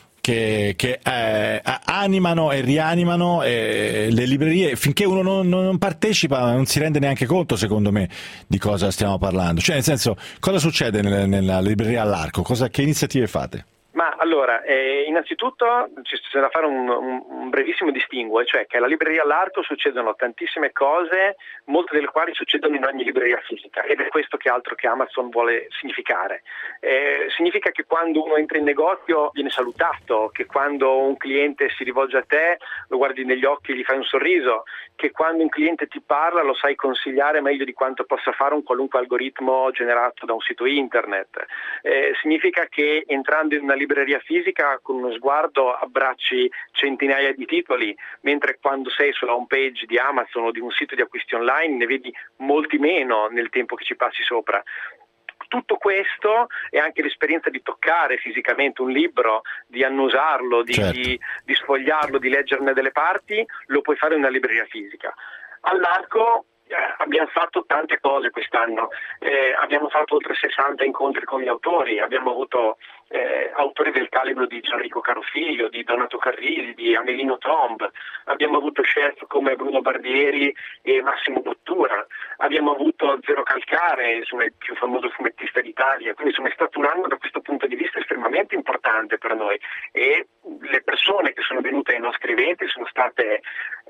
che animano e rianimano le librerie. Finché uno non partecipa non si rende neanche conto, secondo me, di cosa stiamo parlando. Cioè, nel senso, cosa succede nella libreria all'Arco? Che iniziative fate? Ma allora, innanzitutto c'è da fare un brevissimo distinguo, cioè che alla libreria all'Arco succedono tantissime cose, molte delle quali succedono in ogni libreria fisica, ed è questo che Altro che Amazon vuole significare. Significa che quando uno entra in negozio viene salutato, che quando un cliente si rivolge a te lo guardi negli occhi e gli fai un sorriso, che quando un cliente ti parla lo sai consigliare meglio di quanto possa fare un qualunque algoritmo generato da un sito internet. Significa che entrando in una libreria fisica con uno sguardo abbracci centinaia di titoli, mentre quando sei sulla home page di Amazon o di un sito di acquisti online ne vedi molti meno nel tempo che ci passi sopra. Tutto questo e anche l'esperienza di toccare fisicamente un libro, di annusarlo, di sfogliarlo, di leggerne delle parti, lo puoi fare in una libreria fisica. All'Arco abbiamo fatto tante cose quest'anno, abbiamo fatto oltre 60 incontri con gli autori, abbiamo avuto autori del calibro di Gianrico Carofiglio, di Donato Carrisi, di Amelino Tomb, abbiamo avuto chef come Bruno Barbieri e Massimo Bottura, abbiamo avuto Zero Calcare, insomma, il più famoso fumettista d'Italia, quindi insomma, è stato un anno da questo punto di vista estremamente importante per noi, e le persone che sono venute ai nostri eventi sono state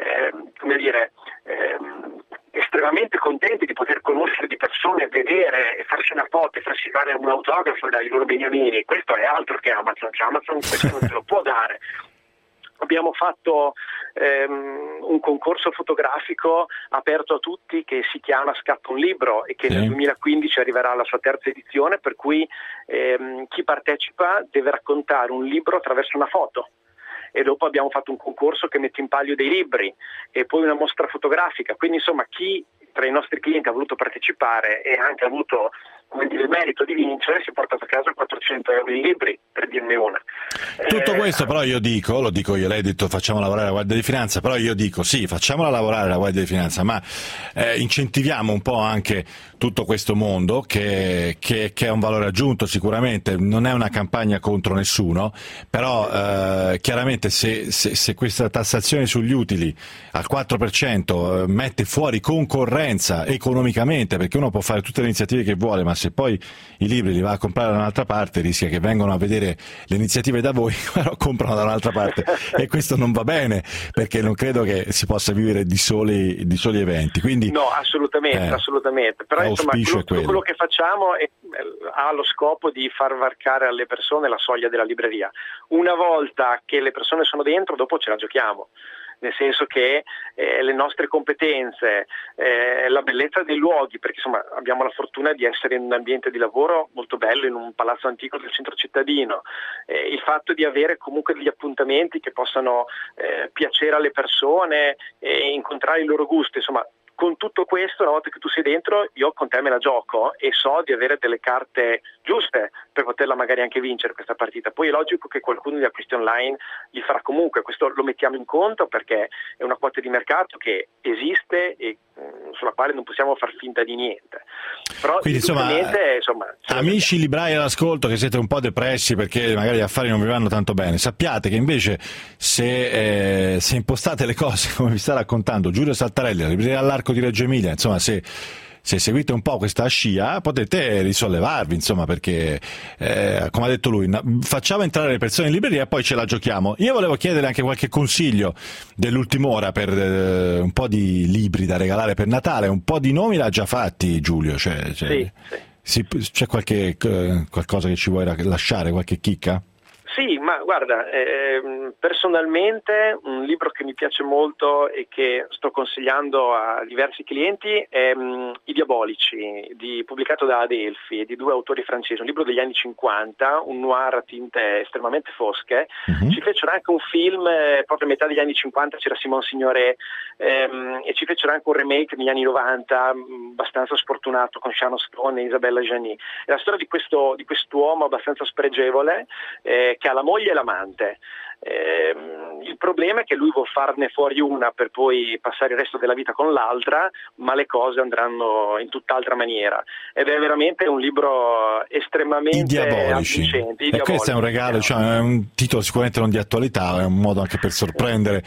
estremamente contenti di poter conoscere di persone, vedere e farsi una foto e farsi fare un autografo dai loro beniamini. Questo è Altro che Amazon, cioè Amazon questo non te lo può dare. Abbiamo fatto un concorso fotografico aperto a tutti che si chiama Scatta un libro e che nel 2015 arriverà alla sua terza edizione, per cui chi partecipa deve raccontare un libro attraverso una foto. E dopo abbiamo fatto un concorso che mette in palio dei libri e poi una mostra fotografica, quindi insomma chi tra i nostri clienti ha voluto partecipare e anche ha avuto il merito di vincere si è portato a casa 400 euro in libri, per dirne una. Tutto questo però lo dico io, lei ha detto facciamo lavorare la Guardia di Finanza, però io dico sì, facciamola lavorare la Guardia di Finanza, ma incentiviamo un po' anche tutto questo mondo che è un valore aggiunto sicuramente, non è una campagna contro nessuno, però chiaramente se questa tassazione sugli utili al 4% mette fuori concorrenza economicamente, perché uno può fare tutte le iniziative che vuole, ma se poi i libri li va a comprare da un'altra parte rischia che vengano a vedere le iniziative da voi, però comprano da un'altra parte e questo non va bene, perché non credo che si possa vivere di soli eventi. Quindi, no, assolutamente. Però insomma quello che facciamo ha lo scopo di far varcare alle persone la soglia della libreria. Una volta che le persone sono dentro, dopo ce la giochiamo. Nel senso che le nostre competenze, la bellezza dei luoghi, perché insomma abbiamo la fortuna di essere in un ambiente di lavoro molto bello, in un palazzo antico del centro cittadino, il fatto di avere comunque degli appuntamenti che possano piacere alle persone e incontrare il loro gusto, insomma con tutto questo una volta che tu sei dentro io con te me la gioco e so di avere delle carte giuste per poterla magari anche vincere questa partita. Poi è logico che qualcuno di acquisti online li farà comunque, questo lo mettiamo in conto perché è una quota di mercato che esiste e sulla quale non possiamo far finta di niente. Però quindi insomma amici librai all'ascolto che siete un po' depressi perché magari gli affari non vi vanno tanto bene, sappiate che invece se impostate le cose come vi sta raccontando Giulio Saltarelli, la libreria all'Arco di Reggio Emilia, insomma se seguite un po' questa scia potete risollevarvi, insomma, perché come ha detto lui facciamo entrare le persone in libreria e poi ce la giochiamo. Io volevo chiedere anche qualche consiglio dell'ultima ora per un po' di libri da regalare per Natale, un po' di nomi l'ha già fatti Giulio, c'è qualcosa che ci vuoi lasciare, qualche chicca? Sì, ma guarda, personalmente un libro che mi piace molto e che sto consigliando a diversi clienti è I Diabolici, pubblicato da Adelphi, di due autori francesi, un libro degli anni 50, un noir a tinte estremamente fosche. Ci fecero anche un film proprio a metà degli anni 50, c'era Simone Signoret, e ci fecero anche un remake negli anni 90 abbastanza sfortunato con Sharon Stone e Isabella Gianni. È la storia di quest'uomo abbastanza spregevole che ha la moglie e l'amante. Il problema è che lui vuol farne fuori una per poi passare il resto della vita con l'altra, ma le cose andranno in tutt'altra maniera, ed è veramente un libro estremamente avvincente. E questo è un regalo, cioè, è un titolo sicuramente non di attualità, è un modo anche per sorprendere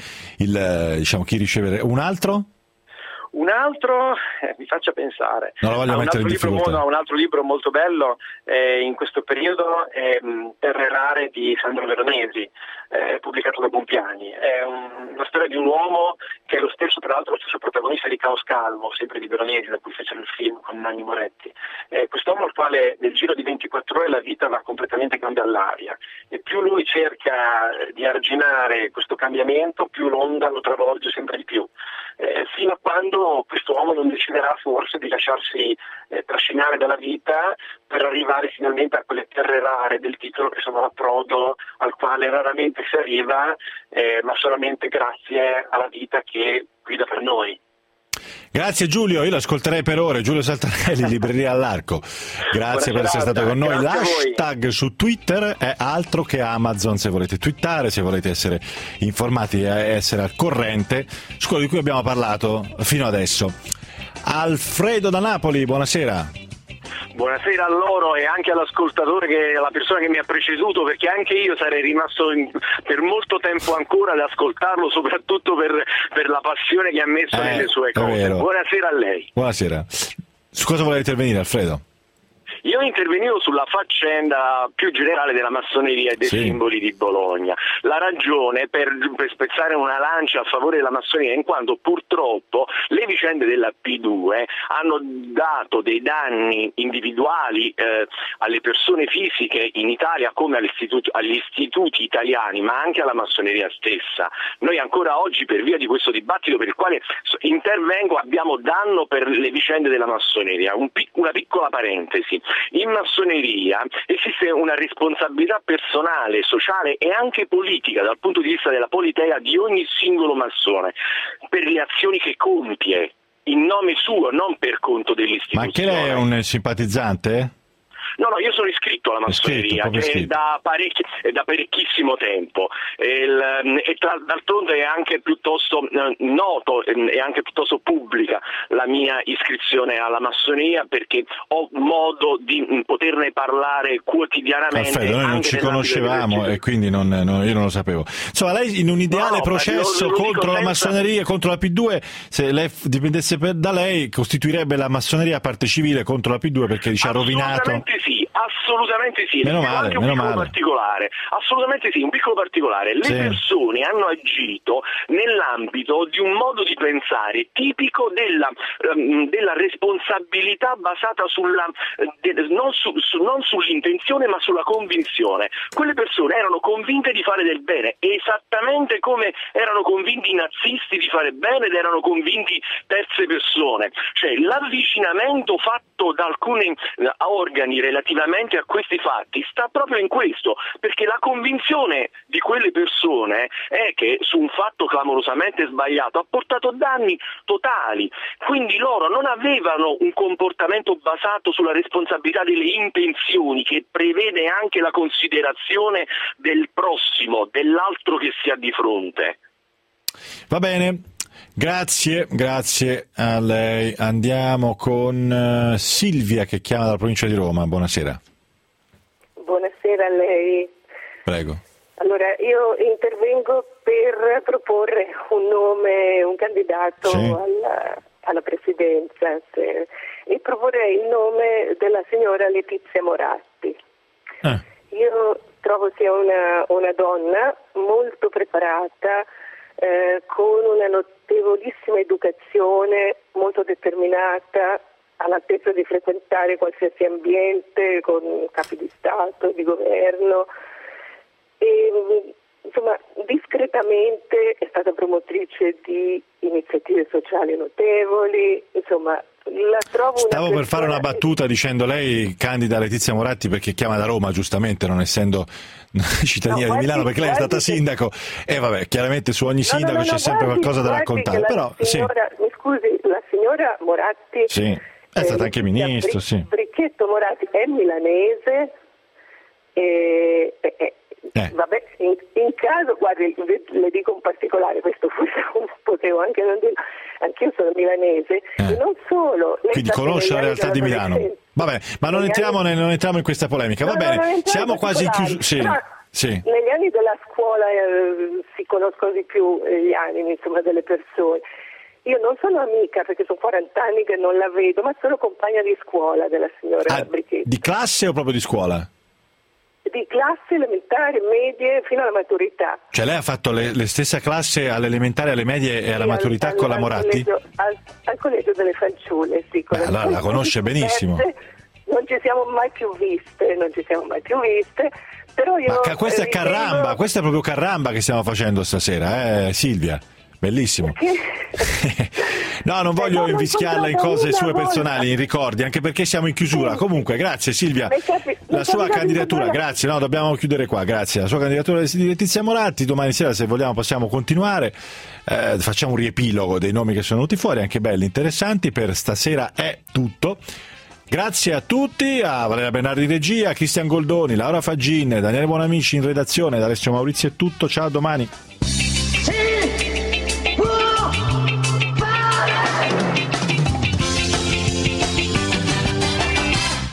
chi riceve. Un altro? Un altro, mi faccia pensare, non lo voglio mettere in difficoltà. Un altro libro molto bello in questo periodo è Terre rare di Sandro Veronesi, pubblicato da Bompiani. È una storia di un uomo che è lo stesso protagonista di Caos Calmo, sempre di Veronesi, da cui fecero il film con Nanni Moretti. Quest'uomo al quale nel giro di 24 ore la vita va completamente cambia all'aria, e più lui cerca di arginare questo cambiamento, più l'onda lo travolge sempre di più, fino a quando questo uomo non deciderà forse di lasciarsi trascinare dalla vita per arrivare finalmente a quelle terre rare del titolo, che sono l'approdo al quale raramente si arriva, ma solamente grazie alla vita che guida per noi. Grazie Giulio, io l'ascolterei per ore. Giulio Saltarelli, Libreria all'Arco. Grazie per essere stato con noi. L'hashtag su Twitter è altro che Amazon, se volete twittare, se volete essere informati e essere al corrente su quello di cui abbiamo parlato fino adesso. Alfredo da Napoli, buonasera. Buonasera a loro e anche all'ascoltatore, alla persona che mi ha preceduto, perché anche io sarei rimasto per molto tempo ancora ad ascoltarlo, soprattutto per la passione che ha messo nelle sue cose. Vero. Buonasera a lei. Buonasera. Su cosa volete intervenire, Alfredo? Io intervenivo sulla faccenda più generale della massoneria e dei simboli di Bologna. La ragione per spezzare una lancia a favore della massoneria, in quanto purtroppo le vicende della P2 hanno dato dei danni individuali alle persone fisiche in Italia, come agli istituti italiani, ma anche alla massoneria stessa. Noi ancora oggi, per via di questo dibattito per il quale intervengo, abbiamo danno per le vicende della massoneria. Una piccola parentesi. In massoneria esiste una responsabilità personale, sociale e anche politica dal punto di vista della politeia di ogni singolo massone per le azioni che compie in nome suo, non per conto dell'istituzione. Ma anche lei è un simpatizzante? No, io sono iscritto alla massoneria, che è da parecchissimo tempo, d'altronde è anche piuttosto noto e anche piuttosto pubblica la mia iscrizione alla massoneria, perché ho modo di poterne parlare quotidianamente. Perfetto, noi non ci conoscevamo e quindi io non lo sapevo. Insomma, lei in un ideale processo contro la massoneria, contro la P2, se lei dipendesse da lei, costituirebbe la massoneria parte civile contro la P2 perché ci ha rovinato. Assolutamente sì, meno male. particolare. Assolutamente sì, un piccolo particolare. Le persone hanno agito nell'ambito di un modo di pensare tipico della responsabilità basata non sull'intenzione ma sulla convinzione. Quelle persone erano convinte di fare del bene, esattamente come erano convinti i nazisti di fare bene ed erano convinti terze persone. Cioè l'avvicinamento fatto da alcuni organi relativamente a questi fatti sta proprio in questo, perché la convinzione di quelle persone è che su un fatto clamorosamente sbagliato ha portato danni totali, quindi loro non avevano un comportamento basato sulla responsabilità delle intenzioni, che prevede anche la considerazione del prossimo, dell'altro che si ha di fronte. Va bene. Grazie a lei. Andiamo con Silvia che chiama dalla provincia di Roma. Buonasera. Buonasera a lei. Prego. Allora, io intervengo per proporre un nome, un candidato alla presidenza e proporrei il nome della signora Letizia Moratti. Io trovo sia una donna molto preparata, con una notevolissima educazione, molto determinata, all'altezza di frequentare qualsiasi ambiente con capi di Stato, di governo, insomma, discretamente è stata promotrice di iniziative sociali notevoli, insomma, la trovo Stavo per fare una battuta dicendo lei candida Letizia Moratti perché chiama da Roma, giustamente, non essendo cittadina di Milano, perché lei è stata sindaco e vabbè, chiaramente su ogni sindaco c'è sempre qualcosa da raccontare, però signora, sì. Mi scusi, la signora Moratti sì, è stata anche ministro, sì. Bricchetto Moratti è milanese vabbè, in caso, guardi, le dico un particolare, questo forse potevo anche non dirlo, anch'io sono milanese e non solo. Quindi conosce la realtà di Milano. Vabbè, ma non entriamo in questa polemica, va bene, siamo quasi chiusi. Sì. Negli anni della scuola si conoscono di più gli animi, insomma, delle persone. Io non sono amica perché sono 40 anni che non la vedo, ma sono compagna di scuola della signora Brichetti. Di classe o proprio di scuola? Di classi elementari, medie, fino alla maturità. Cioè lei ha fatto le stesse classi alle elementari, alle medie e alla maturità con la Moratti? Al collegio delle fanciulle, sì. Allora la conosce benissimo. Non ci siamo mai più viste, però io... Ma questa è Carramba, questa è proprio Carramba che stiamo facendo stasera, Silvia? Bellissimo. No, non voglio invischiarla in cose sue personali, in ricordi, anche perché siamo in chiusura. Comunque, grazie Silvia. La sua candidatura, grazie, no, dobbiamo chiudere qua, grazie. La sua candidatura di Letizia Moratti, domani sera se vogliamo possiamo continuare. Facciamo un riepilogo dei nomi che sono venuti fuori, anche belli, interessanti. Per stasera è tutto. Grazie a tutti, a Valeria Bernardi in regia, a Cristian Goldoni, Laura Faggin, Daniele Buonamici in redazione, da Alessio Maurizio è tutto, ciao, a domani.